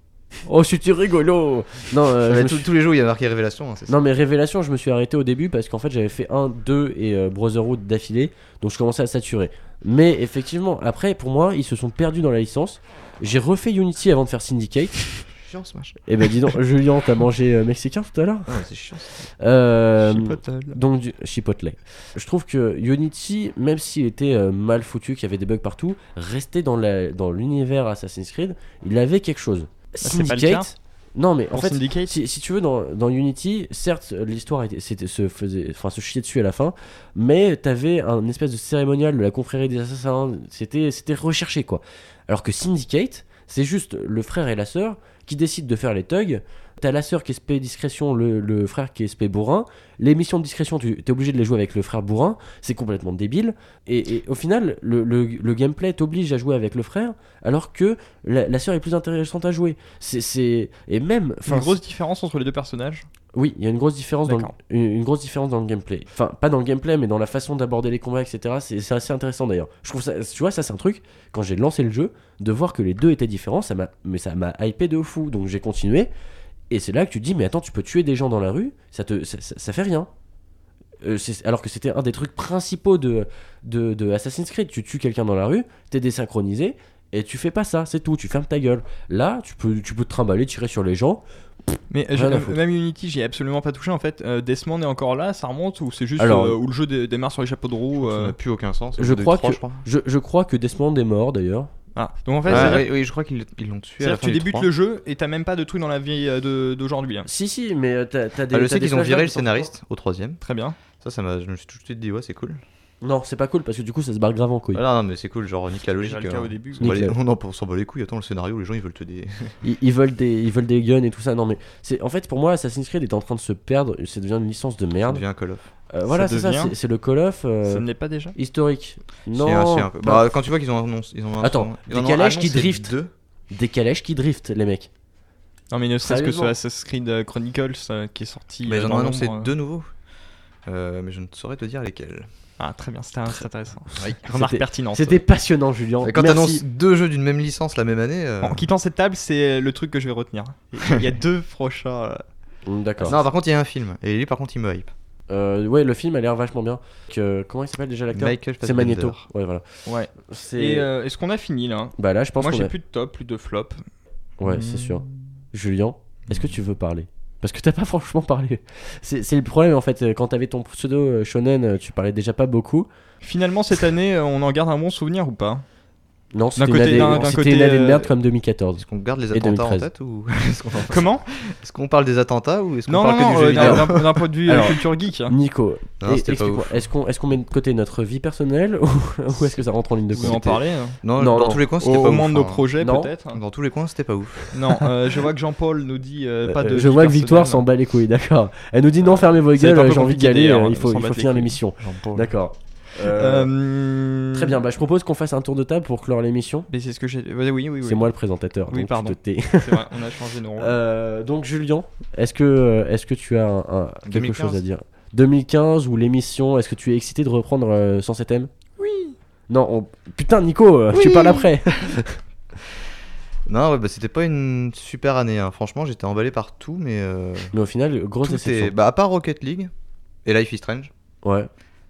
Oh, c'était rigolo. Non, euh, je Mais me tous- suis- Tous les jours il y a marqué révélation. hein, c'est ça. Non mais Révélation, je me suis arrêté au début parce qu'en fait j'avais fait un, deux et euh, Brotherhood d'affilée, donc je commençais à saturer. Mais effectivement, après pour moi ils se sont perdus dans la licence. J'ai refait Unity avant de faire Syndicate. Chiant ce match. Et ben dis donc, Julien, t'as mangé euh, mexicain tout à l'heure Ouais, c'est chiant. ça. euh, Chipotle. Donc du Chipotle. Je trouve que Unity, même s'il était euh, mal foutu, qu'il y avait des bugs partout, restait dans la dans l'univers Assassin's Creed, il avait quelque chose. c'est pas le cas. Syndicate. Non mais en Pour fait, Syndicate, si, si tu veux, dans, dans Unity, certes, l'histoire était, c'était, se faisait, enfin, se chiait dessus à la fin, mais t'avais un espèce de cérémonial de la confrérie des assassins. C'était, c'était recherché quoi. Alors que Syndicate, c'est juste le frère et la sœur qui décident de faire les thugs. T'as la sœur qui est spé discrétion, le, le frère qui est spé bourrin. Les missions de discrétion, tu es obligé de les jouer avec le frère bourrin. C'est complètement débile. Et, et au final, le, le, le gameplay t'oblige à jouer avec le frère, alors que la, la sœur est plus intéressante à jouer. C'est, c'est... Et même. une grosse différence entre les deux personnages. Oui, il y a une grosse différence dans le, D'accord. une, une grosse différence dans le gameplay. Enfin, pas dans le gameplay, mais dans la façon d'aborder les combats, et cetera. C'est, c'est assez intéressant d'ailleurs. Je trouve ça, tu vois, ça c'est un truc. Quand j'ai lancé le jeu, de voir que les deux étaient différents, ça m'a, mais ça m'a hypé de fou. Donc j'ai continué. Et c'est là que tu te dis, mais attends, tu peux tuer des gens dans la rue, ça te, ça, ça- ça fait rien. Euh, c'est- alors que c'était un des trucs principaux de, de, de Assassin's Creed. Tu tues quelqu'un dans la rue, t'es désynchronisé. Et tu fais pas ça, c'est tout, tu fermes ta gueule. Là, tu peux, tu peux te trimballer, tirer sur les gens. Mais Rien j'ai- à foutre. même Unity, j'y ai absolument pas touché en fait. Euh, Desmond est encore là, ça remonte ou c'est juste Alors, euh, où le jeu dé- démarre sur les chapeaux de roue Ça euh, n'a plus aucun sens. je Au bout de crois trois, que- je crois. Je, je crois que Desmond est mort d'ailleurs. Ah, donc en fait, Ah, c'est-à-dire- oui, oui, je crois qu'ils ils l'ont tué à la c'est-à-dire que fin tu du débutes trois. le jeu et t'as même pas de trucs dans la vie euh, de- d'aujourd'hui. hein. Si, si, mais euh, t'as, t'as des. Ah, je t'as sais des qu'ils ont viré flashbacks le qui sont- scénariste au troisième. Très bien. Ça, ça m'a, je me suis tout de suite dit, ouais, c'est cool. Non, c'est pas cool parce que du coup ça se barre grave en couille. Ah, non, non, mais c'est cool, genre, nique la logique. déjà le cas euh, au début. on s'en bat les- Nique Non, non, on s'en bat les couilles. Attends, le scénario, les gens ils veulent te dé. Ils, ils veulent des, ils veulent des guns et tout ça. Non, mais c'est en fait pour moi Assassin's Creed est en train de se perdre. Ça devient une licence de Ça merde. devient un Call of. Euh, voilà, Ça c'est ça. devient- C'est, c'est le Call of euh, Ça ne l'est pas déjà. historique. Non. Si, un- si, un peu. pas- Bah, quand tu vois qu'ils ont annoncé. Ils ont Attends, ils des en ont calèches qui annoncé driftent. deux. Des calèches qui driftent, les mecs. Non, mais ne serait-ce que ce Sérieusement. Assassin's Creed euh, Chronicles euh, qui est sorti. Mais euh, ils en dans ont annoncé l'ombre, euh. deux nouveaux. Euh, mais je ne saurais te dire lesquels. Ah, très bien, c'était un- c'est intéressant. Oui. Remarque C'était- pertinente. C'était passionnant, Julien. Et quand Merci. t'annonces deux jeux d'une même licence la même année. euh, En quittant cette table, c'est le truc que je vais retenir. Il y a deux prochains. euh, Mm, D'accord. Non, par contre, il y a un film. Et lui, par contre, il me hype. Euh, ouais, le film a l'air vachement bien. Que, comment il s'appelle déjà l'acteur Michael C'est Magneto. Fassbender. Ouais, voilà. Ouais. C'est... Et euh, est-ce qu'on a fini là? Bah là, je pense Moi, qu'on j'ai a- plus de top, plus de flop. Ouais, c'est sûr. Julien, est-ce que tu veux parler? Parce que t'as pas franchement parlé. C'est, c'est le problème en fait. Quand t'avais ton pseudo euh, shonen, euh, tu parlais déjà pas beaucoup. Finalement, cette année, euh, on en garde un bon souvenir ou pas? Non, c'était, une, côté- année, d'un- d'un c'était côté, une année de euh, merde comme deux mille quatorze. Est-ce qu'on garde les Et attentats en deux mille treize. tête ou est-ce qu'on en- Comment? est-ce qu'on parle des attentats ou est-ce qu'on Non, parle non, que non, du jeu euh, vidéo d'un d'un- d'un point de vue euh, Alors, culture geek. hein. Nico, Non, et- c'était pas explique-moi, ouf. est-ce qu'on, est-ce qu'on met de côté notre vie personnelle ou, ou est-ce que ça rentre en ligne de Vous voulez compte? en parler? hein Non, Non, dans non. tous les coins, c'était Au, pas au moins ouf, de nos hein. projets, Non. peut-être. Dans tous les coins, c'était pas ouf. Non, euh, je vois que Jean-Paul nous dit euh, pas de. Euh, je vie vois que Victoire personnelle. s'en bat les couilles, d'accord. Elle nous dit non, fermez vos Ça va être gueules, un peu j'ai envie d'y compliqué aller, d'ailleurs, euh, il de faut, s'en il faut battre les finir couilles. l'émission. Jean-Paul. D'accord. Euh, Euh, Très bien, bah, je propose qu'on fasse un tour de table pour clore l'émission. Mais c'est ce que j'ai. Oui, oui, oui. C'est moi le présentateur, Oui, donc pardon. tu te tais. C'est vrai, on a changé nos rôles. Euh, donc Julien, est-ce que, euh, est-ce que tu as un- un- quelque deux mille quinze. chose à dire? deux mille quinze ou l'émission, est-ce que tu es excité de reprendre euh, sans thème? Oui. Non, on- putain Nico, euh, tu Oui. parles après. Non, ouais, bah, c'était pas une super année. hein. Franchement, j'étais emballé par tout, mais euh, Mais au final, grosse tout déception. est... bah, à part Rocket League et Life is Strange, Ouais.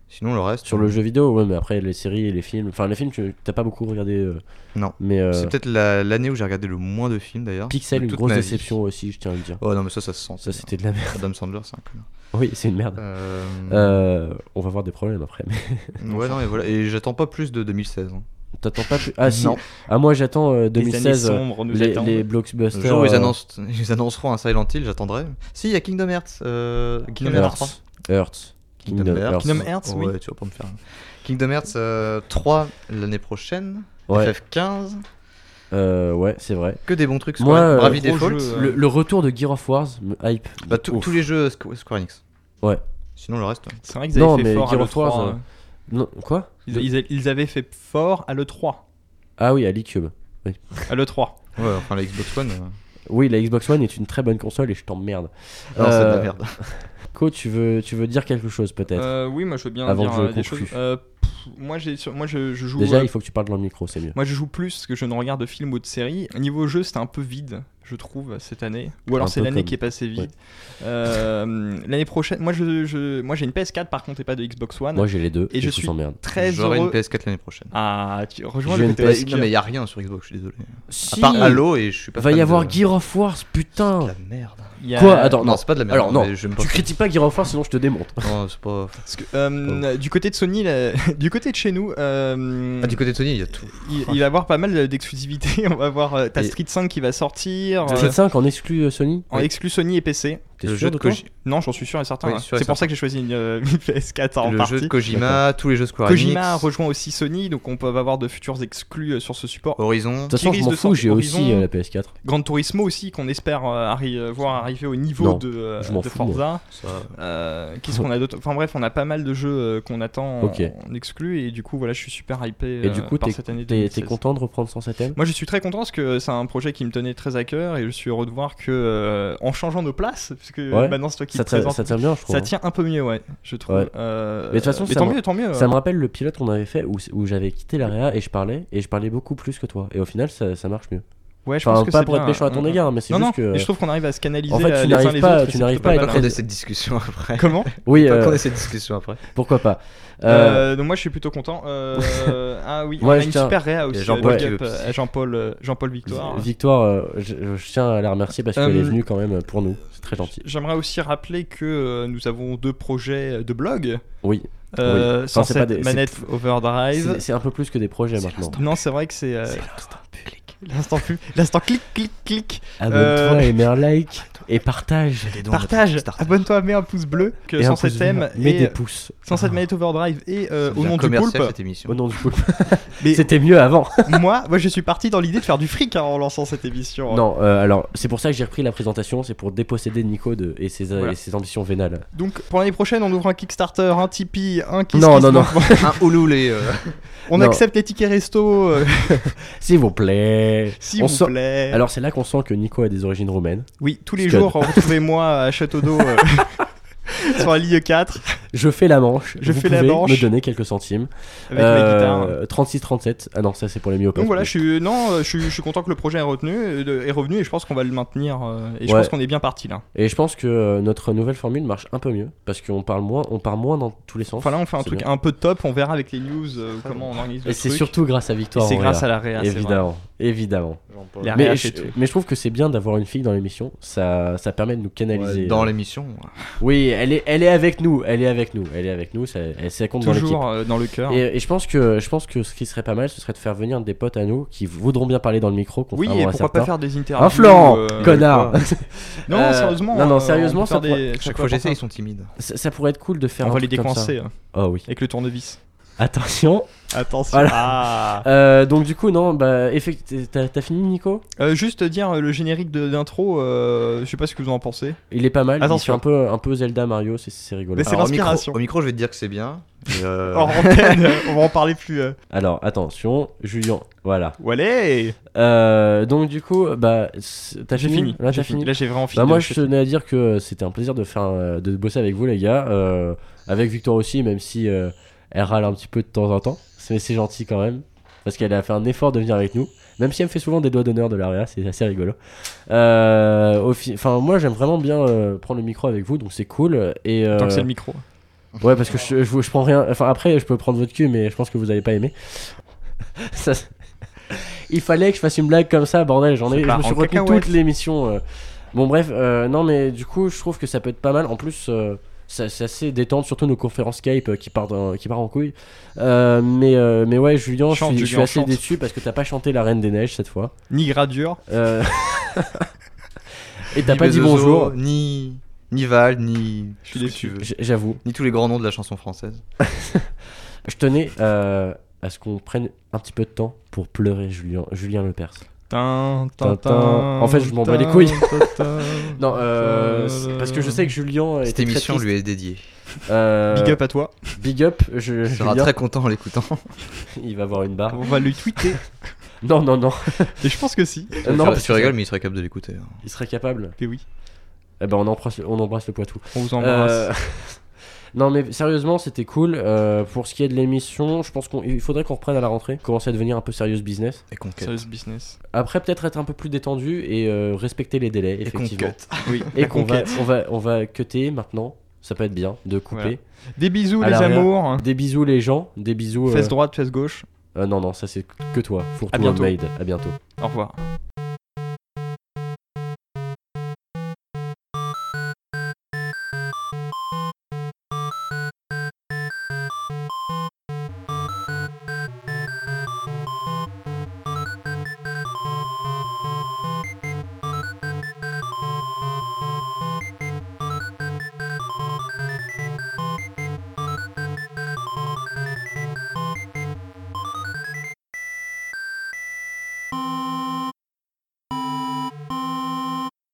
Sinon, le reste. Sur le jeu vidéo, ouais, mais après les séries et les films. Enfin, les films, tu t'as pas beaucoup regardé. euh, Non. Mais euh, C'est peut-être la- l'année où j'ai regardé le moins de films d'ailleurs. Pixel, de une toute grosse ma vie. déception aussi, je tiens à le dire. Oh non, mais ça, ça se sent. Ça, c'était de la merde. Adam Sandler, c'est un connard. Oui, c'est une merde. Euh, Euh, on va avoir des problèmes après. Mais Ouais, non, et voilà. Et j'attends pas plus de deux mille seize. hein. t'attends pas plus. Ah si. Non. Ah moi j'attends euh, Les deux mille seize. années euh, sombres nous les, attendent. les Le blockbusters. jour où ils, euh, annoncent, ils annonceront un Silent Hill, j'attendrai. Si, il y a Kingdom Hearts. Euh, Kingdom Hearts trois. Earth. Earth. Kingdom Hearts. Kingdom Hearts, oui. Ouais, tu vas pas me faire. Kingdom Hearts euh, trois l'année prochaine. Ouais. F F quinze. Euh, ouais, c'est vrai. Que des bons trucs. Moi, Square- euh, Bravely gros Default. jeu, euh, Le, le retour de Gear of Wars me hype. Bah, tout- Ouf. tous les jeux Squ- Square Enix. Ouais. Sinon, le reste. C'est vrai qu'ils avaient Non, fait mais fort à Gear l'E of Wars, trois. euh, euh, Non, quoi Ils, ils- ils avaient fait fort à l'E trois. Ah oui, à l'e-cube. À l'E trois. Ouais, enfin, la Xbox One. euh, Oui, la Xbox One est une très bonne console et je t'emmerde. Non, c'est de Euh, la merde. Co, tu veux, tu veux dire quelque chose peut-être Euh, oui, moi je veux bien Avant dire que je euh, des conclue. choses. Euh, pff, moi, j'ai, sur- moi je, je joue. Déjà, euh, il faut que tu parles dans le micro, c'est mieux. Moi je joue plus parce que je ne regarde de films ou de séries. Niveau jeu, c'était un peu vide, je trouve, cette année. Ou alors Un c'est peu l'année comme- qui est passée vide. ouais. Euh, l'année prochaine, moi, je, je- moi j'ai une P S quatre par contre et pas de Xbox One. Moi, j'ai les deux Et et, je je suis s'emmerde. très J'aurai une heureux. P S quatre l'année prochaine. Ah, tu rejoins J'ai le une côté P S obscur. Non, mais il y a rien sur Xbox, je suis désolé. Si, À part Halo, et je suis pas va fan y avoir de... Gear of Wars, putain. de la merde. Il y a- Quoi Attends, Non, non. c'est pas de la merde. Alors non, mais j'aime pas tu ça. critiques pas Gear of War, sinon je te démonte. Non, c'est pas. Parce que, euh, du côté de Sony, là- du côté de chez nous, euh, Ah, du côté de Sony, il y a tout. il, il va y avoir pas mal d'exclusivité. On va avoir euh, t'as Et- Street cinq qui va sortir euh, Street cinq en exclu euh, Sony en exclu Sony et P C. T'es Le sûr jeu de de toi Koji- Non, j'en suis sûr et certain. Oui, hein. sûr et C'est pour certain. ça que j'ai choisi une, euh, une P S quatre en Le partie. jeu de Kojima, tous les jeux Square Kojima Enix, rejoint aussi Sony, donc on peut avoir de futurs exclus euh, sur ce support. Horizon. De toute façon, je risque m'en de fous, sortir j'ai aussi Horizon. euh, la P S quatre. Gran Turismo aussi, qu'on espère euh, arri- euh, voir arriver au niveau Non, de, euh, je m'en de fous, moi. Forza. Ça, Euh, Qu'est-ce qu'on a d'autre Enfin bref, on a pas mal de jeux euh, qu'on attend en- Ok. en exclu, et du coup, voilà, je suis super hypé Et euh, du coup, par t'es cette année t'es- deux mille t'es seize. content de reprendre cent sept M Moi je suis très content parce que c'est un projet qui me tenait très à cœur et je suis heureux de voir que euh, en changeant nos places, puisque Ouais. maintenant c'est toi qui ça, te tient- présente, ça tient bien, je trouve. ça hein. tient un peu mieux, ouais, je trouve. Ouais. Euh, Mais de toute façon, ça tant me- mieux, tant mieux. Ça me rappelle le pilote qu'on avait fait où, où j'avais quitté l'area et je parlais, et je parlais beaucoup plus que toi. Et au final, ça, ça marche mieux. Ouais, je Enfin, pense que pas c'est pour bien. être méchant à ton Mm, égard, mais c'est non, juste non, que. et je trouve qu'on arrive à se canaliser En fait, tu euh, les n'arrives uns les pas- autres, et tu c'est n'arrives plutôt pas à mal. être qu'on ait cette discussion après. Comment Oui, Pas euh, qu'on ait cette discussion après. pourquoi pas. Euh, Euh, donc moi je suis plutôt content. Euh, ah oui, Moi, on a je une tiens- super réa Il y aussi. a Jean-Paul euh, qui big up, veut euh, à Jean-Paul, euh, Jean-Paul Victoire. Victoire, euh, je, je tiens à la remercier parce qu'elle Euh, est venue quand même pour nous. C'est très gentil. J'aimerais aussi rappeler que euh, nous avons deux projets de blog. Oui. Euh, Oui. sans Enfin, c'est pas cette des- manette c'est- Overdrive. C'est c'est un peu plus que des projets maintenant. Non, c'est vrai que c'est euh, l'instant pu- l'instant clic clic clic. Abonne-toi Euh, et mets un like et partage. Partage, abonne-toi, mets un pouce bleu. Que Et un sans pouce cette thème vert. Mets des et pouces. sans cette manette Overdrive et euh, au nom du commercial poulpe. cette émission. Au nom du poulpe. Mais C'était mieux avant. moi, moi, je suis parti dans l'idée de faire du fric hein, en lançant cette émission. Non, euh, alors c'est pour ça que j'ai repris la présentation, c'est pour déposséder Nico de, et, ses, Voilà. et ses ambitions vénales. Donc pour l'année prochaine, on ouvre un Kickstarter, un Tipeee, un Kiss Non, Kiss non, non. Bank. Un Ouloulé. euh, On Non. accepte les tickets resto, euh, S'il vous plaît. s'il On vous sent- plaît. Alors c'est là qu'on sent que Nico a des origines roumaines. oui, tous les Scud. jours, retrouvez-moi à Château d'Eau euh, sur la ligne quatre Je fais la manche. Je Vous fais la pouvez manche. me donner quelques centimes. avec ma guitare. Euh, trente-six trente-sept. Ah non, ça c'est pour les myopathes. Donc voilà, je suis non, euh, je suis, je suis content que le projet est retenu, euh, de- est revenu et je pense qu'on va le maintenir euh, et je Ouais. pense qu'on est bien parti là. Et je pense que euh, notre nouvelle formule marche un peu mieux parce qu'on parle moins, on part moins dans tous les sens. Enfin là, on fait un C'est truc bien. un peu top, on verra avec les news euh, comment on organise le Et c'est truc. surtout grâce à Et Victoire. c'est en grâce réa. à la réa, c'est vrai. Évidemment, évidemment. La Mais réa, je, c'est tout. mais je trouve que c'est bien d'avoir une fille dans l'émission. Ça, ça permet de nous canaliser. ouais, dans euh, l'émission. Oui, elle est, elle est avec nous. Elle est avec nous. Elle est avec nous. Ça, elle, ça compte dans l'équipe. Toujours euh, dans le cœur. Et, et je pense que je pense que ce qui serait pas mal, ce serait de faire venir des potes à nous qui voudront bien parler dans le micro. Oui, contrairement et à pourquoi certains. pas faire des interviews. Un Florent, euh, connard. Non, Euh, sérieusement. non, non, euh, sérieusement, on peut ça faire des- pourrait- ça Chaque peut fois être j'essaie, un- ils sont timides. ça, ça pourrait être cool de faire On un va les truc comme ça. décoincer euh, Oh oui. avec le tournevis. Attention. Attention. Voilà. Ah. Euh, donc du coup non, bah effectivement, t'as t'as fini Nico? Euh, juste dire euh, le générique de- d'intro, euh, je sais pas ce que vous en pensez. Il est pas mal. Il fait Attention. un peu un peu Zelda Mario, c'est c'est rigolo. Mais c'est Alors, au micro- l'inspiration. Au micro, je vais te dire que c'est bien. mais, euh, Hors antenne, on va en parler plus. euh. Alors attention, Julien, voilà. Wallet. Euh, donc du coup, bah c'est- t'as J'ai fini. fini. Là J'ai t'as fini. Là j'ai vraiment fini. Bah moi de- je tenais à dire que c'était un plaisir de faire un- de bosser avec vous les gars, euh, avec Victoire aussi, même si euh, elle râle un petit peu de temps en temps, mais c'est gentil quand même parce qu'elle a fait un effort de venir avec nous, même si elle me fait souvent des doigts d'honneur de l'area, c'est assez rigolo. Euh, au fi- Enfin moi j'aime vraiment bien euh, prendre le micro avec vous, donc c'est cool et euh, Tant que c'est le micro. Ouais, parce que je, je, je prends rien. Enfin, après, je peux prendre votre cul, mais je pense que vous avez pas aimé. Ça, il fallait que je fasse une blague comme ça, bordel. J'en ai, Ça je part me suis en retenu cacahuète. toute l'émission. euh. Bon, bref, euh, non, mais du coup, je trouve que ça peut être pas mal. En plus, euh, ça- c'est assez détente, surtout nos conférences Skype euh, qui partent en, qui partent en couille. Euh, mais, euh, mais ouais, Julien, je Chante, suis, je suis Julien, assez chante. déçu parce que t'as pas chanté La Reine des Neiges cette fois. Ni gradure. Euh, Et t'as Ni pas dit Bezozo, bonjour. Ni, ni Val, ni. Je suis ce que déçu. tu veux. J- J'avoue. Ni tous les grands noms de la chanson française. Je tenais euh, à ce qu'on prenne un petit peu de temps pour pleurer Julien, Julien Lepers. Tin, Tin, tin, tin. tin, En fait, je m'en bats les tin, couilles. tin, tin. Non, euh, c'est parce que je sais que Julien Cette était très émission triste. lui est dédiée. Euh, Big up à toi. Big up, je, Il sera Julien, très content en l'écoutant. il va avoir une barre. On va lui tweeter. Non, non, non. Et je pense que si. Euh, non, tu, parce tu que rigoles, ça- mais il serait capable de l'écouter. hein. Il serait capable. Et oui. Eh ben, on embrasse, on embrasse le Poitou. On vous embrasse. Euh, Non, mais sérieusement, c'était cool. Euh, pour ce qui est de l'émission, je pense qu'il faudrait qu'on reprenne à la rentrée, commencer à devenir un peu serious business. Et qu'on cut. Serious business. Après, peut-être être un peu plus détendu et euh, respecter les délais, Et qu'on effectivement. cut. Oui. Et la qu'on va, conquête. on va, on va cutter maintenant. Ça peut être bien de couper. Voilà. Des bisous À les l'arrière. amours. Des bisous les gens, des bisous. euh, Fesse droite, fesse gauche. euh, non non, ça c'est que toi. Pour À tout bientôt. Made. À bientôt. Au revoir.